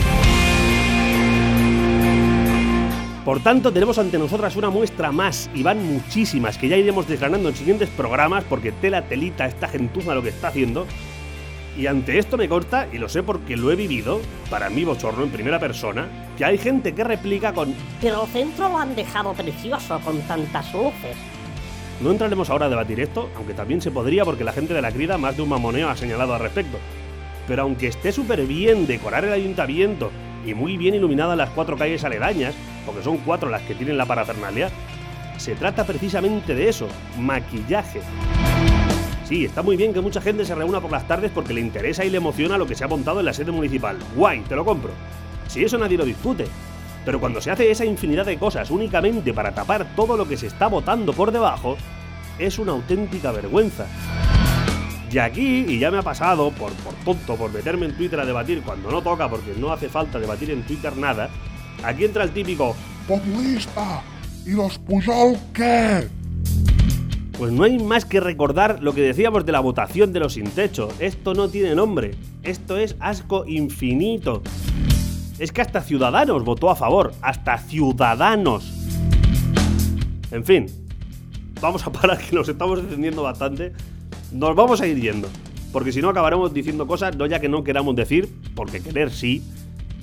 Por tanto, tenemos ante nosotras una muestra más, y van muchísimas, que ya iremos desgranando en siguientes programas, porque tela telita esta gentuza lo que está haciendo. Y ante esto me corta, y lo sé porque lo he vivido, para mí bochorno en primera persona, que hay gente que replica con pero el centro lo han dejado precioso con tantas luces. No entraremos ahora a debatir esto, aunque también se podría porque la gente de la Crida más de un mamoneo ha señalado al respecto. Pero aunque esté súper bien decorar el ayuntamiento y muy bien iluminadas las cuatro calles aledañas, porque son cuatro las que tienen la parafernalia, se trata precisamente de eso, maquillaje. Sí, está muy bien que mucha gente se reúna por las tardes porque le interesa y le emociona lo que se ha montado en la sede municipal. Guay, te lo compro. Si eso nadie lo discute. Pero cuando se hace esa infinidad de cosas únicamente para tapar todo lo que se está votando por debajo, es una auténtica vergüenza. Y aquí, y ya me ha pasado, por, por tonto, por meterme en Twitter a debatir cuando no toca, porque no hace falta debatir en Twitter nada, aquí entra el típico populista. ¿Y los Pujol qué? Pues no hay más que recordar lo que decíamos de la votación de los sin techo. Esto no tiene nombre. Esto es asco infinito. Es que hasta Ciudadanos votó a favor. Hasta Ciudadanos. En fin. Vamos a parar, que nos estamos extendiendo bastante. Nos vamos a ir yendo. Porque si no acabaremos diciendo cosas no ya que no queramos decir, porque querer sí,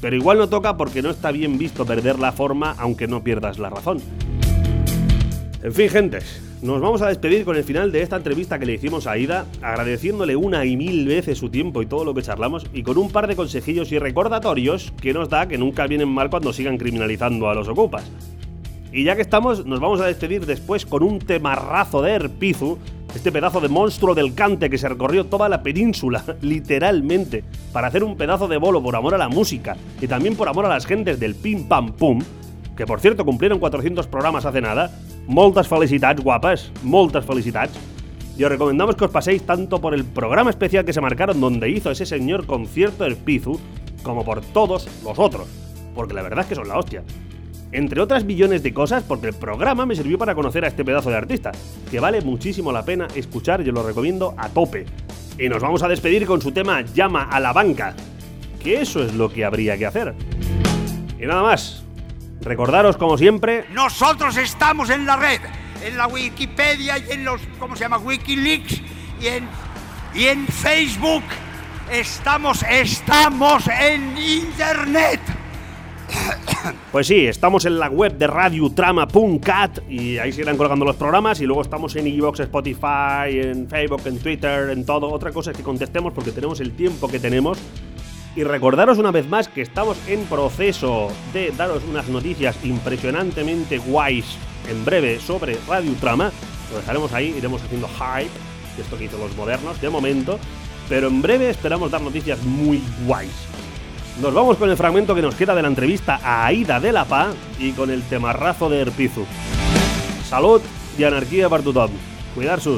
pero igual no toca porque no está bien visto perder la forma aunque no pierdas la razón. En fin, gentes, nos vamos a despedir con el final de esta entrevista que le hicimos a Aida, agradeciéndole una y mil veces su tiempo y todo lo que charlamos, y con un par de consejillos y recordatorios que nos da que nunca vienen mal cuando sigan criminalizando a los ocupas. Y ya que estamos, nos vamos a despedir después con un temarrazo de Erpizu, este pedazo de monstruo del cante que se recorrió toda la península, literalmente, para hacer un pedazo de bolo por amor a la música y también por amor a las gentes del Pim Pam Pum, que por cierto cumplieron cuatrocientos programas hace nada. Moltes felicitats, guapes, moltes felicitats. Y os recomendamos que os paséis tanto por el programa especial que se marcaron donde hizo ese señor concierto Erpizu, como por todos los otros, porque la verdad es que son la hostia. Entre otras billones de cosas, porque el programa me sirvió para conocer a este pedazo de artista, que vale muchísimo la pena escuchar y os lo recomiendo a tope. Y nos vamos a despedir con su tema Llama a la banca, que eso es lo que habría que hacer. Y nada más. Recordaros, como siempre... Nosotros estamos en la red, en la Wikipedia y en los, ¿cómo se llama? Wikileaks y en, y en Facebook. Estamos, estamos en Internet. Pues sí, estamos en la web de radiotrama punto cat y ahí se irán colgando los programas, y luego estamos en iVoox, Spotify, en Facebook, en Twitter, en todo. Otra cosa es que contestemos porque tenemos el tiempo que tenemos. Y recordaros una vez más que estamos en proceso de daros unas noticias impresionantemente guays en breve sobre Radiotrama. Lo dejaremos ahí, iremos haciendo hype, esto que hizo los modernos de momento, pero en breve esperamos dar noticias muy guays. Nos vamos con el fragmento que nos queda de la entrevista a Aida de la Paz y con el temarrazo de Erpizu. Salud y anarquía per tothom. Cuidar-sus.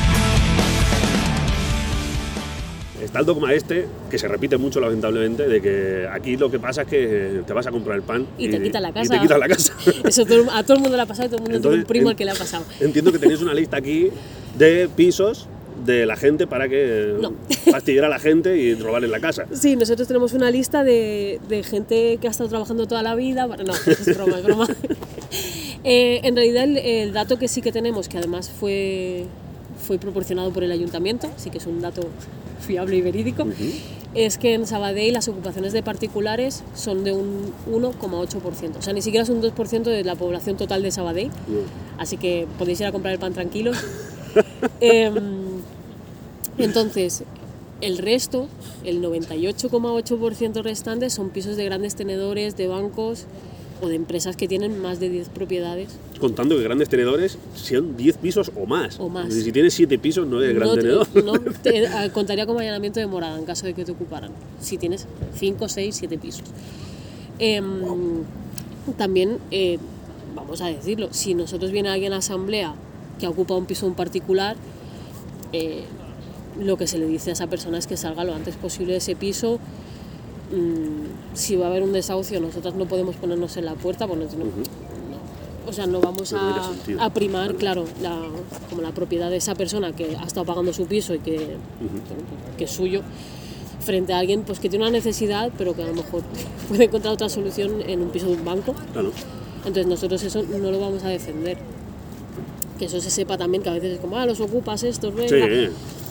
Está el dogma este, que se repite mucho lamentablemente, de que aquí lo que pasa es que te vas a comprar el pan y, y te quitan la casa. Y te quitan la casa. Eso todo, a todo el mundo le ha pasado y todo el mundo Entonces, tiene un primo en, al que le ha pasado. Entiendo que tenéis una lista aquí de pisos de la gente para que no. fastidiar a la gente y robarles la casa. Sí, nosotros tenemos una lista de, de gente que ha estado trabajando toda la vida. No, es broma, es broma. eh, en realidad el, el dato que sí que tenemos, que además fue, fue proporcionado por el ayuntamiento, sí que es un dato fiable y verídico, uh-huh. es que en Sabadell las ocupaciones de particulares son de un uno coma ocho por ciento. O sea, ni siquiera es un dos por ciento de la población total de Sabadell. Uh-huh. Así que podéis ir a comprar el pan tranquilos. eh, entonces, el resto, el noventa y ocho coma ocho por ciento restante, son pisos de grandes tenedores, de bancos o de empresas que tienen más de diez propiedades. Contando que grandes tenedores sean diez pisos o más. O más. Si tienes siete pisos no eres gran no, tenedor. No, te eh, contaría como allanamiento de morada en caso de que te ocuparan. Si tienes cinco, seis, siete pisos. Eh, también, eh, vamos a decirlo, si nosotros viene alguien a la asamblea que ocupa un piso en particular, eh, lo que se le dice a esa persona es que salga lo antes posible de ese piso. Mm, si va a haber un desahucio, nosotras no podemos ponernos en la puerta, pues no, no, no, o sea, no vamos a, a primar, vale. claro, la, como la propiedad de esa persona que ha estado pagando su piso y que, uh-huh. que es suyo, frente a alguien pues que tiene una necesidad, pero que a lo mejor puede encontrar otra solución en un piso de un banco. Claro. Entonces nosotros eso no lo vamos a defender. Que eso se sepa también, que a veces es como, ah, los ocupas estos, venga. Sí.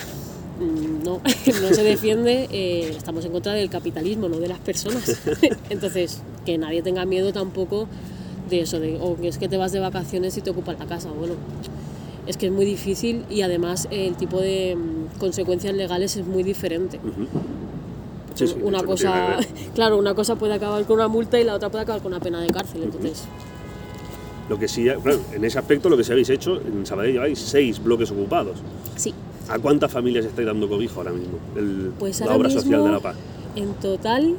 No, no se defiende, eh, estamos en contra del capitalismo, no de las personas. Entonces, que nadie tenga miedo tampoco de eso, de, o que es que te vas de vacaciones y te ocupas la casa. Bueno, es que es muy difícil y además eh, el tipo de um, consecuencias legales es muy diferente. Uh-huh. Sí, sí, una cosa, claro, una cosa puede acabar con una multa y la otra puede acabar con una pena de cárcel, entonces... Uh-huh. Lo que sí, claro, en ese aspecto lo que sí habéis hecho, en Sabadell lleváis seis bloques ocupados. Sí. ¿A cuántas familias estáis dando cobijo ahora mismo? El, pues la ahora obra mismo, social de la paz. En total...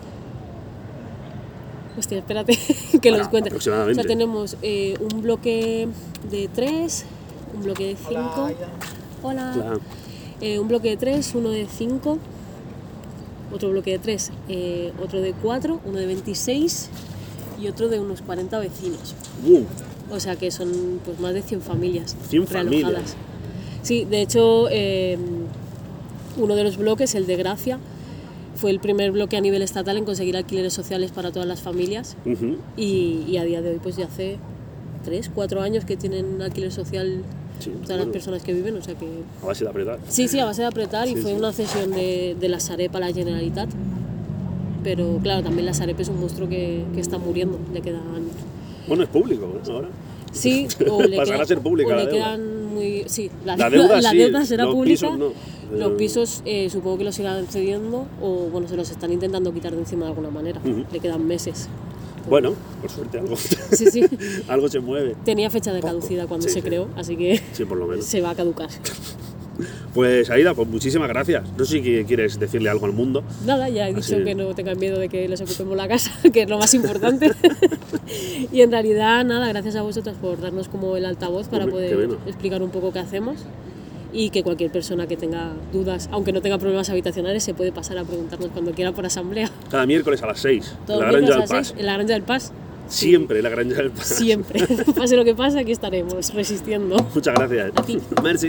Hostia, espérate que bueno, los cuente. Aproximadamente. O sea, tenemos eh, un bloque de tres, un bloque de cinco... Hola. Hola. Eh, un bloque de tres, uno de cinco, otro bloque de tres, eh, otro de cuatro, uno de veintiséis y otro de unos cuarenta vecinos. Uh. O sea que son pues más de cien familias cien realojadas. Familias. Sí, de hecho, eh, uno de los bloques, el de Gracia, fue el primer bloque a nivel estatal en conseguir alquileres sociales para todas las familias. Uh-huh. y, y a día de hoy, pues ya hace tres, cuatro años que tienen alquiler social sí, todas bueno, las personas que viven, o sea que... A base de apretar. Sí, sí, a base de apretar, sí, y fue sí. una cesión de, de la Sareb a la Generalitat. pero claro, también la Sareb es un monstruo que, que está muriendo, le quedan... Bueno, es público, ¿no? Ahora. Sí, o le, pasará quedan, a ser pública o la le deuda. quedan muy... Sí, la, la deuda, la sí, deuda será los pública, pisos no. Los pisos eh, supongo que los irán cediendo o bueno, se los están intentando quitar de encima de alguna manera, uh-huh. Le quedan meses. Bueno, por suerte algo, sí, sí. algo se mueve. Tenía fecha de caducidad cuando sí, se sí. creó, así que sí, por lo menos. Se va a caducar. Pues Aida, pues muchísimas gracias. No sé si quieres decirle algo al mundo. Nada, ya he dicho Así. que no tengan miedo de que les ocupemos la casa, que es lo más importante. Y en realidad, nada, gracias a vosotros por darnos como el altavoz para Hombre, poder explicar un poco qué hacemos. Y que cualquier persona que tenga dudas, aunque no tenga problemas habitacionales, se puede pasar a preguntarnos cuando quiera por asamblea. Cada miércoles a las seis, en la Granja del Pas. En la Granja del Pas. Siempre en la Granja del Pas. Siempre. Pase lo que pase, aquí estaremos, resistiendo. Muchas gracias. A ti. Merci.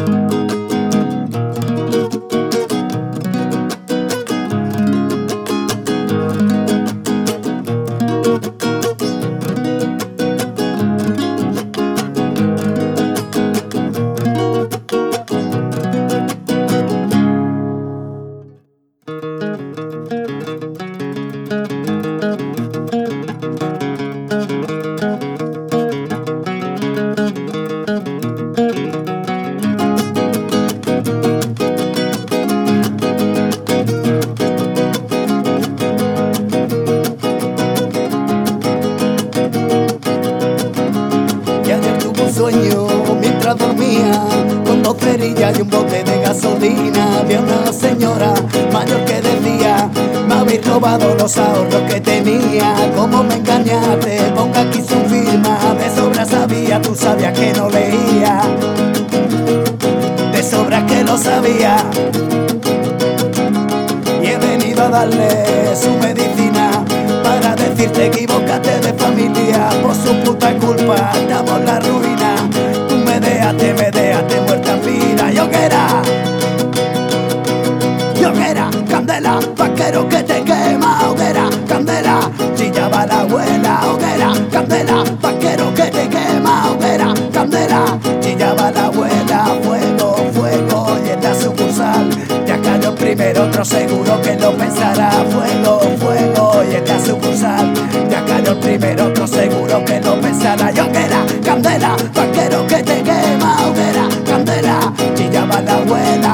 Y un bote de gasolina, había una señora mayor que decía: me habéis robado los ahorros que tenía. ¿Cómo me engañaste? Ponga aquí su firma. De sobra sabía, tú sabías que no leía. De sobra que lo sabía. Y he venido a darle su medicina para decirte que equivocaste de familia. Por su puta culpa estamos en la ruina. Tú me dejaste, me dejaste muerta en vida. Yo que era, yo que era candela, vaquero que te quema. Hoguera, candela, chillaba la abuela. Hoguera, candela, vaquero que te quema. Hoguera, candela, chillaba la abuela. Fuego, fuego, y en la sucursal ya cayó en primero, otro seguro que lo pensará. Fuego, fuego, y en la sucursal ya cayó en primero, otro seguro que lo pensará. Yo que era candela, vaquero que te quema. Hoguera, candela, chillaba la abuela.